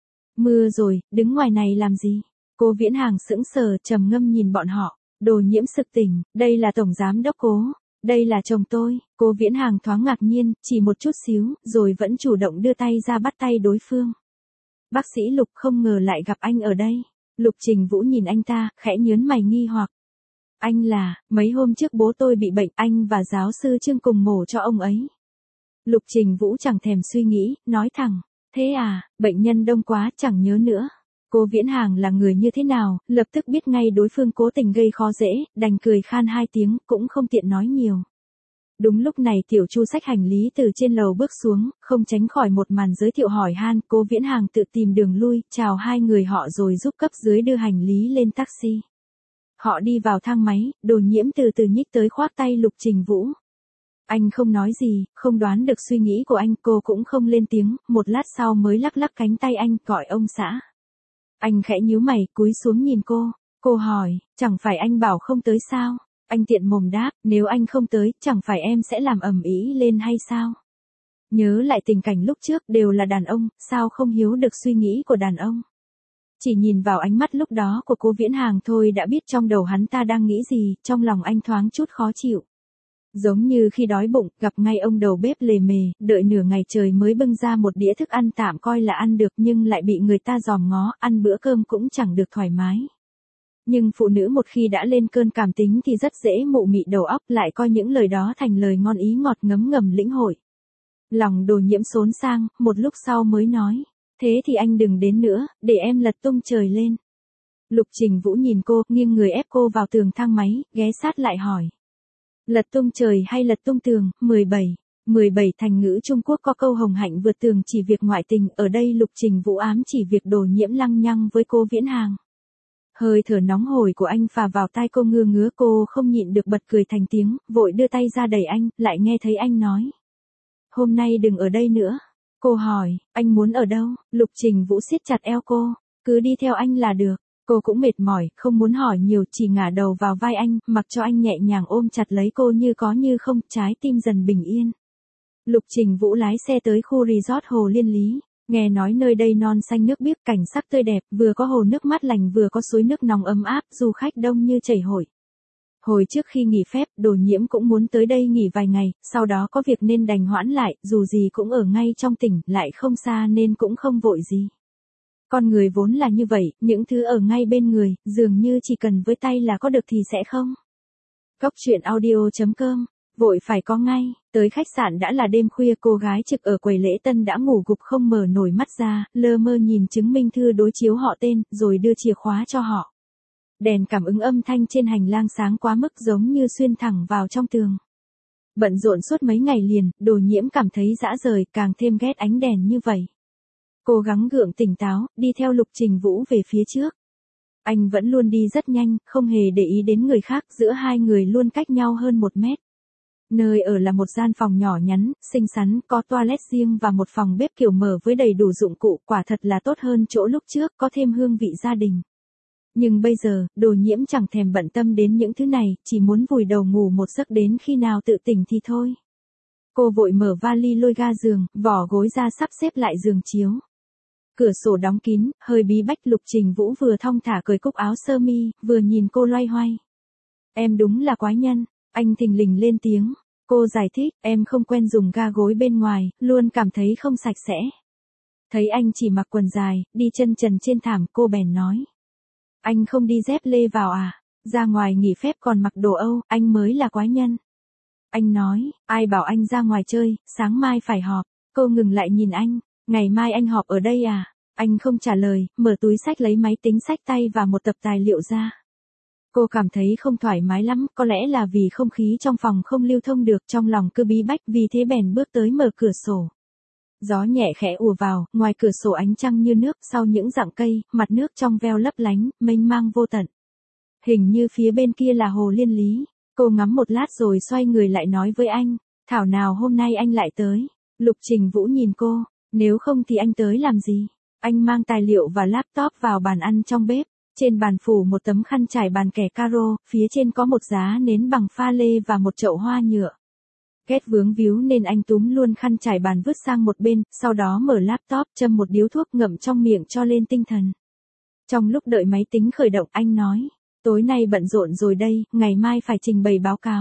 Mưa rồi, đứng ngoài này làm gì? Cô Viễn Hàng sững sờ, trầm ngâm nhìn bọn họ. Đồ Nhiễm sực tỉnh, đây là tổng giám đốc Cố, đây là chồng tôi. Cô Viễn Hàng thoáng ngạc nhiên, chỉ một chút xíu, rồi vẫn chủ động đưa tay ra bắt tay đối phương. Bác sĩ Lục, không ngờ lại gặp anh ở đây. Lục Trình Vũ nhìn anh ta, khẽ nhớn mày nghi hoặc. Anh là, mấy hôm trước bố tôi bị bệnh, anh và giáo sư Trương cùng mổ cho ông ấy. Lục Trình Vũ chẳng thèm suy nghĩ, nói thẳng, thế à, bệnh nhân đông quá, chẳng nhớ nữa. Cô Viễn Hàng là người như thế nào, lập tức biết ngay đối phương cố tình gây khó dễ, đành cười khan hai tiếng, cũng không tiện nói nhiều. Đúng lúc này Tiểu Chu xách hành lý từ trên lầu bước xuống, không tránh khỏi một màn giới thiệu hỏi han, Cố Viễn Hàng tự tìm đường lui, chào hai người họ rồi giúp cấp dưới đưa hành lý lên taxi. Họ đi vào thang máy, Đồ Nhiễm từ từ nhích tới khoác tay Lục Trình Vũ. Anh không nói gì, không đoán được suy nghĩ của anh, cô cũng không lên tiếng, một lát sau mới lắc lắc cánh tay anh, gọi ông xã. Anh khẽ nhíu mày, cúi xuống nhìn cô, cô hỏi, chẳng phải anh bảo không tới sao? Anh tiện mồm đáp, nếu anh không tới, chẳng phải em sẽ làm ầm ĩ lên hay sao? Nhớ lại tình cảnh lúc trước, đều là đàn ông, sao không hiếu được suy nghĩ của đàn ông? Chỉ nhìn vào ánh mắt lúc đó của Cố Viễn Hàng thôi đã biết trong đầu hắn ta đang nghĩ gì, trong lòng anh thoáng chút khó chịu. Giống như khi đói bụng, gặp ngay ông đầu bếp lề mề, đợi nửa ngày trời mới bưng ra một đĩa thức ăn tạm coi là ăn được nhưng lại bị người ta dòm ngó, ăn bữa cơm cũng chẳng được thoải mái. Nhưng phụ nữ một khi đã lên cơn cảm tính thì rất dễ mụ mị đầu óc, lại coi những lời đó thành lời ngon ý ngọt ngấm ngầm lĩnh hội. Lòng Đồ Nhiễm xốn sang, một lúc sau mới nói, thế thì anh đừng đến nữa, để em lật tung trời lên. Lục Trình Vũ nhìn cô, nghiêng người ép cô vào tường thang máy, ghé sát lại hỏi. Lật tung trời hay lật tung tường? mười bảy. mười bảy thành ngữ Trung Quốc có câu hồng hạnh vượt tường chỉ việc ngoại tình, ở đây Lục Trình Vũ ám chỉ việc Đồ Nhiễm lăng nhăng với Cố Viễn Hàng. Hơi thở nóng hổi của anh phà vào tai cô ngưa ngứa, cô không nhịn được bật cười thành tiếng, vội đưa tay ra đẩy anh, lại nghe thấy anh nói. Hôm nay đừng ở đây nữa. Cô hỏi, anh muốn ở đâu? Lục Trình Vũ siết chặt eo cô, cứ đi theo anh là được. Cô cũng mệt mỏi, không muốn hỏi nhiều, chỉ ngả đầu vào vai anh, mặc cho anh nhẹ nhàng ôm chặt lấy cô như có như không, trái tim dần bình yên. Lục Trình Vũ lái xe tới khu resort Hồ Liên Lý. Nghe nói nơi đây non xanh nước biếc, cảnh sắc tươi đẹp, vừa có hồ nước mát lành vừa có suối nước nóng ấm áp, du khách đông như chảy hội. Hồi trước khi nghỉ phép, Đồ Nhiễm cũng muốn tới đây nghỉ vài ngày, sau đó có việc nên đành hoãn lại, dù gì cũng ở ngay trong tỉnh, lại không xa nên cũng không vội gì. Con người vốn là như vậy, những thứ ở ngay bên người, dường như chỉ cần với tay là có được thì sẽ không. Cóc truyện audio chấm com, vội phải có ngay, tới khách sạn đã là đêm khuya, cô gái trực ở quầy lễ tân đã ngủ gục không mở nổi mắt ra, lơ mơ nhìn chứng minh thư đối chiếu họ tên, rồi đưa chìa khóa cho họ. Đèn cảm ứng âm thanh trên hành lang sáng quá mức giống như xuyên thẳng vào trong tường. Bận rộn suốt mấy ngày liền, Đồ Nhiễm cảm thấy dã rời, càng thêm ghét ánh đèn như vậy. Cố gắng gượng tỉnh táo, đi theo Lục Trình Vũ về phía trước. Anh vẫn luôn đi rất nhanh, không hề để ý đến người khác, giữa hai người luôn cách nhau hơn một mét. Nơi ở là một gian phòng nhỏ nhắn, xinh xắn, có toilet riêng và một phòng bếp kiểu mở với đầy đủ dụng cụ, quả thật là tốt hơn chỗ lúc trước, có thêm hương vị gia đình. Nhưng bây giờ, Đồ Nhiễm chẳng thèm bận tâm đến những thứ này, chỉ muốn vùi đầu ngủ một giấc đến khi nào tự tỉnh thì thôi. Cô vội mở vali lôi ga giường, vỏ gối ra sắp xếp lại giường chiếu. Cửa sổ đóng kín, hơi bí bách. Lục Trình Vũ vừa thong thả cởi cúc áo sơ mi, vừa nhìn cô loay hoay. Em đúng là quái nhân, anh thình lình lên tiếng. Cô giải thích, em không quen dùng ga gối bên ngoài, luôn cảm thấy không sạch sẽ. Thấy anh chỉ mặc quần dài, đi chân trần trên thảm, cô bèn nói. Anh không đi dép lê vào à? Ra ngoài nghỉ phép còn mặc đồ Âu, anh mới là quái nhân. Anh nói, ai bảo anh ra ngoài chơi, sáng mai phải họp. Cô ngừng lại nhìn anh, ngày mai anh họp ở đây à? Anh không trả lời, mở túi xách lấy máy tính xách tay và một tập tài liệu ra. Cô cảm thấy không thoải mái lắm, có lẽ là vì không khí trong phòng không lưu thông được, trong lòng cứ bí bách, vì thế bèn bước tới mở cửa sổ. Gió nhẹ khẽ ùa vào, ngoài cửa sổ ánh trăng như nước, sau những rặng cây, mặt nước trong veo lấp lánh, mênh mang vô tận. Hình như phía bên kia là Hồ Liên Lý. Cô ngắm một lát rồi xoay người lại nói với anh, thảo nào hôm nay anh lại tới. Lục Trình Vũ nhìn cô, nếu không thì anh tới làm gì? Anh mang tài liệu và laptop vào bàn ăn trong bếp. Trên bàn phủ một tấm khăn trải bàn kẻ caro, phía trên có một giá nến bằng pha lê và một chậu hoa nhựa. Ghét vướng víu nên anh túm luôn khăn trải bàn vứt sang một bên, sau đó mở laptop, châm một điếu thuốc ngậm trong miệng cho lên tinh thần. Trong lúc đợi máy tính khởi động, anh nói, tối nay bận rộn rồi đây, ngày mai phải trình bày báo cáo.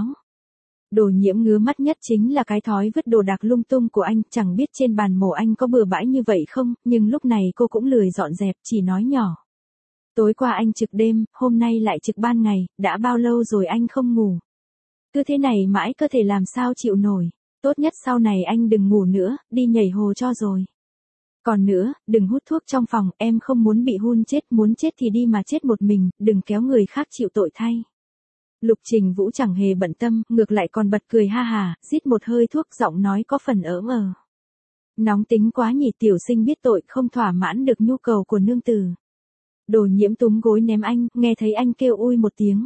Đồ Nhiễm ngứa mắt nhất chính là cái thói vứt đồ đạc lung tung của anh, chẳng biết trên bàn mổ anh có bừa bãi như vậy không, nhưng lúc này cô cũng lười dọn dẹp, chỉ nói nhỏ. Tối qua anh trực đêm, hôm nay lại trực ban ngày, đã bao lâu rồi anh không ngủ. Cứ thế này mãi cơ thể làm sao chịu nổi, tốt nhất sau này anh đừng ngủ nữa, đi nhảy hồ cho rồi. Còn nữa, đừng hút thuốc trong phòng, em không muốn bị hun chết, muốn chết thì đi mà chết một mình, đừng kéo người khác chịu tội thay. Lục Trình Vũ chẳng hề bận tâm, ngược lại còn bật cười ha hà, rít một hơi thuốc giọng nói có phần ỡm ờ. Nóng tính quá nhỉ, tiểu sinh biết tội không thỏa mãn được nhu cầu của nương tử. Đồ Nhiễm túm gối ném anh, nghe thấy anh kêu ui một tiếng.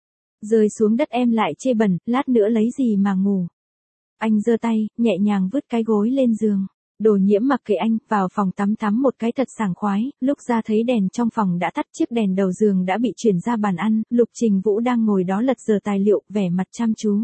Rơi xuống đất em lại chê bẩn, lát nữa lấy gì mà ngủ. Anh giơ tay, nhẹ nhàng vứt cái gối lên giường. Đồ Nhiễm mặc kệ anh, vào phòng tắm tắm một cái thật sảng khoái, lúc ra thấy đèn trong phòng đã tắt, chiếc đèn đầu giường đã bị chuyển ra bàn ăn, Lục Trình Vũ đang ngồi đó lật dở tài liệu, vẻ mặt chăm chú.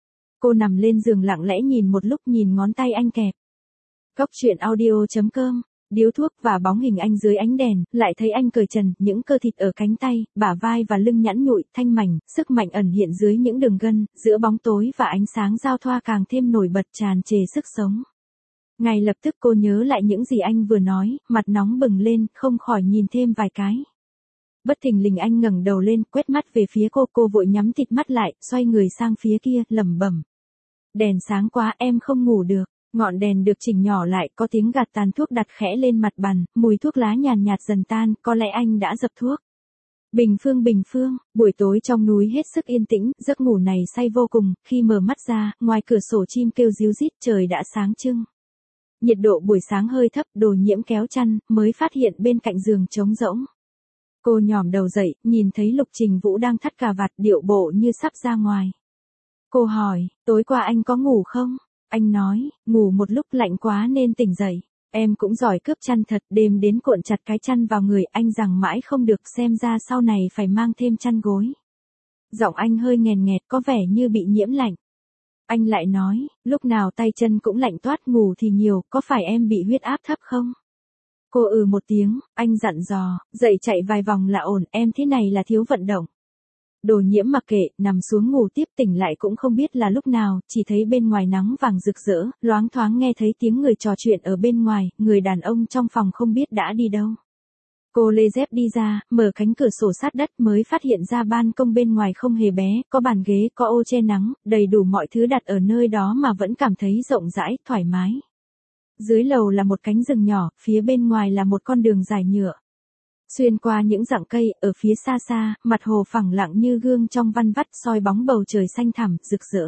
Cô nằm lên giường lặng lẽ nhìn một lúc, nhìn ngón tay anh kẹp. Cóc truyện audio chấm com, điếu thuốc và bóng hình anh dưới ánh đèn, lại thấy anh cởi trần, những cơ thịt ở cánh tay, bả vai và lưng nhẵn nhụi, thanh mảnh, sức mạnh ẩn hiện dưới những đường gân, giữa bóng tối và ánh sáng giao thoa càng thêm nổi bật, tràn trề sức sống. Ngay lập tức cô nhớ lại những gì anh vừa nói, mặt nóng bừng lên, không khỏi nhìn thêm vài cái. Bất thình lình anh ngẩng đầu lên, quét mắt về phía cô, cô vội nhắm thịt mắt lại, xoay người sang phía kia, lẩm bẩm. Đèn sáng quá, em không ngủ được. Ngọn đèn được chỉnh nhỏ lại, có tiếng gạt tàn thuốc đặt khẽ lên mặt bàn, mùi thuốc lá nhàn nhạt dần tan, có lẽ anh đã dập thuốc. Bình phương bình phương, buổi tối trong núi hết sức yên tĩnh, giấc ngủ này say vô cùng, khi mở mắt ra, ngoài cửa sổ chim kêu ríu rít, trời đã sáng trưng. Nhiệt độ buổi sáng hơi thấp, Đồ Nhiễm kéo chăn, mới phát hiện bên cạnh giường trống rỗng. Cô nhòm đầu dậy, nhìn thấy Lục Trình Vũ đang thắt cà vạt, điệu bộ như sắp ra ngoài. Cô hỏi, tối qua anh có ngủ không? Anh nói, ngủ một lúc lạnh quá nên tỉnh dậy. Em cũng giỏi cướp chăn thật, đêm đến cuộn chặt cái chăn vào người, anh rằng mãi không được, xem ra sau này phải mang thêm chăn gối. Giọng anh hơi nghèn nghẹt, có vẻ như bị nhiễm lạnh. Anh lại nói, lúc nào tay chân cũng lạnh toát, ngủ thì nhiều, có phải em bị huyết áp thấp không? Cô ừ một tiếng, anh dặn dò, dậy chạy vài vòng là ổn, em thế này là thiếu vận động. Đồ Nhiễm mặc kệ, nằm xuống ngủ tiếp, tỉnh lại cũng không biết là lúc nào, chỉ thấy bên ngoài nắng vàng rực rỡ, loáng thoáng nghe thấy tiếng người trò chuyện ở bên ngoài, người đàn ông trong phòng không biết đã đi đâu. Cô lê dép đi ra, mở cánh cửa sổ sát đất mới phát hiện ra ban công bên ngoài không hề bé, có bàn ghế, có ô che nắng, đầy đủ mọi thứ đặt ở nơi đó mà vẫn cảm thấy rộng rãi, thoải mái. Dưới lầu là một cánh rừng nhỏ, phía bên ngoài là một con đường dài nhựa. Xuyên qua những rặng cây, ở phía xa xa, mặt hồ phẳng lặng như gương trong văn vắt, soi bóng bầu trời xanh thẳm, rực rỡ.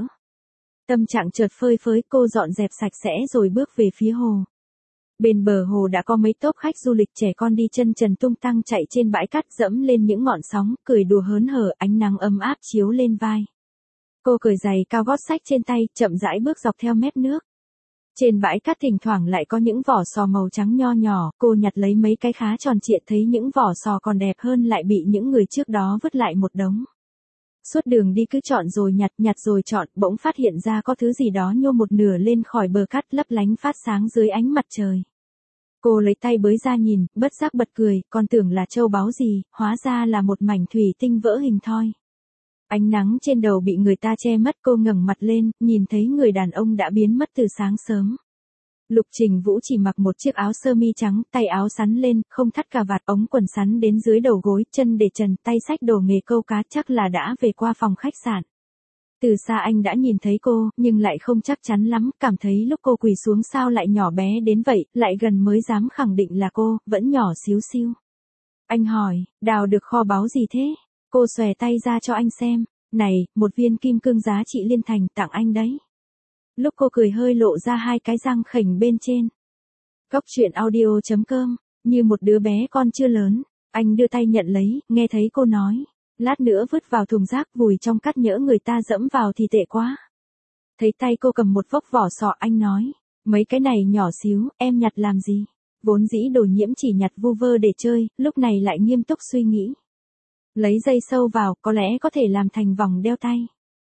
Tâm trạng chợt phơi phới, cô dọn dẹp sạch sẽ rồi bước về phía hồ. Bên bờ hồ đã có mấy tốp khách du lịch trẻ con đi chân trần tung tăng chạy trên bãi cát, dẫm lên những ngọn sóng, cười đùa hớn hở, ánh nắng ấm áp chiếu lên vai. Cô cởi giày cao gót xách trên tay, chậm rãi bước dọc theo mép nước. Trên bãi cát thỉnh thoảng lại có những vỏ sò màu trắng nho nhỏ, cô nhặt lấy mấy cái khá tròn trịa, thấy những vỏ sò còn đẹp hơn lại bị những người trước đó vứt lại một đống. Suốt đường đi cứ chọn rồi nhặt, nhặt rồi chọn, bỗng phát hiện ra có thứ gì đó nhô một nửa lên khỏi bờ cát, lấp lánh phát sáng dưới ánh mặt trời. Cô lấy tay bới ra nhìn, bất giác bật cười, còn tưởng là châu báu gì, hóa ra là một mảnh thủy tinh vỡ hình thoi. Ánh nắng trên đầu bị người ta che mất, cô ngẩng mặt lên, nhìn thấy người đàn ông đã biến mất từ sáng sớm. Lục Trình Vũ chỉ mặc một chiếc áo sơ mi trắng, tay áo sắn lên, không thắt cà vạt, ống quần sắn đến dưới đầu gối, chân để trần, tay xách đồ nghề câu cá, chắc là đã về qua phòng khách sạn. Từ xa anh đã nhìn thấy cô, nhưng lại không chắc chắn lắm, cảm thấy lúc cô quỳ xuống sao lại nhỏ bé đến vậy, lại gần mới dám khẳng định là cô, vẫn nhỏ xíu xiu. Anh hỏi, đào được kho báu gì thế? Cô xòe tay ra cho anh xem, này, một viên kim cương giá trị liên thành, tặng anh đấy. Lúc cô cười hơi lộ ra hai cái răng khểnh bên trên. Cóc truyện audio chấm com, như một đứa bé con chưa lớn, anh đưa tay nhận lấy, nghe thấy cô nói, lát nữa vứt vào thùng rác, vùi trong cát, nhỡ người ta dẫm vào thì tệ quá. Thấy tay cô cầm một vốc vỏ sò, anh nói, mấy cái này nhỏ xíu, em nhặt làm gì? Vốn dĩ Đồ Nhiễm chỉ nhặt vu vơ để chơi, lúc này lại nghiêm túc suy nghĩ. Lấy dây sâu vào, có lẽ có thể làm thành vòng đeo tay.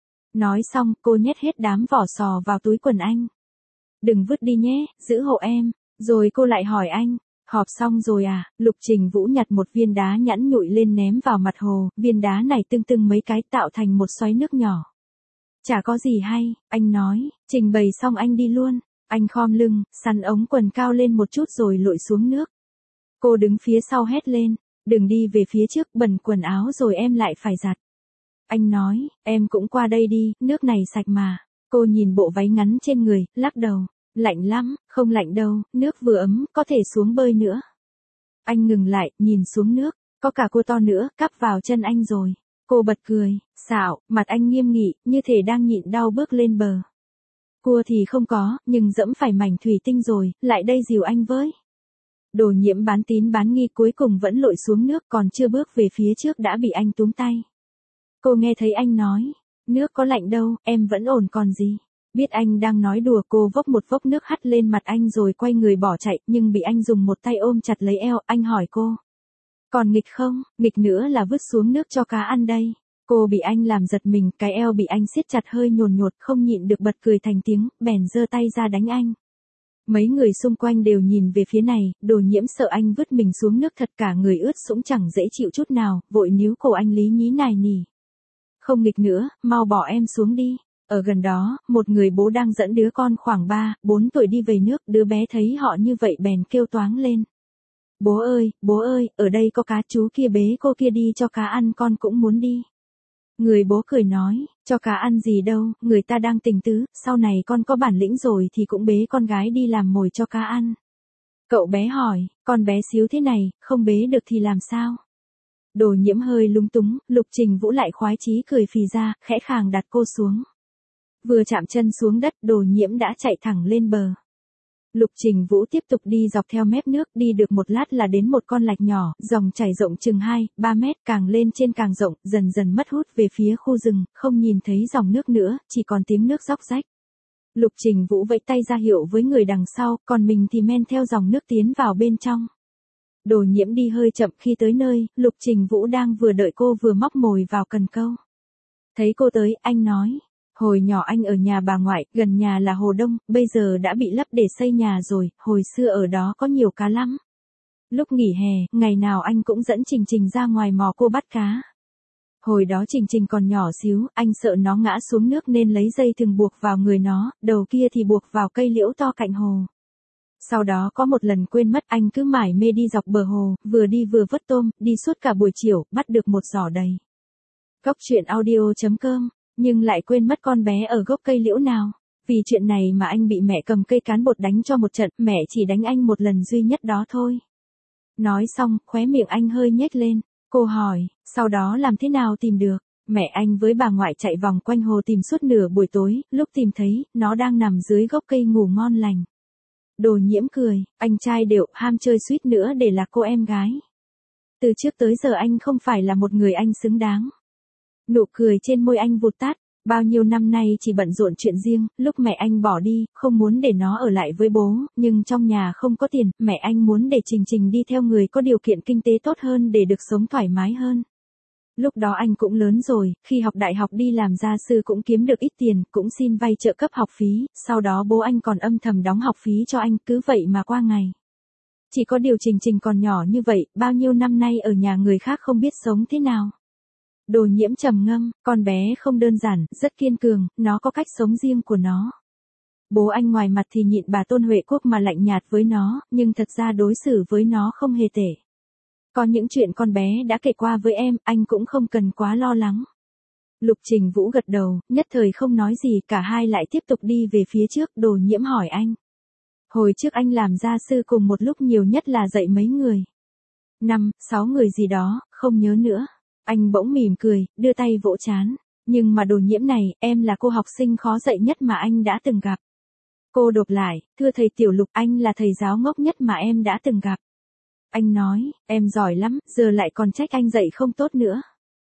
Nói xong, cô nhét hết đám vỏ sò vào túi quần anh. Đừng vứt đi nhé, giữ hộ em. Rồi cô lại hỏi anh, họp xong rồi à? Lục Trình Vũ nhặt một viên đá nhẵn nhụi lên ném vào mặt hồ, viên đá này tưng tưng mấy cái tạo thành một xoáy nước nhỏ. Chả có gì hay, anh nói, trình bày xong anh đi luôn. Anh khom lưng, sắn ống quần cao lên một chút rồi lội xuống nước. Cô đứng phía sau hét lên, đừng đi về phía trước, bẩn quần áo rồi em lại phải giặt. Anh nói, em cũng qua đây đi, nước này sạch mà. Cô nhìn bộ váy ngắn trên người, lắc đầu, lạnh lắm, không lạnh đâu, nước vừa ấm, có thể xuống bơi nữa. Anh ngừng lại, nhìn xuống nước, có cả cua to nữa, cắp vào chân anh rồi. Cô bật cười, xạo, mặt anh nghiêm nghị, như thể đang nhịn đau bước lên bờ. Cua thì không có, nhưng dẫm phải mảnh thủy tinh rồi, lại đây dìu anh với. Đồ Nhiễm bán tín bán nghi cuối cùng vẫn lội xuống nước, còn chưa bước về phía trước đã bị anh túm tay. Cô nghe thấy anh nói, nước có lạnh đâu, em vẫn ổn còn gì. Biết anh đang nói đùa, cô vốc một vốc nước hắt lên mặt anh rồi quay người bỏ chạy, nhưng bị anh dùng một tay ôm chặt lấy eo. Anh hỏi cô, còn nghịch không? Nghịch nữa là vứt xuống nước cho cá ăn đây. Cô bị anh làm giật mình, cái eo bị anh siết chặt hơi nhồn nhột, không nhịn được bật cười thành tiếng, bèn giơ tay ra đánh anh. Mấy người xung quanh đều nhìn về phía này. Đồ Nhiễm sợ anh vứt mình xuống nước thật, cả người ướt sũng chẳng dễ chịu chút nào, vội níu cổ anh lý nhí nài nỉ. Không nghịch nữa, mau bỏ em xuống đi. Ở gần đó, một người bố đang dẫn đứa con khoảng ba, bốn tuổi đi về nước, đứa bé thấy họ như vậy bèn kêu toáng lên. Bố ơi, bố ơi, ở đây có cá, chú kia bế cô kia đi cho cá ăn, con cũng muốn đi. Người bố cười nói, cho cá ăn gì đâu, người ta đang tình tứ, sau này con có bản lĩnh rồi thì cũng bế con gái đi làm mồi cho cá ăn. Cậu bé hỏi, con bé xíu thế này, không bế được thì làm sao? Đồ Nhiễm hơi lúng túng, Lục Trình Vũ lại khoái chí cười phì ra, khẽ khàng đặt cô xuống. Vừa chạm chân xuống đất, Đồ Nhiễm đã chạy thẳng lên bờ. Lục Trình Vũ tiếp tục đi dọc theo mép nước, đi được một lát là đến một con lạch nhỏ, dòng chảy rộng chừng hai, ba mét, càng lên trên càng rộng, dần dần mất hút về phía khu rừng, không nhìn thấy dòng nước nữa, chỉ còn tiếng nước róc rách. Lục Trình Vũ vẫy tay ra hiệu với người đằng sau, còn mình thì men theo dòng nước tiến vào bên trong. Đồ Nhiễm đi hơi chậm, khi tới nơi, Lục Trình Vũ đang vừa đợi cô vừa móc mồi vào cần câu. Thấy cô tới, anh nói. Hồi nhỏ anh ở nhà bà ngoại, gần nhà là hồ Đông, bây giờ đã bị lấp để xây nhà rồi, hồi xưa ở đó có nhiều cá lắm. Lúc nghỉ hè, ngày nào anh cũng dẫn Trình Trình ra ngoài mò cô bắt cá. Hồi đó Trình Trình còn nhỏ xíu, anh sợ nó ngã xuống nước nên lấy dây thừng buộc vào người nó, đầu kia thì buộc vào cây liễu to cạnh hồ. Sau đó có một lần quên mất, anh cứ mải mê đi dọc bờ hồ, vừa đi vừa vớt tôm, đi suốt cả buổi chiều, bắt được một giỏ đầy. Góc truyện audio chấm com, nhưng lại quên mất con bé ở gốc cây liễu nào. Vì chuyện này mà anh bị mẹ cầm cây cán bột đánh cho một trận, mẹ chỉ đánh anh một lần duy nhất đó thôi. Nói xong, khóe miệng anh hơi nhếch lên. Cô hỏi, sau đó làm thế nào tìm được? Mẹ anh với bà ngoại chạy vòng quanh hồ tìm suốt nửa buổi tối, lúc tìm thấy, nó đang nằm dưới gốc cây ngủ ngon lành. Đồ Nhiễm cười, anh trai đều ham chơi suýt nữa để là cô em gái. Từ trước tới giờ anh không phải là một người anh xứng đáng. Nụ cười trên môi anh vụt tắt, bao nhiêu năm nay chỉ bận rộn chuyện riêng, lúc mẹ anh bỏ đi, không muốn để nó ở lại với bố, nhưng trong nhà không có tiền, mẹ anh muốn để Trình Trình đi theo người có điều kiện kinh tế tốt hơn để được sống thoải mái hơn. Lúc đó anh cũng lớn rồi, khi học đại học đi làm gia sư cũng kiếm được ít tiền, cũng xin vay trợ cấp học phí, sau đó bố anh còn âm thầm đóng học phí cho anh, cứ vậy mà qua ngày. Chỉ có điều Trình Trình còn nhỏ như vậy, bao nhiêu năm nay ở nhà người khác không biết sống thế nào. Đồ Nhiễm trầm ngâm, con bé không đơn giản, rất kiên cường, nó có cách sống riêng của nó. Bố anh ngoài mặt thì nhịn bà Tôn Huệ Quốc mà lạnh nhạt với nó, nhưng thật ra đối xử với nó không hề tệ. Có những chuyện con bé đã kể qua với em, anh cũng không cần quá lo lắng. Lục Trình Vũ gật đầu, nhất thời không nói gì, cả hai lại tiếp tục đi về phía trước. Đồ Nhiễm hỏi anh. Hồi trước anh làm gia sư cùng một lúc nhiều nhất là dạy mấy người? Năm, sáu người gì đó, không nhớ nữa. Anh bỗng mỉm cười, đưa tay vỗ trán. Nhưng mà Đồ Nhiễm này, em là cô học sinh khó dạy nhất mà anh đã từng gặp. Cô đột lại, thưa thầy Tiểu Lục, anh là thầy giáo ngốc nhất mà em đã từng gặp. Anh nói, em giỏi lắm, giờ lại còn trách anh dạy không tốt nữa.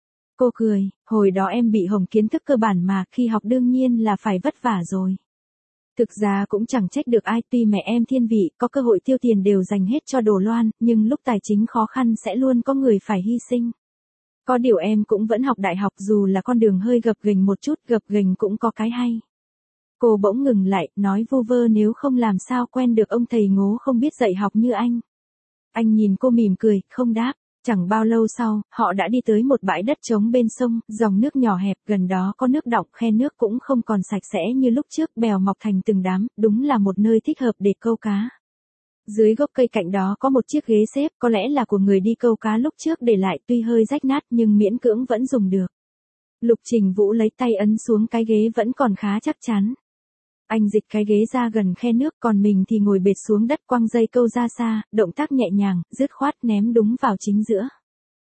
Cô cười, hồi đó em bị hỏng kiến thức cơ bản mà, khi học đương nhiên là phải vất vả rồi. Thực ra cũng chẳng trách được ai, tuy mẹ em thiên vị, có cơ hội tiêu tiền đều dành hết cho Đồ Loan, nhưng lúc tài chính khó khăn sẽ luôn có người phải hy sinh. Có điều em cũng vẫn học đại học dù là con đường hơi gập ghềnh một chút, gập ghềnh cũng có cái hay. Cô bỗng ngừng lại, nói vu vơ nếu không làm sao quen được ông thầy ngố không biết dạy học như anh. Anh nhìn cô mỉm cười, không đáp. Chẳng bao lâu sau, họ đã đi tới một bãi đất trống bên sông, dòng nước nhỏ hẹp, gần đó có nước đọng, khe nước cũng không còn sạch sẽ như lúc trước, bèo mọc thành từng đám, đúng là một nơi thích hợp để câu cá. Dưới gốc cây cạnh đó có một chiếc ghế xếp, có lẽ là của người đi câu cá lúc trước để lại, tuy hơi rách nát nhưng miễn cưỡng vẫn dùng được. Lục Trình Vũ lấy tay ấn xuống cái ghế vẫn còn khá chắc chắn. Anh dịch cái ghế ra gần khe nước, còn mình thì ngồi bệt xuống đất, quăng dây câu ra xa, động tác nhẹ nhàng, dứt khoát ném đúng vào chính giữa.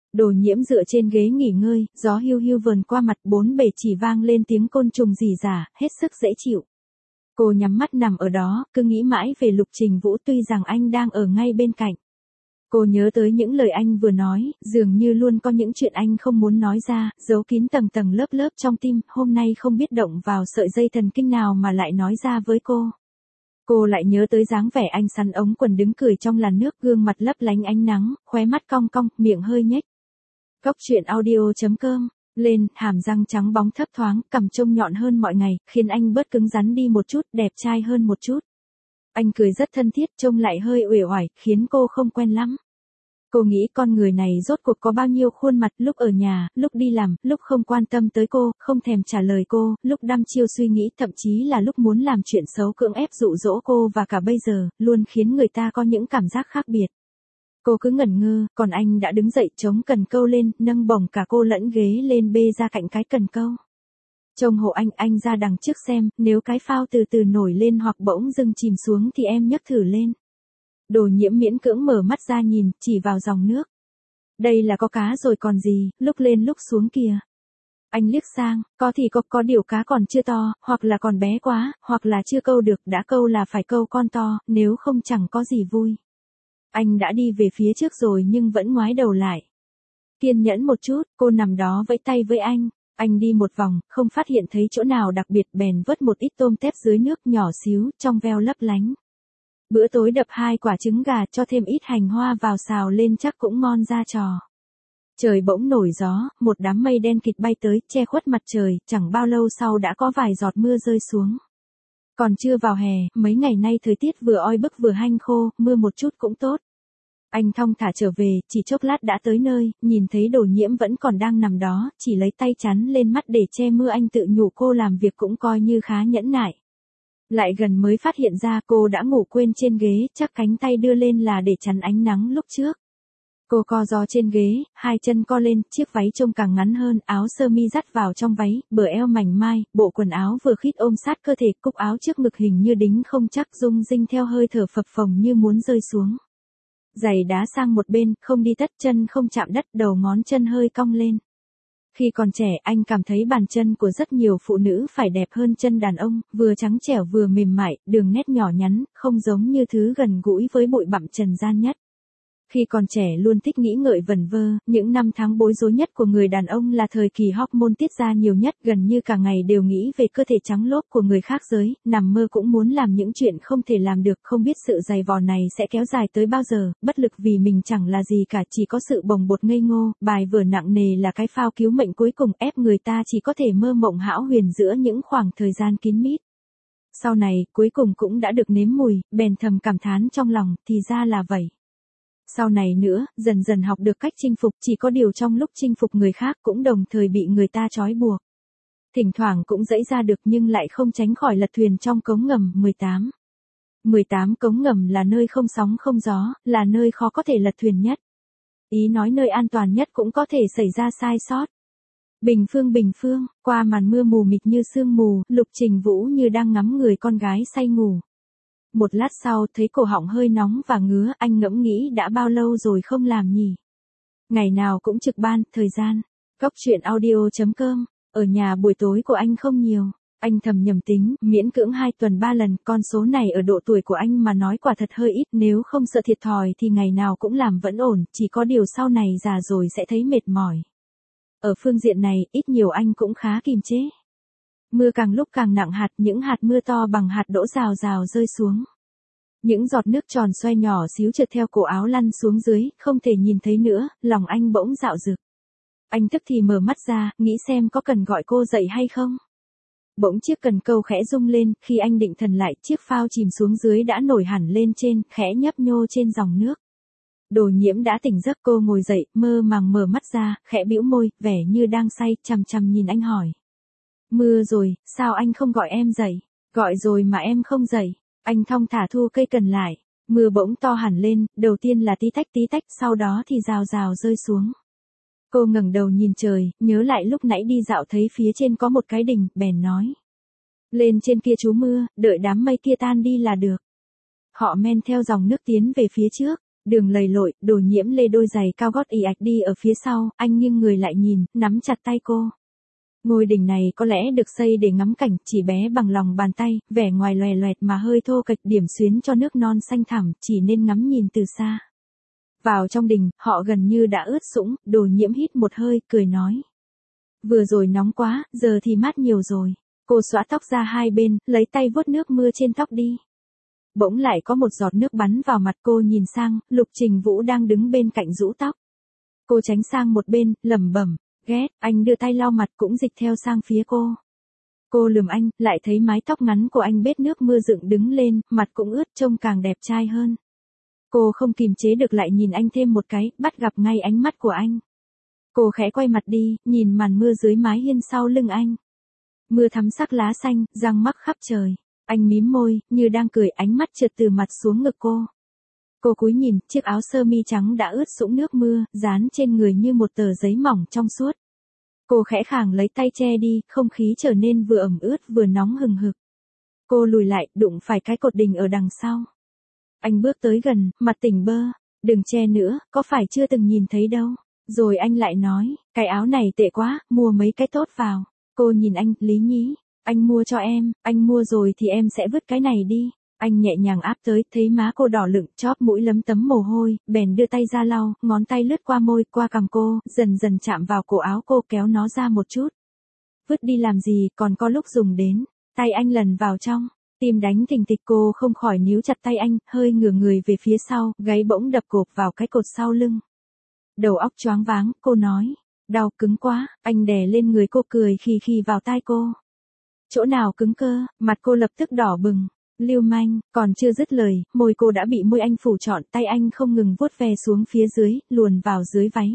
Đồ Nhiễm dựa trên ghế nghỉ ngơi, gió hiu hiu vờn qua mặt, bốn bề chỉ vang lên tiếng côn trùng rỉ rả, hết sức dễ chịu. Cô nhắm mắt nằm ở đó, cứ nghĩ mãi về Lục Trình Vũ tuy rằng anh đang ở ngay bên cạnh. Cô nhớ tới những lời anh vừa nói, dường như luôn có những chuyện anh không muốn nói ra, giấu kín tầng tầng lớp lớp trong tim, hôm nay không biết động vào sợi dây thần kinh nào mà lại nói ra với cô. Cô lại nhớ tới dáng vẻ anh sắn ống quần đứng cười trong làn nước, gương mặt lấp lánh ánh nắng, khóe mắt cong cong, miệng hơi nhếch. Cốc truyện audio chấm com, lên, hàm răng trắng bóng thấp thoáng, cằm trông nhọn hơn mọi ngày, khiến anh bớt cứng rắn đi một chút, đẹp trai hơn một chút. Anh cười rất thân thiết, trông lại hơi uể oải, khiến cô không quen lắm. Cô nghĩ con người này rốt cuộc có bao nhiêu khuôn mặt, lúc ở nhà, lúc đi làm, lúc không quan tâm tới cô, không thèm trả lời cô, lúc đăm chiêu suy nghĩ, thậm chí là lúc muốn làm chuyện xấu cưỡng ép dụ dỗ cô, và cả bây giờ, luôn khiến người ta có những cảm giác khác biệt. Cô cứ ngẩn ngơ, còn anh đã đứng dậy chống cần câu lên, nâng bổng cả cô lẫn ghế lên bê ra cạnh cái cần câu. Trông hộ anh, anh ra đằng trước xem, nếu cái phao từ từ nổi lên hoặc bỗng dưng chìm xuống thì em nhấc thử lên. Đồ Nhiễm miễn cưỡng mở mắt ra nhìn, chỉ vào dòng nước. Đây là có cá rồi còn gì, lúc lên lúc xuống kìa. Anh liếc sang, có thì có, có điều cá còn chưa to, hoặc là còn bé quá, hoặc là chưa câu được, đã câu là phải câu con to, nếu không chẳng có gì vui. Anh đã đi về phía trước rồi nhưng vẫn ngoái đầu lại. Kiên nhẫn một chút, cô nằm đó vẫy tay với anh. Anh đi một vòng, không phát hiện thấy chỗ nào đặc biệt, bèn vớt một ít tôm tép dưới nước nhỏ xíu, trong veo lấp lánh. Bữa tối đập hai quả trứng gà, cho thêm ít hành hoa vào xào lên chắc cũng ngon ra trò. Trời bỗng nổi gió, một đám mây đen kịt bay tới, che khuất mặt trời, chẳng bao lâu sau đã có vài giọt mưa rơi xuống. Còn chưa vào hè, mấy ngày nay thời tiết vừa oi bức vừa hanh khô, mưa một chút cũng tốt. Anh thong thả trở về, chỉ chốc lát đã tới nơi, nhìn thấy Đồ Nhiễm vẫn còn đang nằm đó, chỉ lấy tay chắn lên mắt để che mưa, anh tự nhủ cô làm việc cũng coi như khá nhẫn nại. Lại gần mới phát hiện ra cô đã ngủ quên trên ghế, chắc cánh tay đưa lên là để chắn ánh nắng lúc trước. Cô co ro trên ghế, hai chân co lên, chiếc váy trông càng ngắn hơn, áo sơ mi dắt vào trong váy, bờ eo mảnh mai, bộ quần áo vừa khít ôm sát cơ thể, cúc áo trước ngực hình như đính không chắc, rung rinh theo hơi thở phập phồng như muốn rơi xuống. Giày đá sang một bên, không đi tất, chân không chạm đất, đầu ngón chân hơi cong lên. Khi còn trẻ, anh cảm thấy bàn chân của rất nhiều phụ nữ phải đẹp hơn chân đàn ông, vừa trắng trẻo vừa mềm mại, đường nét nhỏ nhắn, không giống như thứ gần gũi với bụi bặm trần gian nhất. Khi còn trẻ luôn thích nghĩ ngợi vẩn vơ, những năm tháng bối rối nhất của người đàn ông là thời kỳ hormone tiết ra nhiều nhất, gần như cả ngày đều nghĩ về cơ thể trắng lốp của người khác giới, nằm mơ cũng muốn làm những chuyện không thể làm được, không biết sự dày vò này sẽ kéo dài tới bao giờ, bất lực vì mình chẳng là gì cả, chỉ có sự bồng bột ngây ngô, bài vở nặng nề là cái phao cứu mệnh cuối cùng, ép người ta chỉ có thể mơ mộng hão huyền giữa những khoảng thời gian kín mít. Sau này, cuối cùng cũng đã được nếm mùi, bèn thầm cảm thán trong lòng, thì ra là vậy. Sau này nữa, dần dần học được cách chinh phục, chỉ có điều trong lúc chinh phục người khác cũng đồng thời bị người ta trói buộc. Thỉnh thoảng cũng dẫy ra được nhưng lại không tránh khỏi lật thuyền trong cống ngầm. mười tám. mười tám cống ngầm là nơi không sóng không gió, là nơi khó có thể lật thuyền nhất. Ý nói nơi an toàn nhất cũng có thể xảy ra sai sót. Bình phương bình phương, qua màn mưa mù mịt như sương mù, Lục Trình Vũ như đang ngắm người con gái say ngủ. Một lát sau, thấy cổ họng hơi nóng và ngứa, anh ngẫm nghĩ đã bao lâu rồi không làm nhỉ? Ngày nào cũng trực ban, thời gian. Cốc truyện audio chấm com, ở nhà buổi tối của anh không nhiều. Anh thầm nhầm tính, miễn cưỡng hai tuần ba lần, con số này ở độ tuổi của anh mà nói quả thật hơi ít, nếu không sợ thiệt thòi thì ngày nào cũng làm vẫn ổn, chỉ có điều sau này già rồi sẽ thấy mệt mỏi. Ở phương diện này, ít nhiều anh cũng khá kiềm chế. Mưa càng lúc càng nặng hạt, những hạt mưa to bằng hạt đỗ rào rào rơi xuống. Những giọt nước tròn xoay nhỏ xíu trượt theo cổ áo lăn xuống dưới, không thể nhìn thấy nữa, lòng anh bỗng dạo dực. Anh tức thì mở mắt ra, nghĩ xem có cần gọi cô dậy hay không. Bỗng chiếc cần câu khẽ rung lên, khi anh định thần lại, chiếc phao chìm xuống dưới đã nổi hẳn lên trên, khẽ nhấp nhô trên dòng nước. Đồ Nhiễm đã tỉnh giấc, cô ngồi dậy, mơ màng mở mắt ra, khẽ bĩu môi, vẻ như đang say, chằm chằm nhìn anh hỏi. Mưa rồi, sao anh không gọi em dậy? Gọi rồi mà em không dậy. Anh thong thả thu cây cần lại. Mưa bỗng to hẳn lên, đầu tiên là tí tách tí tách, sau đó thì rào rào rơi xuống. Cô ngẩng đầu nhìn trời, nhớ lại lúc nãy đi dạo thấy phía trên có một cái đình, bèn nói. Lên trên kia trú mưa, đợi đám mây kia tan đi là được. Họ men theo dòng nước tiến về phía trước. Đường lầy lội, Đồ Nhiễm lê đôi giày cao gót ì ạch đi ở phía sau, anh nghiêng người lại nhìn, nắm chặt tay cô. Ngôi đình này có lẽ được xây để ngắm cảnh, chỉ bé bằng lòng bàn tay, vẻ ngoài loè loẹt mà hơi thô kệch điểm xuyến cho nước non xanh thẳm, chỉ nên ngắm nhìn từ xa. Vào trong đình, họ gần như đã ướt sũng, Đồ Nhiễm hít một hơi, cười nói. Vừa rồi nóng quá, giờ thì mát nhiều rồi. Cô xõa tóc ra hai bên, lấy tay vuốt nước mưa trên tóc đi. Bỗng lại có một giọt nước bắn vào mặt cô, nhìn sang, Lục Trình Vũ đang đứng bên cạnh rũ tóc. Cô tránh sang một bên, lẩm bẩm, ghét, anh đưa tay lau mặt cũng dịch theo sang phía cô. Cô lườm anh, lại thấy mái tóc ngắn của anh bết nước mưa dựng đứng lên, mặt cũng ướt trông càng đẹp trai hơn. Cô không kìm chế được lại nhìn anh thêm một cái, bắt gặp ngay ánh mắt của anh. Cô khẽ quay mặt đi, nhìn màn mưa dưới mái hiên sau lưng anh. Mưa thắm sắc lá xanh, răng mắc khắp trời. Anh mím môi, như đang cười, ánh mắt trượt từ mặt xuống ngực cô. Cô cúi nhìn, chiếc áo sơ mi trắng đã ướt sũng nước mưa, dán trên người như một tờ giấy mỏng trong suốt. Cô khẽ khàng lấy tay che đi, không khí trở nên vừa ẩm ướt vừa nóng hừng hực. Cô lùi lại, đụng phải cái cột đình ở đằng sau. Anh bước tới gần, mặt tỉnh bơ. Đừng che nữa, có phải chưa từng nhìn thấy đâu. Rồi anh lại nói, cái áo này tệ quá, mua mấy cái tốt vào. Cô nhìn anh, Lý Nhí, anh mua cho em, anh mua rồi thì em sẽ vứt cái này đi. Anh nhẹ nhàng áp tới, thấy má cô đỏ lựng, chóp mũi lấm tấm mồ hôi, bèn đưa tay ra lau, ngón tay lướt qua môi, qua cằm cô, dần dần chạm vào cổ áo cô, kéo nó ra một chút. Vứt đi làm gì, còn có lúc dùng đến. Tay anh lần vào trong, tim đánh thình thịch, cô không khỏi níu chặt tay anh, hơi ngửa người về phía sau, gáy bỗng đập cộp vào cái cột sau lưng. Đầu óc choáng váng, cô nói, đau cứng quá, anh đè lên người cô, cười khì khì vào tai cô. Chỗ nào cứng cơ, mặt cô lập tức đỏ bừng. Lưu manh, còn chưa dứt lời, môi cô đã bị môi anh phủ trọn, tay anh không ngừng vuốt ve xuống phía dưới, luồn vào dưới váy.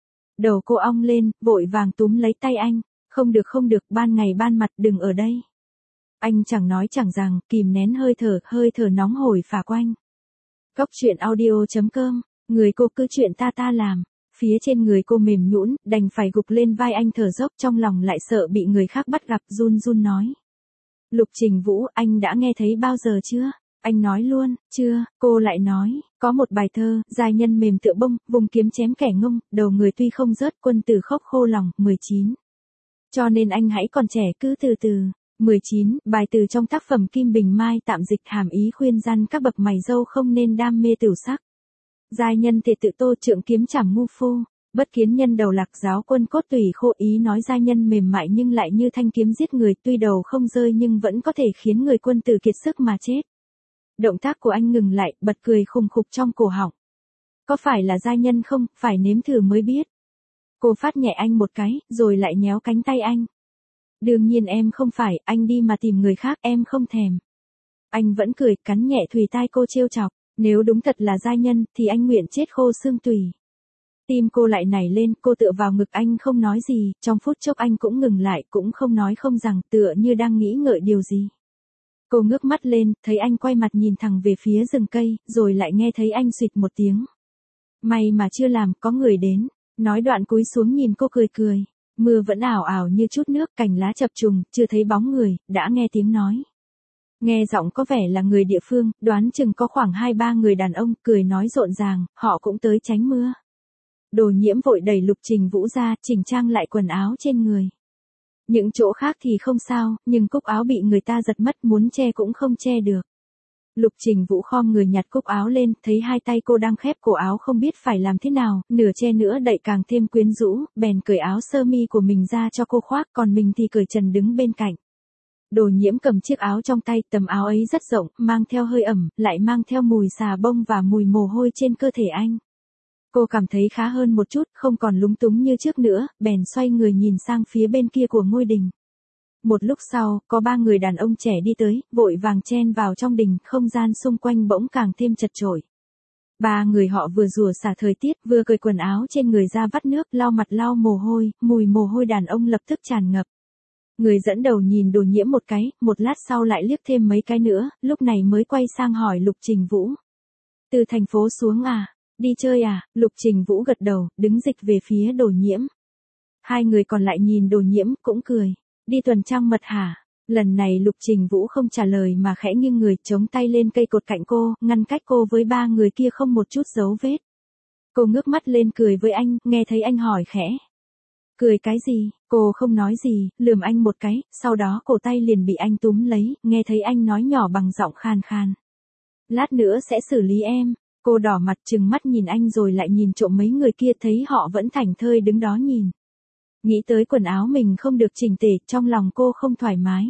Đầu cô ong lên, vội vàng túm lấy tay anh, không được không được, ban ngày ban mặt đừng ở đây. Anh chẳng nói chẳng rằng, kìm nén hơi thở, hơi thở nóng hổi phả quanh. Góc truyện audio chấm com, người cô cứ chuyện ta ta làm. Phía trên người cô mềm nhũn, đành phải gục lên vai anh thở dốc, trong lòng lại sợ bị người khác bắt gặp, run run nói. Lục Trình Vũ, anh đã nghe thấy bao giờ chưa? Anh nói luôn, chưa, cô lại nói, có một bài thơ, giai nhân mềm tựa bông, vùng kiếm chém kẻ ngông, đầu người tuy không rớt, quân tử khóc khô lòng, mười chín. Cho nên anh hãy còn trẻ cứ từ từ. mười chín, bài từ trong tác phẩm Kim Bình Mai tạm dịch, hàm ý khuyên răn các bậc mày râu không nên đam mê tửu sắc. Giai nhân thể tự tô, trượng kiếm chảm ngu phu. Bất kiến nhân đầu lạc, giáo quân cốt tủy khô, ý nói giai nhân mềm mại nhưng lại như thanh kiếm giết người, tuy đầu không rơi nhưng vẫn có thể khiến người quân tử kiệt sức mà chết. Động tác của anh ngừng lại, bật cười khùng khục trong cổ họng. Có phải là giai nhân không, phải nếm thử mới biết. Cô phát nhẹ anh một cái, rồi lại nhéo cánh tay anh. Đương nhiên em không phải, anh đi mà tìm người khác, em không thèm. Anh vẫn cười, cắn nhẹ thùy tai cô trêu chọc, nếu đúng thật là giai nhân, thì anh nguyện chết khô xương tùy. Tim cô lại nảy lên, cô tựa vào ngực anh không nói gì, trong phút chốc anh cũng ngừng lại, cũng không nói không rằng, tựa như đang nghĩ ngợi điều gì. Cô ngước mắt lên, thấy anh quay mặt nhìn thẳng về phía rừng cây, rồi lại nghe thấy anh xụt một tiếng. May mà chưa làm, có người đến. Nói đoạn cúi xuống nhìn cô cười cười. Mưa vẫn ảo ảo như chút nước, cành lá chập trùng, chưa thấy bóng người, đã nghe tiếng nói. Nghe giọng có vẻ là người địa phương, đoán chừng có khoảng hai ba người đàn ông, cười nói rộn ràng, họ cũng tới tránh mưa. Đồ Nhiễm vội đẩy Lục Trình Vũ ra, chỉnh trang lại quần áo trên người. Những chỗ khác thì không sao, nhưng cúc áo bị người ta giật mất, muốn che cũng không che được. Lục Trình Vũ khom người nhặt cúc áo lên, thấy hai tay cô đang khép cổ áo không biết phải làm thế nào, nửa che nữa đậy càng thêm quyến rũ, bèn cởi áo sơ mi của mình ra cho cô khoác, còn mình thì cởi trần đứng bên cạnh. Đồ Nhiễm cầm chiếc áo trong tay, tấm áo ấy rất rộng, mang theo hơi ẩm, lại mang theo mùi xà bông và mùi mồ hôi trên cơ thể anh. Cô cảm thấy khá hơn một chút, không còn lúng túng như trước nữa, bèn xoay người nhìn sang phía bên kia của ngôi đình. Một lúc sau, có ba người đàn ông trẻ đi tới, vội vàng chen vào trong đình, không gian xung quanh bỗng càng thêm chật chội. Ba người họ vừa rủa xả thời tiết, vừa cởi quần áo trên người ra vắt nước, lau mặt lau mồ hôi, mùi mồ hôi đàn ông lập tức tràn ngập. Người dẫn đầu nhìn Đồ Nhiễm một cái, một lát sau lại liếc thêm mấy cái nữa, lúc này mới quay sang hỏi Lục Trình Vũ. Từ thành phố xuống à? Đi chơi à? Lục Trình Vũ gật đầu, đứng dịch về phía Đồ Nhiễm. Hai người còn lại nhìn Đồ Nhiễm, cũng cười. Đi tuần trăng mật hả? Lần này Lục Trình Vũ không trả lời mà khẽ nghiêng người chống tay lên cây cột cạnh cô, ngăn cách cô với ba người kia không một chút dấu vết. Cô ngước mắt lên cười với anh, nghe thấy anh hỏi khẽ. Cười cái gì? Cô không nói gì, lườm anh một cái, sau đó cổ tay liền bị anh túm lấy, nghe thấy anh nói nhỏ bằng giọng khan khan. Lát nữa sẽ xử lý em. Cô đỏ mặt trừng mắt nhìn anh rồi lại nhìn trộm mấy người kia thấy họ vẫn thảnh thơi đứng đó nhìn. Nghĩ tới quần áo mình không được chỉnh tề, trong lòng cô không thoải mái.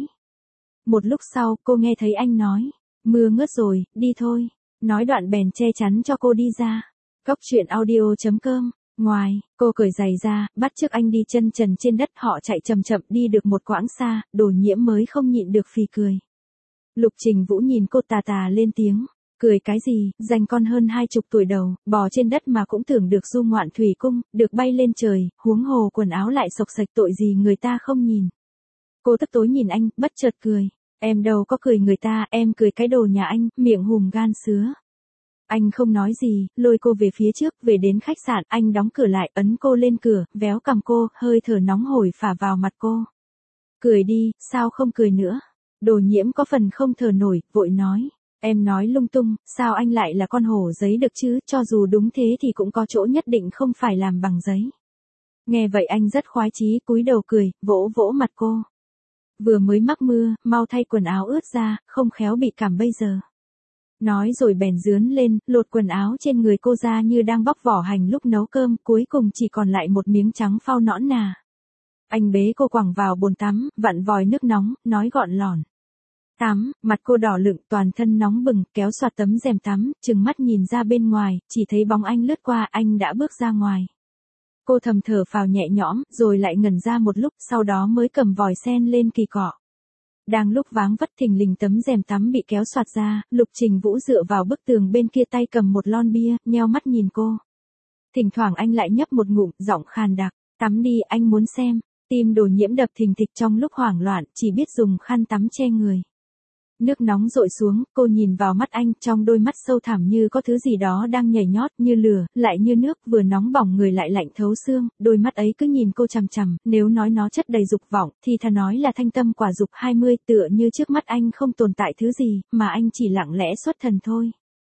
Một lúc sau, cô nghe thấy anh nói, mưa ngớt rồi, đi thôi. Nói đoạn bèn che chắn cho cô đi ra. Cóc truyện audio chấm com. Ngoài, cô cởi giày ra, bắt chước anh đi chân trần trên đất, họ chạy chậm chậm đi được một quãng xa, Đồ Nhiễm mới không nhịn được phì cười. Lục Trình Vũ nhìn cô tà tà lên tiếng. Cười cái gì, dành con hơn hai chục tuổi đầu, bò trên đất mà cũng tưởng được du ngoạn thủy cung, được bay lên trời, huống hồ quần áo lại sộc sạch tội gì người ta không nhìn. Cô tức tối nhìn anh, bất chợt cười. Em đâu có cười người ta, em cười cái đồ nhà anh, miệng hùm gan sứa. Anh không nói gì, lôi cô về phía trước, về đến khách sạn, anh đóng cửa lại, ấn cô lên cửa, véo cằm cô, hơi thở nóng hổi phả vào mặt cô. Cười đi, sao không cười nữa? Đồ Nhiễm có phần không thở nổi, vội nói. Em nói lung tung, sao anh lại là con hổ giấy được chứ, cho dù đúng thế thì cũng có chỗ nhất định không phải làm bằng giấy. Nghe vậy anh rất khoái chí cúi đầu cười, vỗ vỗ mặt cô. Vừa mới mắc mưa, mau thay quần áo ướt ra, không khéo bị cảm bây giờ. Nói rồi bèn dướn lên, lột quần áo trên người cô ra như đang bóc vỏ hành lúc nấu cơm, cuối cùng chỉ còn lại một miếng trắng phau nõn nà. Anh bế cô quẳng vào bồn tắm, vặn vòi nước nóng, nói gọn lỏn. Tắm, mặt cô đỏ lựng, toàn thân nóng bừng, kéo soạt tấm rèm tắm, trừng mắt nhìn ra bên ngoài, chỉ thấy bóng anh lướt qua, anh đã bước ra ngoài. Cô thầm thở phào nhẹ nhõm, rồi lại ngẩn ra một lúc, sau đó mới cầm vòi sen lên kỳ cọ. Đang lúc váng vất thình lình tấm rèm tắm bị kéo soạt ra, Lục Trình Vũ dựa vào bức tường bên kia tay cầm một lon bia, nheo mắt nhìn cô. Thỉnh thoảng anh lại nhấp một ngụm, giọng khàn đặc, tắm đi, anh muốn xem. Tim Đồ Nhiễm đập thình thịch trong lúc hoảng loạn, chỉ biết dùng khăn tắm che người. Nước nóng dội xuống, cô nhìn vào mắt anh, trong đôi mắt sâu thẳm như có thứ gì đó đang nhảy nhót, như lửa, lại như nước, vừa nóng bỏng người lại lạnh thấu xương, đôi mắt ấy cứ nhìn cô chằm chằm, nếu nói nó chất đầy dục vọng, thì thà nói là thanh tâm quả dục hai mươi, tựa như trước mắt anh không tồn tại thứ gì, mà anh chỉ lặng lẽ xuất thần thôi.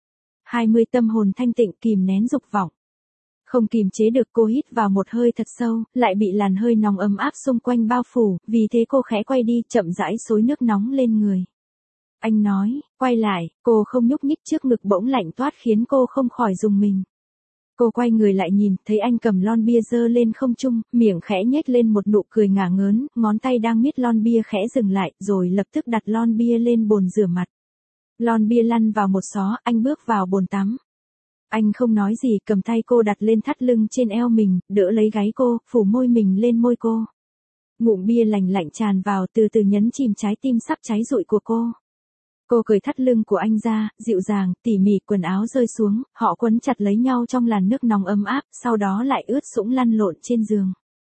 hai mươi tâm hồn thanh tịnh kìm nén dục vọng. Không kìm chế được cô hít vào một hơi thật sâu, lại bị làn hơi nóng ấm áp xung quanh bao phủ, vì thế cô khẽ quay đi, chậm rãi xối nước nóng lên người. Anh nói, quay lại, cô không nhúc nhích trước ngực bỗng lạnh toát khiến cô không khỏi rùng mình. Cô quay người lại nhìn, thấy anh cầm lon bia giơ lên không trung, miệng khẽ nhếch lên một nụ cười ngả ngớn, ngón tay đang miết lon bia khẽ dừng lại, rồi lập tức đặt lon bia lên bồn rửa mặt. Lon bia lăn vào một xó, anh bước vào bồn tắm. Anh không nói gì, cầm tay cô đặt lên thắt lưng trên eo mình, đỡ lấy gáy cô, phủ môi mình lên môi cô. Ngụm bia lành lạnh tràn vào, từ từ nhấn chìm trái tim sắp cháy rụi của cô. Cô cởi thắt lưng của anh ra, dịu dàng, tỉ mỉ, quần áo rơi xuống, họ quấn chặt lấy nhau trong làn nước nóng ấm áp, sau đó lại ướt sũng lăn lộn trên giường.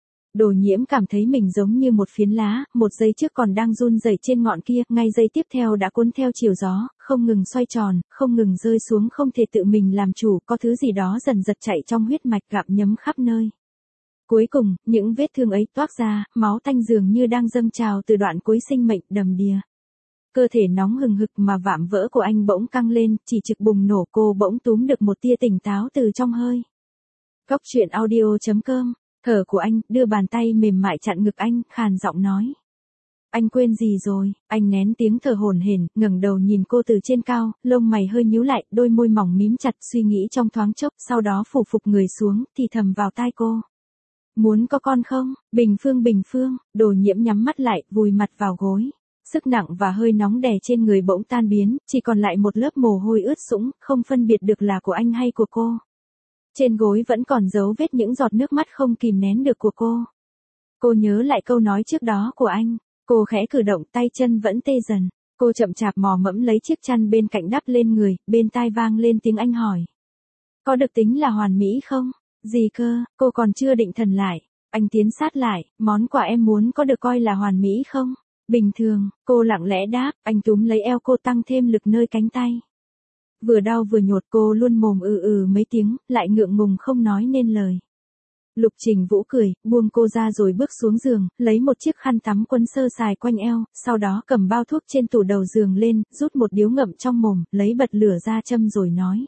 Đồ Nhiễm cảm thấy mình giống như một phiến lá, một giây trước còn đang run rẩy trên ngọn kia, ngay giây tiếp theo đã cuốn theo chiều gió, không ngừng xoay tròn, không ngừng rơi xuống, không thể tự mình làm chủ, có thứ gì đó dần dật chạy trong huyết mạch, gặm nhấm khắp nơi. Cuối cùng, những vết thương ấy toát ra, máu tanh dường như đang dâng trào từ đoạn cuối sinh mệnh đầm đìa. Cơ thể nóng hừng hực mà vạm vỡ của anh bỗng căng lên, chỉ trực bùng nổ, cô bỗng túm được một tia tỉnh táo từ trong hơi. Cóc truyện audio chấm com, thở của anh, đưa bàn tay mềm mại chặn ngực anh, khàn giọng nói. Anh quên gì rồi? Anh nén tiếng thở hổn hển, ngẩng đầu nhìn cô từ trên cao, lông mày hơi nhíu lại, đôi môi mỏng mím chặt, suy nghĩ trong thoáng chốc, sau đó phủ phục người xuống, thì thầm vào tai cô. Muốn có con không? Bình Phương Bình Phương, Đồ Nhiễm nhắm mắt lại, vùi mặt vào gối. Sức nặng và hơi nóng đè trên người bỗng tan biến, chỉ còn lại một lớp mồ hôi ướt sũng, không phân biệt được là của anh hay của cô. Trên gối vẫn còn dấu vết những giọt nước mắt không kìm nén được của cô. Cô nhớ lại câu nói trước đó của anh, cô khẽ cử động, tay chân vẫn tê dần. Cô chậm chạp mò mẫm lấy chiếc chăn bên cạnh đắp lên người, bên tai vang lên tiếng anh hỏi. Có được tính là hoàn mỹ không? Gì cơ, cô còn chưa định thần lại. Anh tiến sát lại, món quà em muốn có được coi là hoàn mỹ không? Bình thường, cô lặng lẽ đáp, anh túm lấy eo cô tăng thêm lực nơi cánh tay. Vừa đau vừa nhột, cô luôn mồm ừ ừ mấy tiếng, lại ngượng ngùng không nói nên lời. Lục Trình Vũ cười, buông cô ra rồi bước xuống giường, lấy một chiếc khăn tắm quấn sơ sài quanh eo, sau đó cầm bao thuốc trên tủ đầu giường lên, rút một điếu ngậm trong mồm, lấy bật lửa ra châm rồi nói.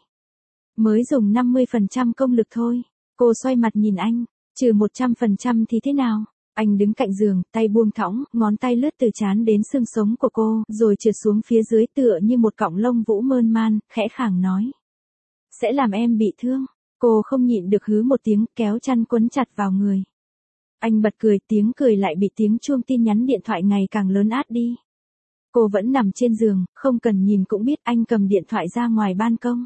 Mới dùng năm mươi phần trăm công lực thôi. Cô xoay mặt nhìn anh, trừ một trăm phần trăm thì thế nào? Anh đứng cạnh giường, tay buông thõng, ngón tay lướt từ trán đến xương sống của cô, rồi trượt xuống phía dưới tựa như một cọng lông vũ mơn man, khẽ khàng nói. Sẽ làm em bị thương. Cô không nhịn được hứ một tiếng, kéo chăn quấn chặt vào người. Anh bật cười, tiếng cười lại bị tiếng chuông tin nhắn điện thoại ngày càng lớn át đi. Cô vẫn nằm trên giường, không cần nhìn cũng biết anh cầm điện thoại ra ngoài ban công.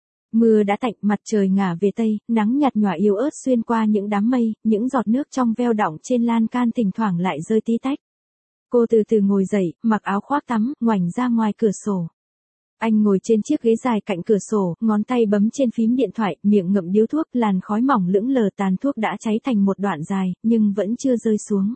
Mưa đã tạnh, mặt trời ngả về tây, nắng nhạt nhòa yếu ớt xuyên qua những đám mây, những giọt nước trong veo đọng trên lan can thỉnh thoảng lại rơi tí tách. Cô từ từ ngồi dậy, mặc áo khoác tắm, ngoảnh ra ngoài cửa sổ. Anh ngồi trên chiếc ghế dài cạnh cửa sổ, ngón tay bấm trên phím điện thoại, miệng ngậm điếu thuốc, làn khói mỏng lững lờ, tàn thuốc đã cháy thành một đoạn dài, nhưng vẫn chưa rơi xuống.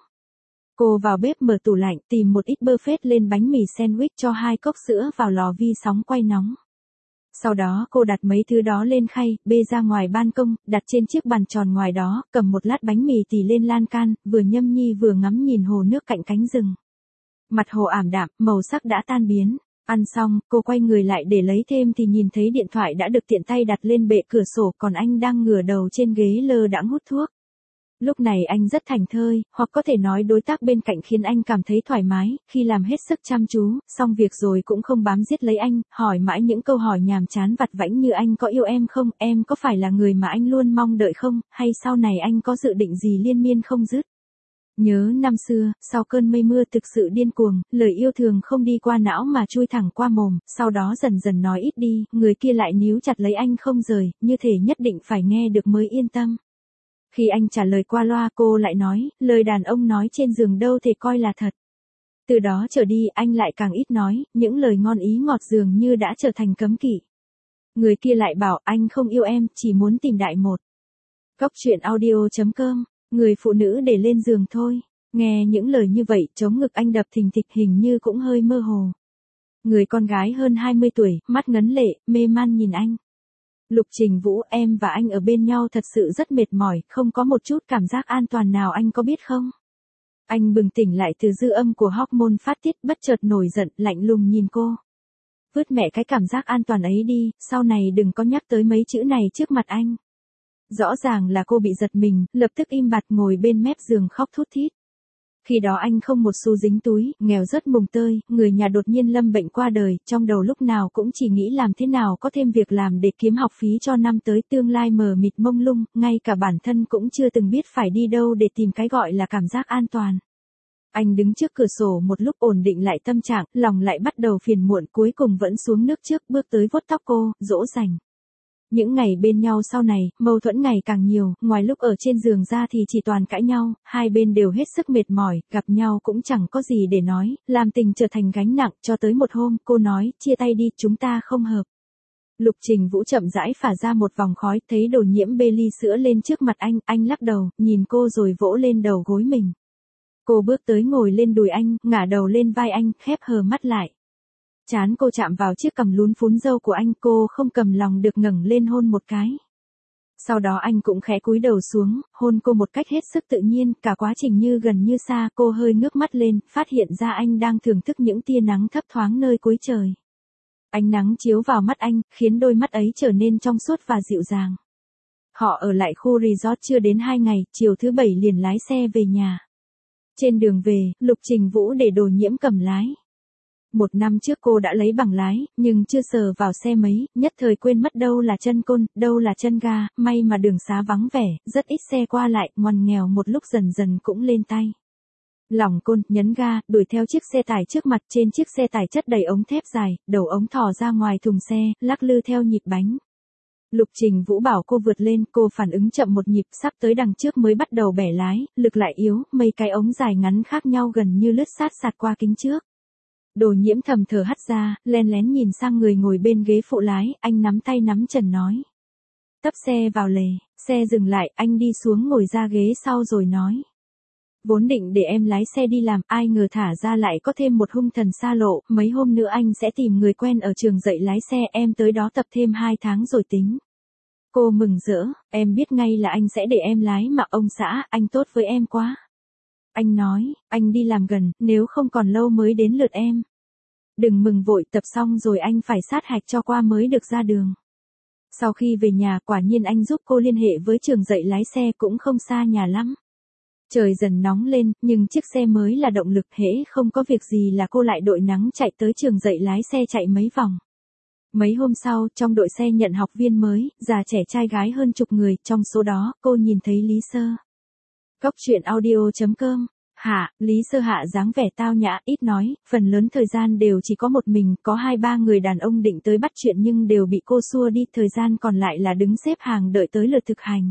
Cô vào bếp mở tủ lạnh, tìm một ít buffet lên bánh mì sandwich cho hai cốc sữa vào lò vi sóng quay nóng. Sau đó cô đặt mấy thứ đó lên khay, bê ra ngoài ban công, đặt trên chiếc bàn tròn ngoài đó, cầm một lát bánh mì tì lên lan can, vừa nhâm nhi vừa ngắm nhìn hồ nước cạnh cánh rừng. Mặt hồ ảm đạm, màu sắc đã tan biến. Ăn xong, cô quay người lại để lấy thêm thì nhìn thấy điện thoại đã được tiện tay đặt lên bệ cửa sổ, còn anh đang ngửa đầu trên ghế lơ đãng hút thuốc. Lúc này anh rất thảnh thơi, hoặc có thể nói đối tác bên cạnh khiến anh cảm thấy thoải mái, khi làm hết sức chăm chú, xong việc rồi cũng không bám giết lấy anh, hỏi mãi những câu hỏi nhàm chán vặt vãnh như anh có yêu em không, em có phải là người mà anh luôn mong đợi không, hay sau này anh có dự định gì liên miên không dứt. Nhớ năm xưa, sau cơn mây mưa thực sự điên cuồng, lời yêu thường không đi qua não mà chui thẳng qua mồm, sau đó dần dần nói ít đi, người kia lại níu chặt lấy anh không rời, như thể nhất định phải nghe được mới yên tâm. Khi anh trả lời qua loa cô lại nói, lời đàn ông nói trên giường đâu thể coi là thật. Từ đó trở đi anh lại càng ít nói, những lời ngon ý ngọt dường như đã trở thành cấm kỵ. Người kia lại bảo anh không yêu em, chỉ muốn tìm đại một. Góc truyện audio chấm com, người phụ nữ để lên giường thôi. Nghe những lời như vậy, trống ngực anh đập thình thịch hình như cũng hơi mơ hồ. Người con gái hơn hai mươi tuổi, mắt ngấn lệ, mê man nhìn anh. Lục Trình Vũ, em và anh ở bên nhau thật sự rất mệt mỏi, không có một chút cảm giác an toàn nào anh có biết không? Anh bừng tỉnh lại từ dư âm của hormone phát tiết, bất chợt nổi giận, lạnh lùng nhìn cô. Vứt mẹ cái cảm giác an toàn ấy đi, sau này đừng có nhắc tới mấy chữ này trước mặt anh. Rõ ràng là cô bị giật mình, lập tức im bặt ngồi bên mép giường khóc thút thít. Khi đó anh không một xu dính túi, nghèo rất mùng tơi, người nhà đột nhiên lâm bệnh qua đời, trong đầu lúc nào cũng chỉ nghĩ làm thế nào có thêm việc làm để kiếm học phí cho năm tới, tương lai mờ mịt mông lung, ngay cả bản thân cũng chưa từng biết phải đi đâu để tìm cái gọi là cảm giác an toàn. Anh đứng trước cửa sổ một lúc ổn định lại tâm trạng, lòng lại bắt đầu phiền muộn, cuối cùng vẫn xuống nước trước, bước tới vuốt tóc cô, dỗ dành. Những ngày bên nhau sau này, mâu thuẫn ngày càng nhiều, ngoài lúc ở trên giường ra thì chỉ toàn cãi nhau, hai bên đều hết sức mệt mỏi, gặp nhau cũng chẳng có gì để nói, làm tình trở thành gánh nặng, cho tới một hôm, cô nói, chia tay đi, chúng ta không hợp. Lục Trình Vũ chậm rãi phả ra một vòng khói, thấy Đồ Nhiễm bê ly sữa lên trước mặt anh, anh lắc đầu, nhìn cô rồi vỗ lên đầu gối mình. Cô bước tới ngồi lên đùi anh, ngả đầu lên vai anh, khép hờ mắt lại. Chán cô chạm vào chiếc cằm lún phún râu của anh, cô không cầm lòng được ngẩng lên hôn một cái. Sau đó anh cũng khẽ cúi đầu xuống, hôn cô một cách hết sức tự nhiên, cả quá trình như gần như xa, cô hơi ngước mắt lên, phát hiện ra anh đang thưởng thức những tia nắng thấp thoáng nơi cuối trời. Ánh nắng chiếu vào mắt anh, khiến đôi mắt ấy trở nên trong suốt và dịu dàng. Họ ở lại khu resort chưa đến hai ngày, chiều thứ bảy liền lái xe về nhà. Trên đường về, Lục Trình Vũ để Đồ Nhiễm cầm lái. Một năm trước cô đã lấy bằng lái, nhưng chưa sờ vào xe mấy, nhất thời quên mất đâu là chân côn, đâu là chân ga, may mà đường xá vắng vẻ, rất ít xe qua lại, ngoằn nghèo một lúc dần dần cũng lên tay. Lỏng côn, nhấn ga, đuổi theo chiếc xe tải trước mặt, trên chiếc xe tải chất đầy ống thép dài, đầu ống thò ra ngoài thùng xe, lắc lư theo nhịp bánh. Lục Trình Vũ bảo cô vượt lên, cô phản ứng chậm một nhịp, sắp tới đằng trước mới bắt đầu bẻ lái, lực lại yếu, mấy cái ống dài ngắn khác nhau gần như lướt sát sạt qua kính trước. Đồ Nhiễm thầm thở hắt ra, len lén nhìn sang người ngồi bên ghế phụ lái, anh nắm tay nắm trần nói. Tấp xe vào lề, xe dừng lại, anh đi xuống ngồi ra ghế sau rồi nói. Vốn định để em lái xe đi làm, ai ngờ thả ra lại có thêm một hung thần xa lộ, mấy hôm nữa anh sẽ tìm người quen ở trường dạy lái xe, em tới đó tập thêm hai tháng rồi tính. Cô mừng rỡ, em biết ngay là anh sẽ để em lái mà ông xã, anh tốt với em quá. Anh nói, anh đi làm gần, nếu không còn lâu mới đến lượt em. Đừng mừng vội, tập xong rồi anh phải sát hạch cho qua mới được ra đường. Sau khi về nhà, quả nhiên anh giúp cô liên hệ với trường dạy lái xe, cũng không xa nhà lắm. Trời dần nóng lên, nhưng chiếc xe mới là động lực, hễ không có việc gì là cô lại đội nắng chạy tới trường dạy lái xe chạy mấy vòng. Mấy hôm sau, trong đội xe nhận học viên mới, già trẻ trai gái hơn chục người, trong số đó, cô nhìn thấy Lý Sơ. Cóc truyện audio chấm com. Hạ, Lý Sơ Hạ dáng vẻ tao nhã, ít nói, phần lớn thời gian đều chỉ có một mình, có hai ba người đàn ông định tới bắt chuyện nhưng đều bị cô xua đi, thời gian còn lại là đứng xếp hàng đợi tới lượt thực hành.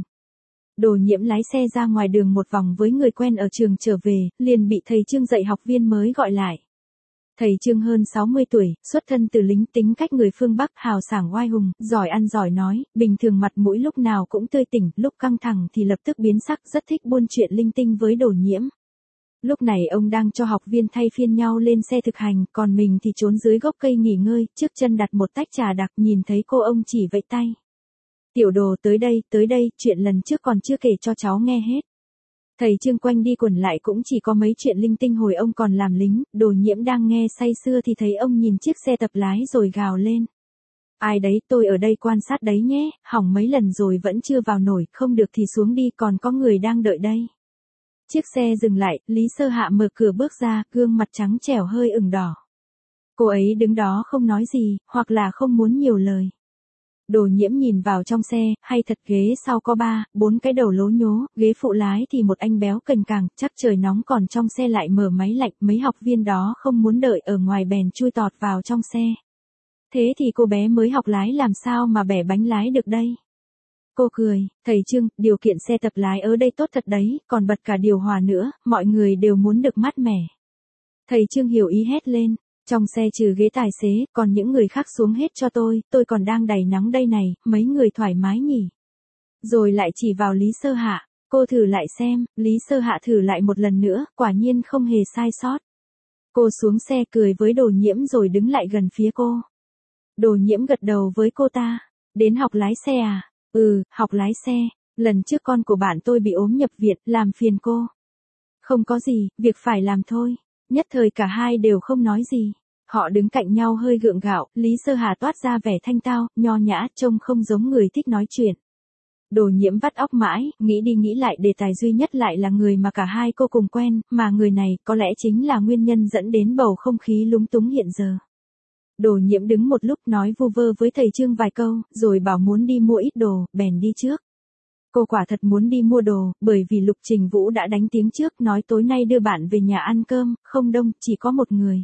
Đồ Nhiễm lái xe ra ngoài đường một vòng với người quen ở trường trở về, liền bị thầy Trương dạy học viên mới gọi lại. Thầy Trương hơn sáu mươi tuổi, xuất thân từ lính, tính cách người phương Bắc, hào sảng oai hùng, giỏi ăn giỏi nói, bình thường mặt mũi lúc nào cũng tươi tỉnh, lúc căng thẳng thì lập tức biến sắc, rất thích buôn chuyện linh tinh với Đồ Nhiễm. Lúc này ông đang cho học viên thay phiên nhau lên xe thực hành, còn mình thì trốn dưới gốc cây nghỉ ngơi, trước chân đặt một tách trà đặc, nhìn thấy cô ông chỉ vẫy tay. Tiểu Đồ tới đây, tới đây, chuyện lần trước còn chưa kể cho cháu nghe hết. Thầy Trương quanh đi quẩn lại cũng chỉ có mấy chuyện linh tinh hồi ông còn làm lính, Đồ Nhiễm đang nghe say sưa thì thấy ông nhìn chiếc xe tập lái rồi gào lên. Ai đấy, tôi ở đây quan sát đấy nhé, hỏng mấy lần rồi vẫn chưa vào nổi, không được thì xuống đi, còn có người đang đợi đây. Chiếc xe dừng lại, Lý Sơ Hạ mở cửa bước ra, gương mặt trắng trẻo hơi ửng đỏ. Cô ấy đứng đó không nói gì, hoặc là không muốn nhiều lời. Đồ Nhiễm nhìn vào trong xe, hay thật ghế sau có ba, bốn cái đầu lố nhố, ghế phụ lái thì một anh béo cành càng, chắc trời nóng còn trong xe lại mở máy lạnh, mấy học viên đó không muốn đợi ở ngoài bèn chui tọt vào trong xe. Thế thì cô bé mới học lái làm sao mà bẻ bánh lái được đây? Cô cười, thầy Trương, điều kiện xe tập lái ở đây tốt thật đấy, còn bật cả điều hòa nữa, mọi người đều muốn được mát mẻ. Thầy Trương hiểu ý hét lên, trong xe trừ ghế tài xế, còn những người khác xuống hết cho tôi, tôi còn đang đầy nắng đây này, mấy người thoải mái nhỉ. Rồi lại chỉ vào Lý Sơ Hạ, cô thử lại xem, Lý Sơ Hạ thử lại một lần nữa, quả nhiên không hề sai sót. Cô xuống xe cười với Đồ Nhiễm rồi đứng lại gần phía cô. Đồ Nhiễm gật đầu với cô ta, đến học lái xe à? Ừ, học lái xe, lần trước con của bạn tôi bị ốm nhập viện, làm phiền cô. Không có gì, việc phải làm thôi. Nhất thời cả hai đều không nói gì. Họ đứng cạnh nhau hơi gượng gạo, Lý Sơ Hà toát ra vẻ thanh tao, nho nhã, trông không giống người thích nói chuyện. Đồ Nhiễm vắt óc mãi, nghĩ đi nghĩ lại đề tài duy nhất lại là người mà cả hai cô cùng quen, mà người này có lẽ chính là nguyên nhân dẫn đến bầu không khí lúng túng hiện giờ. Đồ Nhiễm đứng một lúc nói vu vơ với thầy Trương vài câu, rồi bảo muốn đi mua ít đồ, bèn đi trước. Cô quả thật muốn đi mua đồ, bởi vì Lục Trình Vũ đã đánh tiếng trước nói tối nay đưa bạn về nhà ăn cơm, không đông, chỉ có một người.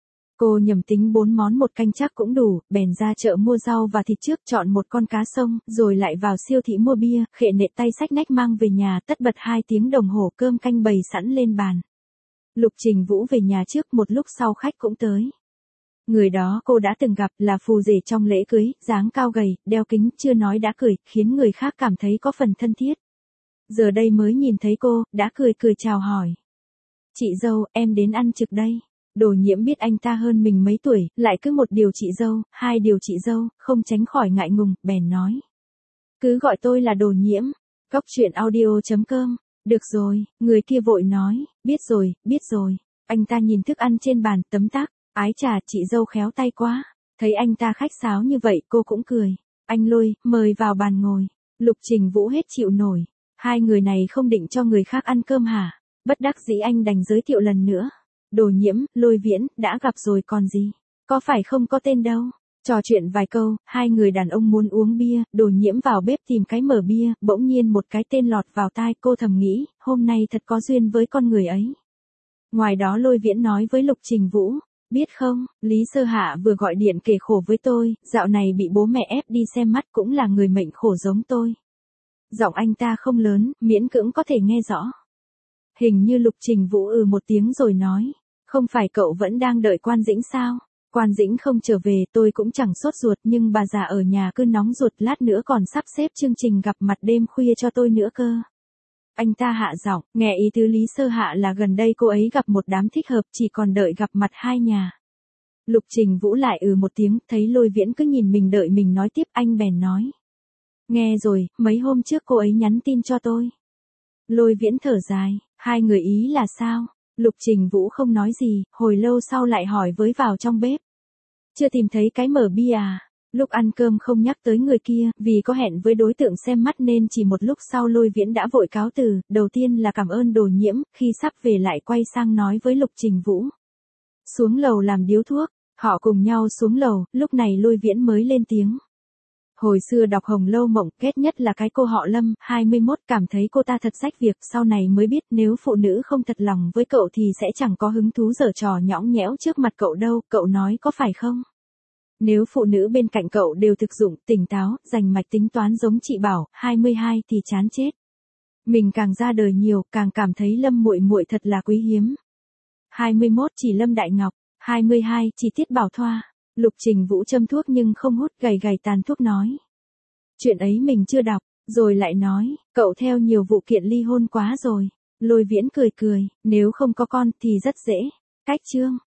Cô nhầm tính bốn món một canh chắc cũng đủ, bèn ra chợ mua rau và thịt trước, chọn một con cá sông, rồi lại vào siêu thị mua bia, khệ nệ tay xách nách mang về nhà, tất bật hai tiếng đồng hồ cơm canh bày sẵn lên bàn. Lục Trình Vũ về nhà trước, một lúc sau khách cũng tới. Người đó cô đã từng gặp là phù rể trong lễ cưới, dáng cao gầy, đeo kính, chưa nói đã cười, khiến người khác cảm thấy có phần thân thiết. Giờ đây mới nhìn thấy cô, đã cười cười chào hỏi. Chị dâu, em đến ăn trực đây. Đồ Nhiễm biết anh ta hơn mình mấy tuổi, lại cứ một điều chị dâu, hai điều chị dâu, không tránh khỏi ngại ngùng, bèn nói. Cứ gọi tôi là Đồ Nhiễm. Cóc truyện audio chấm com. Được rồi, người kia vội nói, biết rồi, biết rồi. Anh ta nhìn thức ăn trên bàn, tấm tắc. Ái chà, chị dâu khéo tay quá. Thấy anh ta khách sáo như vậy, cô cũng cười. Anh Lôi, mời vào bàn ngồi. Lục Trình Vũ hết chịu nổi. Hai người này không định cho người khác ăn cơm hả? Bất đắc dĩ anh đành giới thiệu lần nữa. Đồ Nhiễm, Lôi Viễn, đã gặp rồi còn gì? Có phải không có tên đâu? Trò chuyện vài câu, hai người đàn ông muốn uống bia, Đồ Nhiễm vào bếp tìm cái mở bia, bỗng nhiên một cái tên lọt vào tai, cô thầm nghĩ, hôm nay thật có duyên với con người ấy. Ngoài đó Lôi Viễn nói với Lục Trình Vũ. Biết không, Lý Sơ Hạ vừa gọi điện kể khổ với tôi, dạo này bị bố mẹ ép đi xem mắt, cũng là người mệnh khổ giống tôi. Giọng anh ta không lớn, miễn cưỡng có thể nghe rõ. Hình như Lục Trình Vũ ừ một tiếng rồi nói, không phải cậu vẫn đang đợi Quan Dĩnh sao? Quan Dĩnh không trở về, tôi cũng chẳng sốt ruột, nhưng bà già ở nhà cứ nóng ruột, lát nữa còn sắp xếp chương trình gặp mặt đêm khuya cho tôi nữa cơ. Anh ta hạ giọng, nghe ý tứ Lý Sơ Hạ là gần đây cô ấy gặp một đám thích hợp, chỉ còn đợi gặp mặt hai nhà. Lục Trình Vũ lại ừ một tiếng, thấy Lôi Viễn cứ nhìn mình đợi mình nói tiếp, anh bèn nói. Nghe rồi, mấy hôm trước cô ấy nhắn tin cho tôi. Lôi Viễn thở dài, hai người ý là sao? Lục Trình Vũ không nói gì, hồi lâu sau lại hỏi với vào trong bếp. Chưa tìm thấy cái mở bia à? Lúc ăn cơm không nhắc tới người kia, vì có hẹn với đối tượng xem mắt nên chỉ một lúc sau Lôi Viễn đã vội cáo từ, đầu tiên là cảm ơn Đồ Nhiễm, khi sắp về lại quay sang nói với Lục Trình Vũ. Xuống lầu làm điếu thuốc, họ cùng nhau xuống lầu, lúc này Lôi Viễn mới lên tiếng. Hồi xưa đọc Hồng Lâu Mộng, ghét nhất là cái cô họ Lâm, hai mươi mốt, cảm thấy cô ta thật rách việc, sau này mới biết nếu phụ nữ không thật lòng với cậu thì sẽ chẳng có hứng thú giở trò nhõng nhẽo trước mặt cậu đâu, cậu nói có phải không? Nếu phụ nữ bên cạnh cậu đều thực dụng, tỉnh táo, rành mạch tính toán giống chị Bảo, hai mươi hai thì chán chết. Mình càng ra đời nhiều, càng cảm thấy Lâm muội muội thật là quý hiếm. hai mươi mốt chỉ Lâm Đại Ngọc, hai mươi hai chỉ Tiết Bảo Thoa. Lục Trình Vũ châm thuốc nhưng không hút, gầy gầy tàn thuốc nói. Chuyện ấy mình chưa đọc, rồi lại nói, cậu theo nhiều vụ kiện ly hôn quá rồi. Lôi Viễn cười cười, nếu không có con thì rất dễ. Cách chương.